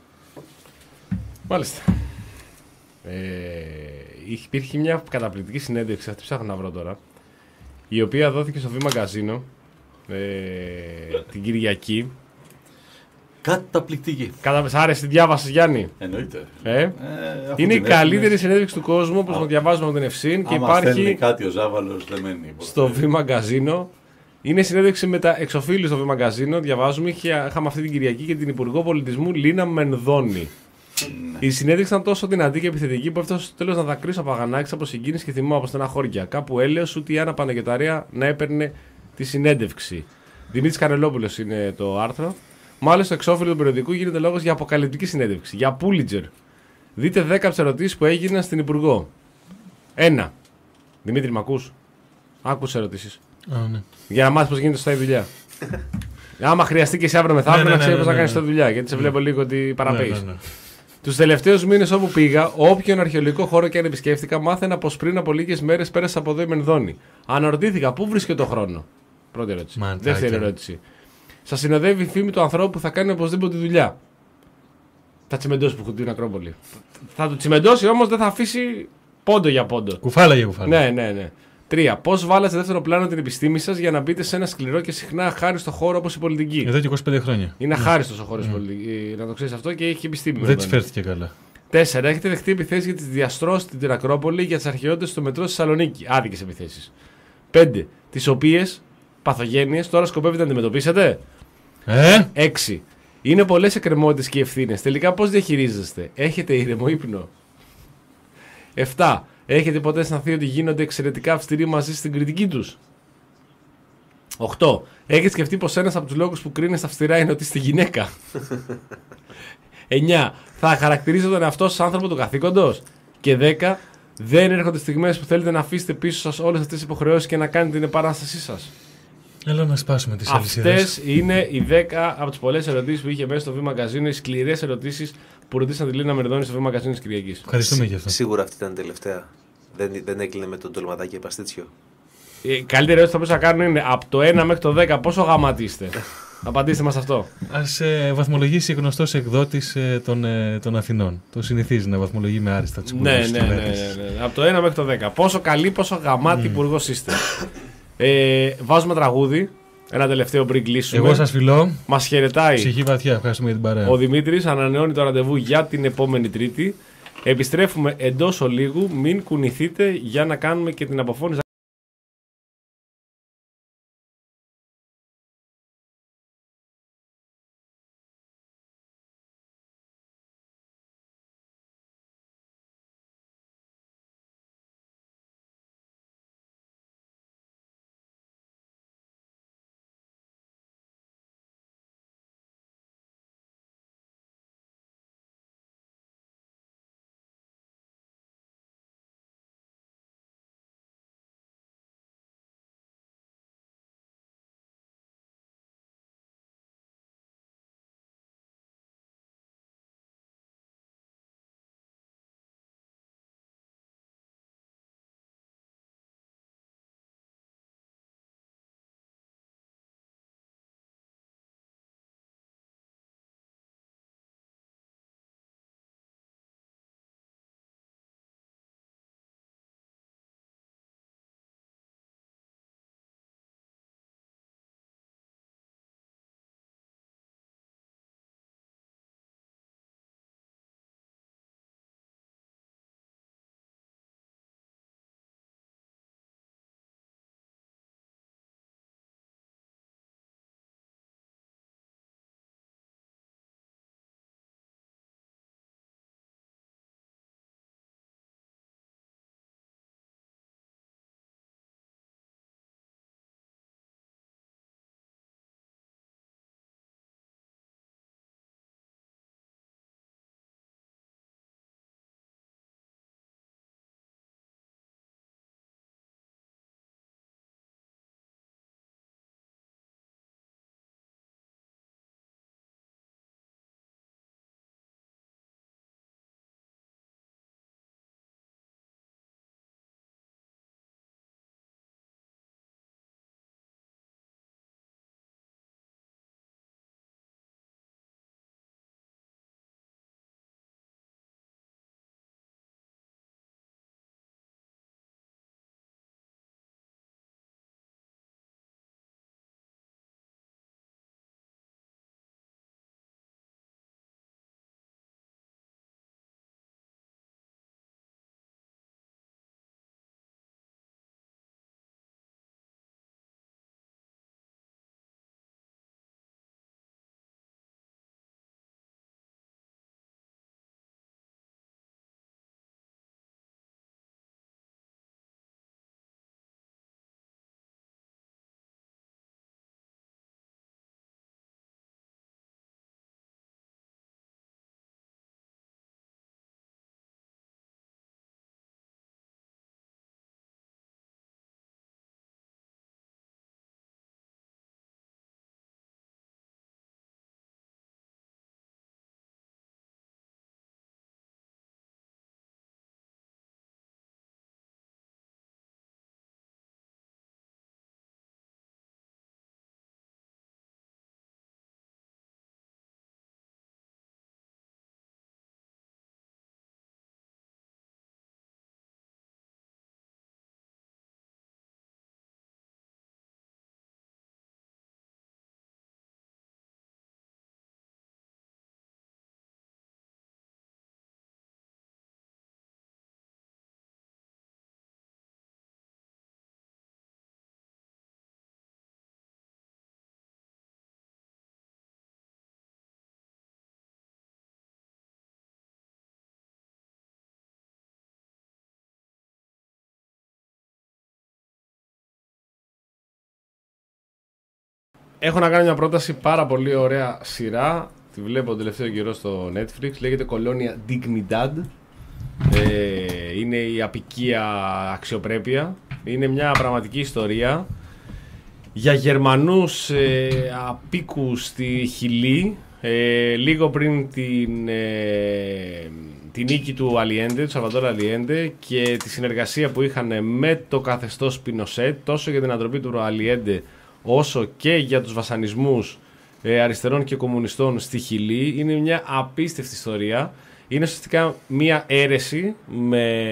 Speaker 2: Μάλιστα. Ε, υπήρχε μια καταπληκτική συνέντευξη, αυτή ψάχνω να βρω τώρα, η οποία δόθηκε στο Β Μαγκαζίνο ε, την Κυριακή.
Speaker 4: Καταπληκτική.
Speaker 2: Κατα... Σ' άρεσε, τη διάβασες Γιάννη?
Speaker 4: Εννοείται.
Speaker 2: Ε?
Speaker 4: Ε,
Speaker 2: είναι η καλύτερη
Speaker 4: είναι...
Speaker 2: συνέντευξη του κόσμου, όπως το διαβάζουμε από την Ευσύν και
Speaker 4: άμα
Speaker 2: υπάρχει
Speaker 4: κάτι ο Ζάβαλος δεν μένει.
Speaker 2: στο Β Μαγκαζίνο. Είναι συνέντευξη με τα εξοφίλου στο Β Μαγκαζίνο. Διαβάζουμε, είχαμε αυτή την Κυριακή και την Υπουργό Πολιτισμού Λίνα Μενδώνη. Ναι. Η συνέντευξη ήταν τόσο δυνατή και επιθετική που έφτασε στο τέλος να δακρύσει ο Παγανάκης από συγκίνηση και θυμό από στεναχώρια. Κάπου έλεος ούτε η Άννα Παναγιωταρία να έπαιρνε τη συνέντευξη. Δημήτρης Κανελόπουλος είναι το άρθρο. Μάλιστα, στο εξώφυλλο του περιοδικού γίνεται λόγος για αποκαλυπτική συνέντευξη. Για Πούλιτζερ. Δείτε δέκα από τις ερωτήσεις που έγιναν στην Υπουργό. Ένα. Δημήτρη, μ' ακούς? Άκουσες ερωτήσεις.
Speaker 6: Oh, ναι.
Speaker 2: Για να μάθεις πώς γίνεται σωστά η δουλειά. Άμα χρειαστεί και σε αύριο μεθαύριο
Speaker 6: ναι,
Speaker 2: να
Speaker 6: ναι,
Speaker 2: ξέρει
Speaker 6: ναι,
Speaker 2: πώς
Speaker 6: ναι,
Speaker 2: να κάνεις
Speaker 6: ναι.
Speaker 2: τη δουλειά. Γιατί σε βλέπω λίγο ότι παραπέεις.
Speaker 6: Ναι, ναι, ναι.
Speaker 2: Τους τελευταίους μήνες όπου πήγα, όποιον αρχαιολογικό χώρο και αν επισκέφτηκα, μάθαινα πως πριν από λίγες μέρες πέρασε από εδώ η Μενδώνη. Αναρωτήθηκα πού βρίσκεται το χρόνο. Πρώτη ερώτηση.
Speaker 6: Μαντάκια.
Speaker 2: Δεύτερη ερώτηση. Σας συνοδεύει η φήμη του ανθρώπου που θα κάνει οπωσδήποτε τη δουλειά. Θα τσιμεντώσει που έχουν την Ακρόπολη. Θα του τσιμεντώσει όμως, δεν θα αφήσει πόντο για πόντο.
Speaker 6: Κουφάλα για κουφάλα.
Speaker 2: Ναι, ναι, ναι. Τρία. Πώς βάλατε σε δεύτερο πλάνο την επιστήμη σας για να μπείτε σε ένα σκληρό και συχνά αχάριστο χώρο όπως η πολιτική?
Speaker 6: Εδώ και είκοσι πέντε χρόνια.
Speaker 2: Είναι αχάριστος ο χώρος mm. πολιτική. Να το ξέρεις αυτό και έχει επιστήμη.
Speaker 6: Δεν τη φέρθηκε καλά.
Speaker 2: Τέσσερα. Έχετε δεχτεί επιθέσεις για τις διαστρώσεις στην Ακρόπολη για τις αρχαιότητες του μετρό στη Θεσσαλονίκη. Άδικες επιθέσεις. Πέντε. Τις οποίες παθογένειες τώρα σκοπεύετε να αντιμετωπίσετε.
Speaker 6: Ε?
Speaker 2: Έξι. Είναι πολλές εκκρεμότητες και ευθύνες. Τελικά πώς διαχειρίζεστε? Έχετε ήρεμο ύπνο? Επτά. Έχετε ποτέ αισθανθεί ότι γίνονται εξαιρετικά αυστηροί μαζί στην κριτική τους? Οκτώ. Έχετε σκεφτεί πως ένας από τους λόγους που κρίνεστε αυστηρά είναι ότι είστε γυναίκα? Εννιά. Θα χαρακτηρίζετε τον εαυτό σας άνθρωπο του καθήκοντος? Και δέκα. Δεν έρχονται στιγμές που θέλετε να αφήσετε πίσω σας όλες αυτές τις υποχρεώσεις και να κάνετε την επανάστασή σας?
Speaker 6: Έλα να σπάσουμε τις αλυσίδες.
Speaker 2: Αυτές είναι οι δέκα από τις πολλές ερωτήσεις που είχε μέσα στο V-Magazine. Οι σκληρές ερωτήσεις που ρωτήσαν τη Λίνα Μερδόνη στο V-Magazine της Κυριακής.
Speaker 6: Ευχαριστούμε για αυτό.
Speaker 5: Σίγουρα αυτή ήταν η τελευταία. Δεν, δεν έκλεινε με τον τολματάκι Παστίτσιο.
Speaker 2: Η καλύτερη ερώτηση που θα μπορούσα να κάνω είναι από το ένα μέχρι το δέκα πόσο γαμάτι είστε. Απαντήστε μας αυτό.
Speaker 6: Ας ε, βαθμολογήσει γνωστός εκδότης ε, των, ε, των Αθηνών. Το συνηθίζει να βαθμολογεί με άριστα τους
Speaker 2: Ναι,
Speaker 6: υπουργούς
Speaker 2: ναι,
Speaker 6: της
Speaker 2: ναι, ναι,
Speaker 6: κυβέρνησης.
Speaker 2: ναι. Από το ένα μέχρι το δέκα. Πόσο καλή, πόσο γαμάτι
Speaker 6: Mm.
Speaker 2: υπουργός είστε. Ε, βάζουμε τραγούδι. Ένα τελευταίο πριν κλείσουμε.
Speaker 6: Εγώ σας φιλώ.
Speaker 2: Μας χαιρετάει.
Speaker 6: Ψυχή βαθιά. Ευχαριστούμε για την παρέα.
Speaker 2: Ο Δημήτρης ανανεώνει το ραντεβού για την επόμενη Τρίτη. Επιστρέφουμε εντός ολίγου. Μην κουνηθείτε για να κάνουμε και την αποφώνηση. Έχω να κάνω μια πρόταση, πάρα πολύ ωραία σειρά. Τη βλέπω τον τελευταίο καιρό στο Netflix. Λέγεται Colonia Dignidad. Ε, είναι η απικία αξιοπρέπεια. Είναι μια πραγματική ιστορία. για Γερμανούς ε, απίκους στη Χιλή, ε, λίγο πριν την, ε, την νίκη του Αλιέντε, του Σαλβαντόρ Αλιέντε, και τη συνεργασία που είχαν με το καθεστώς Πινοσέτ, τόσο για την ανατροπή του Αλιέντε όσο και για τους βασανισμούς ε, αριστερών και κομμουνιστών στη Χιλή. Είναι μια απίστευτη ιστορία. Είναι ουσιαστικά μια αίρεση με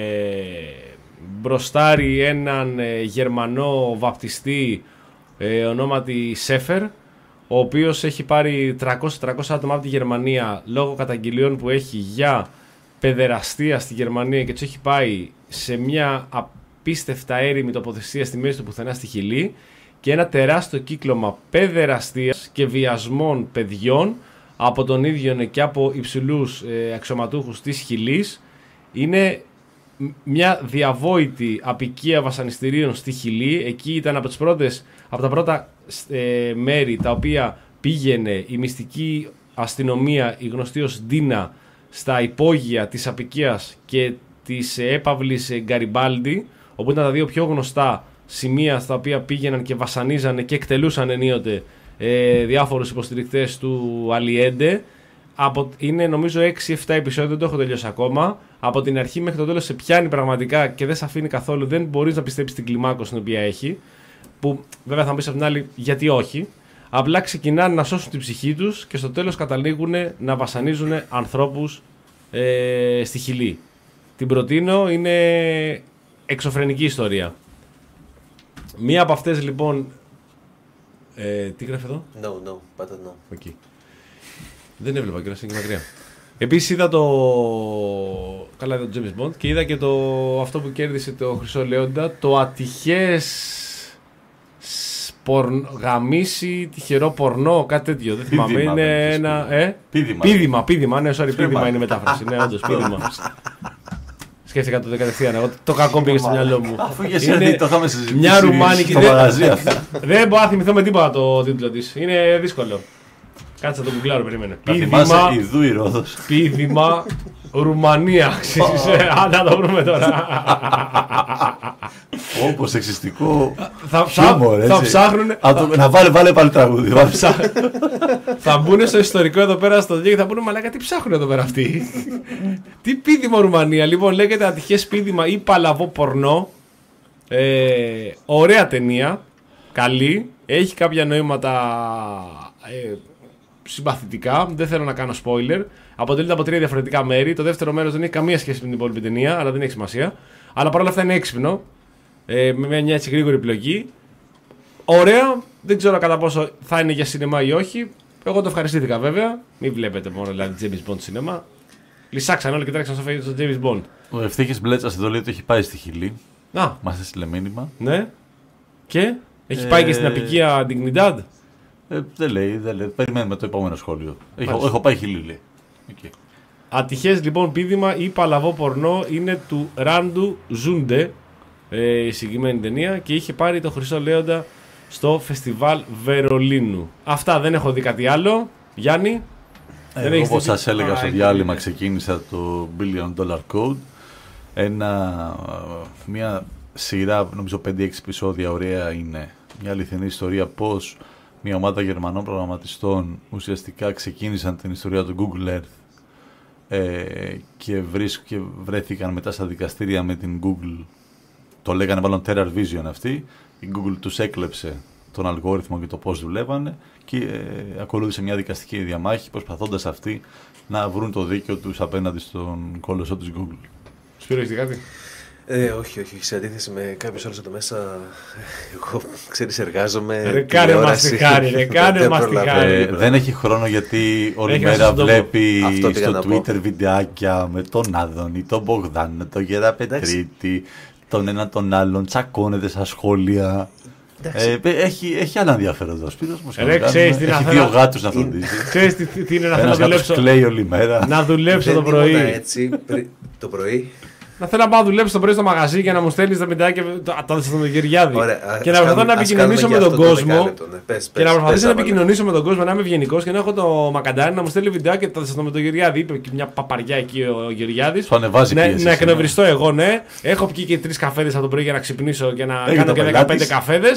Speaker 2: μπροστάρι έναν ε, Γερμανό βαπτιστή ε, ονόματι Σέφερ, ο οποίος έχει πάρει τριακόσια τριακόσια άτομα από τη Γερμανία λόγω καταγγελιών που έχει για παιδεραστία στη Γερμανία και τους έχει πάει σε μια απίστευτα έρημη τοποθεσία στη μέση του πουθενά στη Χιλή, και ένα τεράστιο κύκλωμα παιδεραστίας και βιασμών παιδιών από τον ίδιο και από υψηλούς ε, αξιωματούχους της Χιλής. Είναι μια διαβόητη απικία βασανιστήριων στη Χιλή. Εκεί ήταν από, τις πρώτες, από τα πρώτα ε, μέρη τα οποία πήγαινε η μυστική αστυνομία, η γνωστή ως Ντίνα, στα υπόγεια της απικίας και της έπαυλης Γκαριμπάλντι, όπου ήταν τα δύο πιο γνωστά σημεία στα οποία πήγαιναν και βασανίζανε και εκτελούσαν ενίοτε ε, διάφορους υποστηρικτές του Αλιέντε. Από, είναι νομίζω έξι εφτά επεισόδια, δεν το έχω τελειώσει ακόμα. Από την αρχή μέχρι το τέλος σε πιάνει πραγματικά και δεν σε αφήνει καθόλου. Δεν μπορείς να πιστέψεις την κλιμάκωση την οποία έχει. Που βέβαια θα μου πεις από την άλλη γιατί όχι. Απλά ξεκινάνε να σώσουν την ψυχή τους και στο τέλος καταλήγουν να βασανίζουν ανθρώπους ε, στη Χιλή. Την προτείνω, είναι εξωφρενική ιστορία. Μία από αυτές λοιπόν. Ε, τι γράφει εδώ?
Speaker 5: No, no, πάτα no.
Speaker 2: Okay. Δεν έβλεπα και να είναι μακριά. Επίσης είδα το. Καλά, είδα το James Bond και είδα και το. Αυτό που κέρδισε το Χρυσό Λέοντα. Το ατυχές. Πορν... Γαμίσει, τυχερό πορνό, κάτι τέτοιο. Δεν θυμάμαι.
Speaker 4: Πίδημα,
Speaker 2: είναι ένα. Ε?
Speaker 4: Πίδημα.
Speaker 2: Πίδημα, πίδημα, ναι, sorry, πίδημα είναι η μετάφραση. Ναι, όντως, πίδημα. Σκέφτηκα το κατευθείαν. Εγώ το κακό πήγε στο μυαλό μου.
Speaker 4: Αφού είχε έρθει, το είχαμε συζητήσει.
Speaker 2: Μια ρουμάνικη.
Speaker 4: Στο μαγαζί αυτά.
Speaker 2: Δεν μπορώ να θυμηθώ με τίποτα το τίτλο της. Είναι δύσκολο. Κάτσε να το γκουγκλάρω, περίμενε.
Speaker 4: Πίδημα. Ιδού η Ρόδος.
Speaker 2: Πίδημα Ρουμανία. Αν θα το βρούμε τώρα.
Speaker 4: Όπως σεξιστικό.
Speaker 2: Θα ψάχνουν.
Speaker 4: Να βάλε, βάλε πάλι τραγούδι.
Speaker 2: Θα μπουν στο ιστορικό εδώ πέρα στο δύο και θα πούνε μαλάκα, τι ψάχνουν εδώ πέρα αυτοί. Τι πίδημα Ρουμανία. Λοιπόν, λέγεται ατυχές πίδημα ή παλαβό πορνό. Ε, ωραία ταινία. Καλή. Έχει κάποια νοήματα ε, συμπαθητικά. Δεν θέλω να κάνω spoiler. Αποτελείται από τρία διαφορετικά μέρη. Το δεύτερο μέρος δεν έχει καμία σχέση με την υπόλοιπη ταινία, αλλά δεν έχει σημασία. Αλλά παρόλα αυτά είναι έξυπνο. Ε, με μια έτσι γρήγορη επιλογή. Ωραία. Δεν ξέρω κατά πόσο θα είναι για σινεμά ή όχι. Εγώ το ευχαριστήθηκα βέβαια. Μην βλέπετε μόνο δηλαδή James Bond σινεμά. Λυσάξαν όλοι και τρέξαν στο James Bond.
Speaker 4: Ο Ευτύχης Μπλέτσας εδώ λέει ότι έχει πάει στη Χιλή.
Speaker 2: Να.
Speaker 4: Μας έστειλε μήνυμα.
Speaker 2: Ναι. Και έχει πάει και στην απικία Dignidad.
Speaker 4: Ε, δεν λέει, δεν λέει. Περιμένουμε το επόμενο σχόλιο. Έχω, έχω πάει Χιλή, λέει. Okay.
Speaker 2: Ατυχές λοιπόν πίδημα ή παλαβό πορνό είναι του Ράντου Ζούντε, ε, η συγκεκριμένη ταινία, και είχε πάρει το Χρυσό Λέοντα στο φεστιβάλ Βερολίνου. Αυτά, δεν έχω δει κάτι άλλο. Γιάννη.
Speaker 4: Εγώ, όπως σας έλεγα στο διάλειμμα, ξεκίνησα το Billion Dollar Code. Ένα, μια σειρά, νομίζω πέντε έξι επεισόδια, ωραία είναι. Μια αληθινή ιστορία πώς μια ομάδα Γερμανών προγραμματιστών ουσιαστικά ξεκίνησαν την ιστορία του Google Earth ε, και, βρίσκ, και βρέθηκαν μετά στα δικαστήρια με την Google. Το λέγανε μάλλον Terror Vision αυτή. Η Google τους έκλεψε τον αλγόριθμο και το πώς δουλεύανε και ε, ακολούθησε μια δικαστική διαμάχη προσπαθώντας αυτοί να βρουν το δίκαιο τους απέναντι στον κόλωσο της Google.
Speaker 2: Σπύρο, έχεις κάτι?
Speaker 5: Ε, όχι, όχι. Σε αντίθεση με κάποιους άλλους εδώ μέσα, εγώ, ξέρεις, εργάζομαι.
Speaker 2: Ρε κάνε μαστιχάρι, ρε κάνε μαστιχάρι.
Speaker 4: Δεν έχει χρόνο γιατί όλη μέρα βλέπει στο Twitter βιντεάκια με τον Άδωνη, τον Μπογδάνο, τον Γεραπετρίτη, τον ένα τον άλλον, τσακώνεται στα σχόλια. Ε, έχει, έχει άλλα ενδιαφέροντα ο Σπύρος μου. Έχει δύο γάτους να φροντίσει.
Speaker 2: Ξέρεις τι, τι είναι να
Speaker 4: θέλω να δουλέψω. Κλαίει όλη μέρα.
Speaker 2: Να δουλέψω το πρωί.
Speaker 5: Έτσι, το πρωί.
Speaker 2: Να θέλω να πάω να δουλέψω το πρωί στο μαγαζί και να μου στέλνει τα βιντεάκια το Θεσσαλονικηριάδη. Και να προσπαθώ να επικοινωνήσω με τον κόσμο. Και να προσπαθήσω να επικοινωνήσω με τον κόσμο, να είμαι ευγενικός και να έχω το μακαντάρι να μου στέλνει βιντεάκια το Θεσσαλονικηριάδη. Είπε και μια παπαριά εκεί ο Γεωργιάδης. Να εκνευριστώ εγώ, ναι. Έχω πιει και τρεις καφέδες από το πρωί για να ξυπνήσω και να κάνω και δεκαπέντε καφέδες.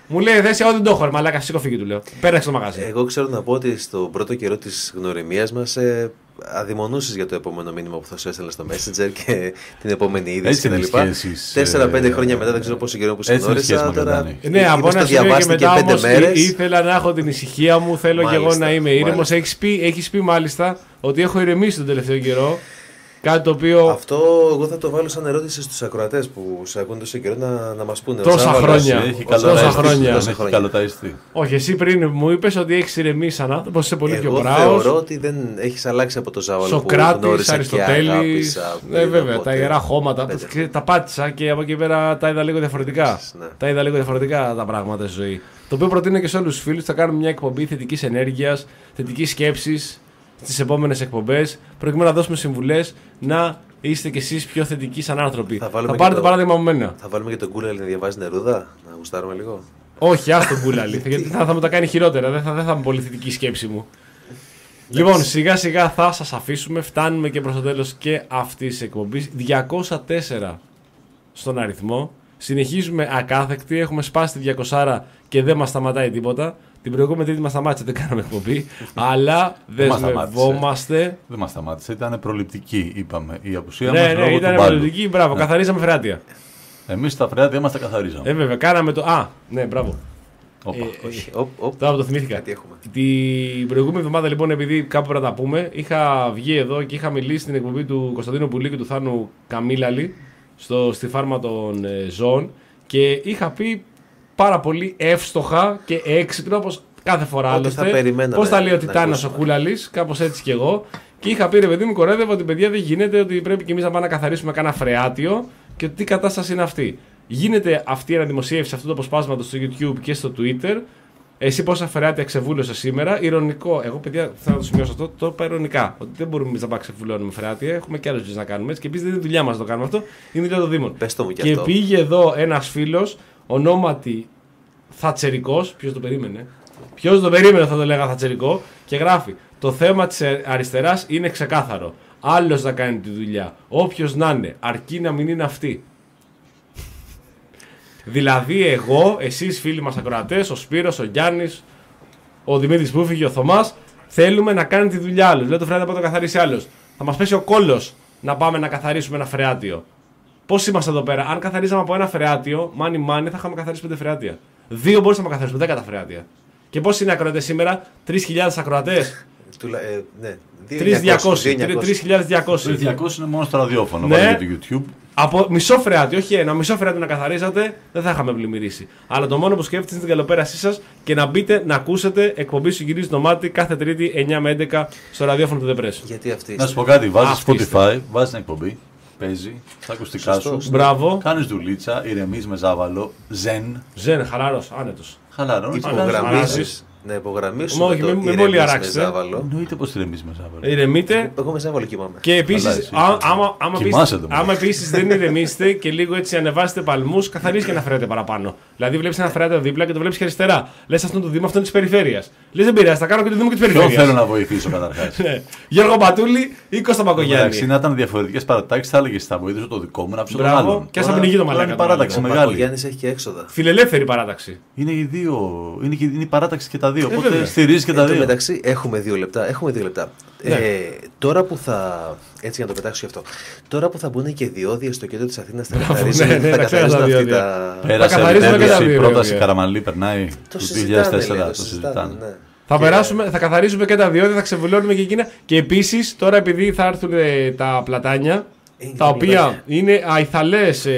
Speaker 2: Μου λέει θέση, εγώ δεν το έχω, ρε μαλάκα, σήκω φύγει, του λέω. Πέραξε το μαγαζί.
Speaker 5: Εγώ ξέρω να πω ότι στον πρώτο καιρό της γνωριμίας μας ε, αδειμονούσες για το επόμενο μήνυμα που θα σου έστελνα στο Messenger και την επόμενη είδηση κτλ. Τέσσερα πέντε χρόνια μετά, δεν ξέρω πόσο καιρό που σε γνώρισα. Τώρα,
Speaker 2: ναι, από ένα σημείο και μετά όμως ήθελα να έχω την ησυχία μου, θέλω μάλιστα, και εγώ να είμαι ήρεμος. Έχεις πει, έχεις πει μάλιστα ότι έχω ηρεμήσει τον τελευταίο καιρό. Κάτι το οποίο...
Speaker 5: Αυτό εγώ θα το βάλω σαν ερώτηση στους ακροατές που σε ακούν τόσο καιρό να, να μας πούνε.
Speaker 2: Τόσα χρόνια.
Speaker 4: Έχει
Speaker 2: τόσα χρόνια.
Speaker 4: καλοταϊστεί.
Speaker 2: Όχι, εσύ πριν μου είπες ότι έχεις ηρεμήσει σαν άνθρωπος, είσαι πολύ
Speaker 5: εγώ
Speaker 2: πιο μπράβος.
Speaker 5: Εγώ θεωρώ ότι δεν έχεις αλλάξει από το Ζάβαλο
Speaker 2: Σοκράτης,
Speaker 5: που γνώρισα
Speaker 2: Αριστοτέλης.
Speaker 5: Και αγάπησα.
Speaker 2: Ναι, βέβαια, τα ιερά χώματα. Πέντε. Τα πάτησα και από εκεί πέρα τα είδα λίγο διαφορετικά. Ναι. Τα είδα λίγο διαφορετικά τα πράγματα στη ζωή. Το οποίο προτείνω και σε όλους τους φίλους. Θα κάνουμε μια εκπομπή θετικής ενέργειας, θετικής σκέψης στις επόμενες εκπομπές, προκειμένου να δώσουμε συμβουλές να είστε κι εσείς πιο θετικοί σαν άνθρωποι. Θα, θα πάρετε το παράδειγμα από μένα.
Speaker 5: Θα βάλουμε και τον Κούλαλη να διαβάζει νερούδα, να γουστάρουμε λίγο.
Speaker 2: Όχι, άστο τον Κούλαλη, γιατί θα, θα μου τα κάνει χειρότερα. Δεν θα, δεν θα είμαι πολύ θετική η σκέψη μου. Λοιπόν, σιγά σιγά θα σας αφήσουμε. Φτάνουμε και προς το τέλος και αυτής της εκπομπής. διακόσια τέσσερα στον αριθμό. Συνεχίζουμε ακάθεκτοι. Έχουμε σπάσει τη διακόσια και δεν μας σταματάει τίποτα. Την προηγούμενη τρίτη μας σταμάτησε, δεν κάναμε εκπομπή. Αλλά δεσμευόμαστε.
Speaker 4: Δεν μας σταμάτησε, ήταν προληπτική, είπαμε. Η απουσία
Speaker 2: ναι,
Speaker 4: μας
Speaker 2: ναι,
Speaker 4: λόγω
Speaker 2: ήταν
Speaker 4: του
Speaker 2: προληπτική. Μπράβο, ναι. Καθαρίζαμε φρεάτια.
Speaker 4: Εμείς τα φρεάτια μας τα καθαρίζαμε.
Speaker 2: Ε, βέβαια, κάναμε το. Α, ναι, μπράβο.
Speaker 4: Όπα.
Speaker 2: Ε, όχι, οπ, οπ. Τώρα το θυμήθηκα. Την προηγούμενη εβδομάδα, λοιπόν, επειδή κάπου πρέπει να τα πούμε, είχα βγει εδώ και είχα μιλήσει στην εκπομπή του Κωνσταντίνου Πουλή και του Θάνου Καμίλαλη στο, στη φάρμα των ε, ζώων και είχα πει πάρα πολύ εύστοχα και έξυπνα, όπως κάθε φορά άλλωστε. Πώς τα λέει ο Τιτάνας ο Κούλαλης, κάπως έτσι κι εγώ. Και είχα πει, ρε παιδί μου, κορέδευα ότι παιδιά δεν γίνεται, ότι πρέπει κι εμείς να πάμε να καθαρίσουμε κάνα φρεάτιο και ότι τι κατάσταση είναι αυτή. Γίνεται αυτή η αναδημοσίευση αυτού του αποσπάσματο στο YouTube και στο Twitter. Εσύ πόσα φρεάτια ξεβούλωσε σήμερα. Ειρωνικό. Εγώ, παιδιά, θέλω να το σημειώσω αυτό. Το είπα ειρωνικά. Ότι δεν μπορούμε εμείς να πάμε ξεβουλώνουμε φρεάτια. Έχουμε και άλλες δουλειές να κάνουμε έτσι. Και επίσης δεν είναι δουλειά μας να το κάνουμε αυτό. Είναι δουλειά των Δήμων.
Speaker 5: Πες το μου κι
Speaker 2: και
Speaker 5: αυτό.
Speaker 2: πήγε εδώ ένας φίλος, ονόματι Θατσερικός. Ποιος το περίμενε. Ποιος το περίμενε, θα το λέγα Θατσερικό. Και γράφει: το θέμα της αριστεράς είναι ξεκάθαρο. Άλλος να κάνει τη δουλειά. Όποιος να είναι, αρκεί να μην είναι αυτή. Δηλαδή, εγώ, εσείς φίλοι μας ακροατές, ο Σπύρος, ο Γιάννης, ο Δημήτρης που έφυγε, ο Θωμάς, θέλουμε να κάνει τη δουλειά άλλος. Δηλαδή, το φρεάτιο να το καθαρίσει άλλος. Θα μας πέσει ο κόλλος να πάμε να καθαρίσουμε ένα φρεάτιο. Πώς είμαστε εδώ πέρα, αν καθαρίζαμε από ένα φρεάτιο, μάνι μάνι, θα είχαμε καθαρίσει πέντε φρεάτια. Δύο μπορούσαμε να καθαρίσουμε, δέκα τα φρεάτια. Και πόσοι είναι ακροατές σήμερα, τρεις χιλιάδες ακροατές.
Speaker 5: Ε, ναι.
Speaker 2: τρεις χιλιάδες διακόσιοι.
Speaker 4: τρεις διακόσιοι είναι μόνο στο ραδιόφωνο, ναι. Βάλε το YouTube.
Speaker 2: Από μισό φρεάτιο, όχι ένα, μισό φρεάτιο να καθαρίζατε, δεν θα είχαμε πλημμυρίσει. Αλλά το μόνο που σκέφτεστε είναι την καλοπέρασή σας και να μπείτε να ακούσετε εκπομπή σου γυρίζει το μάτι κάθε Τρίτη εννιά με έντεκα στο ραδιόφωνο του The Press.
Speaker 5: Γιατί αυτή.
Speaker 4: Να σου πω κάτι, βάζεις Spotify, βάζεις την εκπομπή, παίζει, τα ακουστικά
Speaker 5: Σωστός.
Speaker 4: σου.
Speaker 2: Μπράβο.
Speaker 4: Κάνεις δουλίτσα, ηρεμείς με ζάβαλο, ζεν.
Speaker 2: Ζεν, χαλαρός, άνετος.
Speaker 4: Χαλαρός.
Speaker 5: Υπογραμμίζεις. Να υπογραμμίσουμε.
Speaker 2: Όχι, μην, μην πολύ αράξετε.
Speaker 4: Εννοείται πως ηρεμείς με ζάβαλο.
Speaker 2: Ηρεμείτε.
Speaker 5: Εγώ με ζάβαλο κοιμάμαι.
Speaker 2: Και επίσης, άμα, άμα, άμα επίσης δεν ηρεμήσετε και λίγο έτσι ανεβάσετε παλμούς, καθαρίζει και ένα φρεάτιο παραπάνω. Δηλαδή βλέπεις ένα φρεάτιο δίπλα και το βλέπεις και αριστερά. Λες αυτό το Δήμο, αυτό είναι της περιφέρειας. Λες δεν πειράζει, θα κάνω και το Δήμο και της περιφέρειας.
Speaker 4: Ποιο θέλω να βοηθήσω καταρχάς.
Speaker 2: Γιώργο Μπατούλη ή Κώστα Πακογιάννη.
Speaker 4: Εντάξει, να ήταν διαφορετικές παρατάξεις, θα έλεγες θα βοηθήσω το δικό μου να ψήσω τον άλλον.
Speaker 2: Και ας απεινηγεί το μαλάκα.
Speaker 4: Είναι παράταξη μεγάλη.
Speaker 5: Ο Πακογιάννης έχει και έξοδα.
Speaker 2: Φιλελεύθερη παράταξη.
Speaker 4: Είναι οι δύο. Είναι η παράταξη και τα δύο. Οπότε στηρίζει και τα δύο.
Speaker 5: Εν τω μεταξύ, έχουμε δύο λεπτά. Έχουμε δύο λεπτά.
Speaker 2: Ναι.
Speaker 5: Ε, τώρα που θα. Έτσι για να το πετάξω γι' αυτό. Τώρα που θα μπουν και διόδια στο κέντρο της Αθήνας, θα καθαρίζουν,
Speaker 2: ναι, ναι,
Speaker 5: θα καθαρίζουν αυτή
Speaker 2: διόδια.
Speaker 5: τα.
Speaker 4: Πέρασε η πρόταση Καραμανλή, περνάει
Speaker 5: το
Speaker 4: δύο χιλιάδες τέσσερα. Το συζητάνε.
Speaker 5: Ναι.
Speaker 2: Θα,
Speaker 5: και...
Speaker 2: περάσουμε, θα καθαρίζουμε και τα διόδια, θα ξεβουλώνουμε και εκείνα. Και επίσης τώρα επειδή θα έρθουν ε, τα πλατάνια, είναι τα οποία είναι αϊθαλές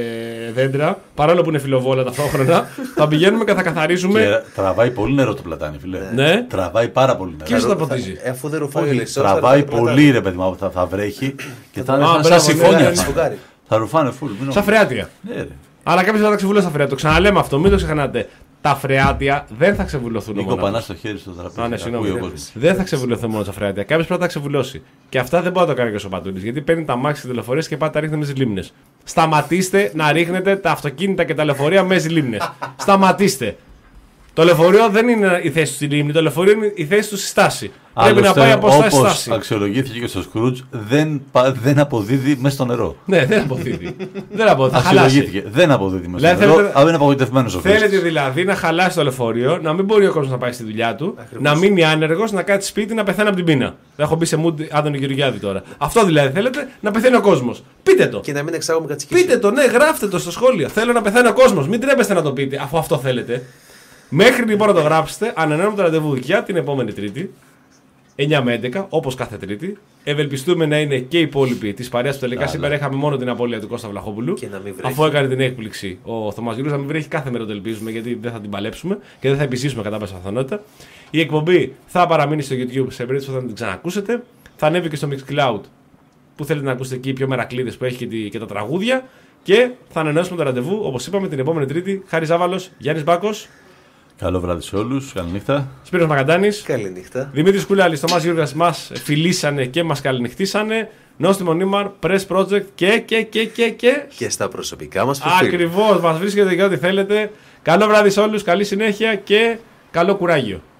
Speaker 2: ε, δέντρα, παρόλο που είναι φιλοβόλα ταυτόχρονα, θα πηγαίνουμε και θα καθαρίζουμε.
Speaker 4: Και τραβάει πολύ νερό το πλατάνι, φίλε.
Speaker 2: Ναι.
Speaker 4: Τραβάει πάρα πολύ νερό.
Speaker 2: Ποιος θα ποτίζει.
Speaker 5: Ε, αφού δεν ρουφάει ο ηλεκτρός.
Speaker 4: Τραβάει πολύ, ρε παιδί μου, θα, θα βρέχει και θα είναι σαν συμφώνια. Θα ρουφάνε φουλ.
Speaker 2: Σαν φρεάτια. Αλλά κάποιος θα τα ξεβουλώσει στα φρεάτια. Το ξαναλέμε αυτό, μην το ξεχνάτε. Τα φρεάτια δεν θα ξεβουλωθούν.
Speaker 4: Νίκο, πανά στο χέρι στο τραπέζι.
Speaker 2: Α, ναι, συγγνώμη. Δεν θα ξεβουλωθούν μόνο τα φρεάτια. Κάποιος πρέπει να τα ξεβουλώσει. Και αυτά δεν μπορεί να το κάνει και ο Πατούλης. Γιατί παίρνει τα μάξι και τηλεφορίες και πάει τα ρίχνει με τις λίμνες. Σταματήστε να ρίχνετε τα αυτοκίνητα και τα λεωφορεία με τις λίμνες. Σταματήστε. Το λεωφορείο δεν είναι η θέση του στη λίμνη, το λεωφορείο είναι η θέση του στη στάση. Πρέπει να πάει από στάση στη
Speaker 4: όπως
Speaker 2: στάση.
Speaker 4: αξιολογήθηκε και στο Σκρούτζ, δεν, πα- δεν αποδίδει μέσα στο νερό.
Speaker 2: Ναι, δεν αποδίδει. δεν αποδίδει. Θα
Speaker 4: Αξιολογήθηκε.
Speaker 2: χαλάσει.
Speaker 4: Δεν αποδίδει μέσα στο
Speaker 2: Δηλαδή,
Speaker 4: νερό.
Speaker 2: θέλετε-
Speaker 4: Αλλά είναι απογοητευμένος ο
Speaker 2: Θέλετε
Speaker 4: χρήστης.
Speaker 2: δηλαδή να χαλάσει το λεωφορείο, να μην μπορεί ο κόσμο να πάει στη δουλειά του, να μείνει άνεργο, να κάτσει σπίτι, να πεθαίνει από την πείνα. Δεν έχω μπει σε mood Άδωνη Γεωργιάδη τώρα. Αυτό δηλαδή θέλετε, να πεθαίνει ο κόσμο. Πείτε το.
Speaker 5: Και να μην εξάγουμε κατσικίσιο.
Speaker 2: Πείτε το, ναι, γράφτε το στο σχόλιο. Θέλω να πεθαίνει ο κόσμο. Μην τρέπεστε να το πείτε, αφού αυτό θέλετε. Μέχρι λοιπόν να το γράψετε, ανανεώνουμε το ραντεβού για την επόμενη Τρίτη, εννιά με έντεκα, όπως κάθε Τρίτη. Ευελπιστούμε να είναι και οι υπόλοιποι τη παρέα που τελικά σήμερα είχαμε μόνο την απώλεια του Κώστα Βλαχόπουλου.
Speaker 5: Και να μην βρέχει.
Speaker 2: Αφού έκανε την έκπληξη ο Θωμάς Γιούρης, να μην βρέχει κάθε μέρα, το ελπίζουμε, γιατί δεν θα την παλέψουμε και δεν θα επιζήσουμε κατά πάσα πιθανότητα. Η εκπομπή θα παραμείνει στο YouTube σε περίπτωση που θα την ξανακούσετε. Θα ανέβει και στο Mixcloud που θέλετε να ακούσετε εκεί οι πιο μερακλείδες που έχει και, τη, και τα τραγούδια. Και θα ανανεώσουμε το ραντεβού, όπως είπαμε, την επόμενη Τρίτη. Χάρης Ζάβαλος, Γιάννης Μπάκος.
Speaker 4: Καλό βράδυ σε όλους. Καληνύχτα.
Speaker 2: Σπύρος Μακαντάνης.
Speaker 5: Καληνύχτα.
Speaker 2: Δημήτρης Κούλαλης, Θωμάς Γιώργας μας φιλήσανε και μας καληνυχτήσανε. Νόστιμο Νίμαρ, Press Project και και και και και.
Speaker 5: Και στα προσωπικά μας προφίλ.
Speaker 2: Ακριβώς, μας βρίσκεται για ό,τι θέλετε. Καλό βράδυ σε όλους, καλή συνέχεια και καλό κουράγιο.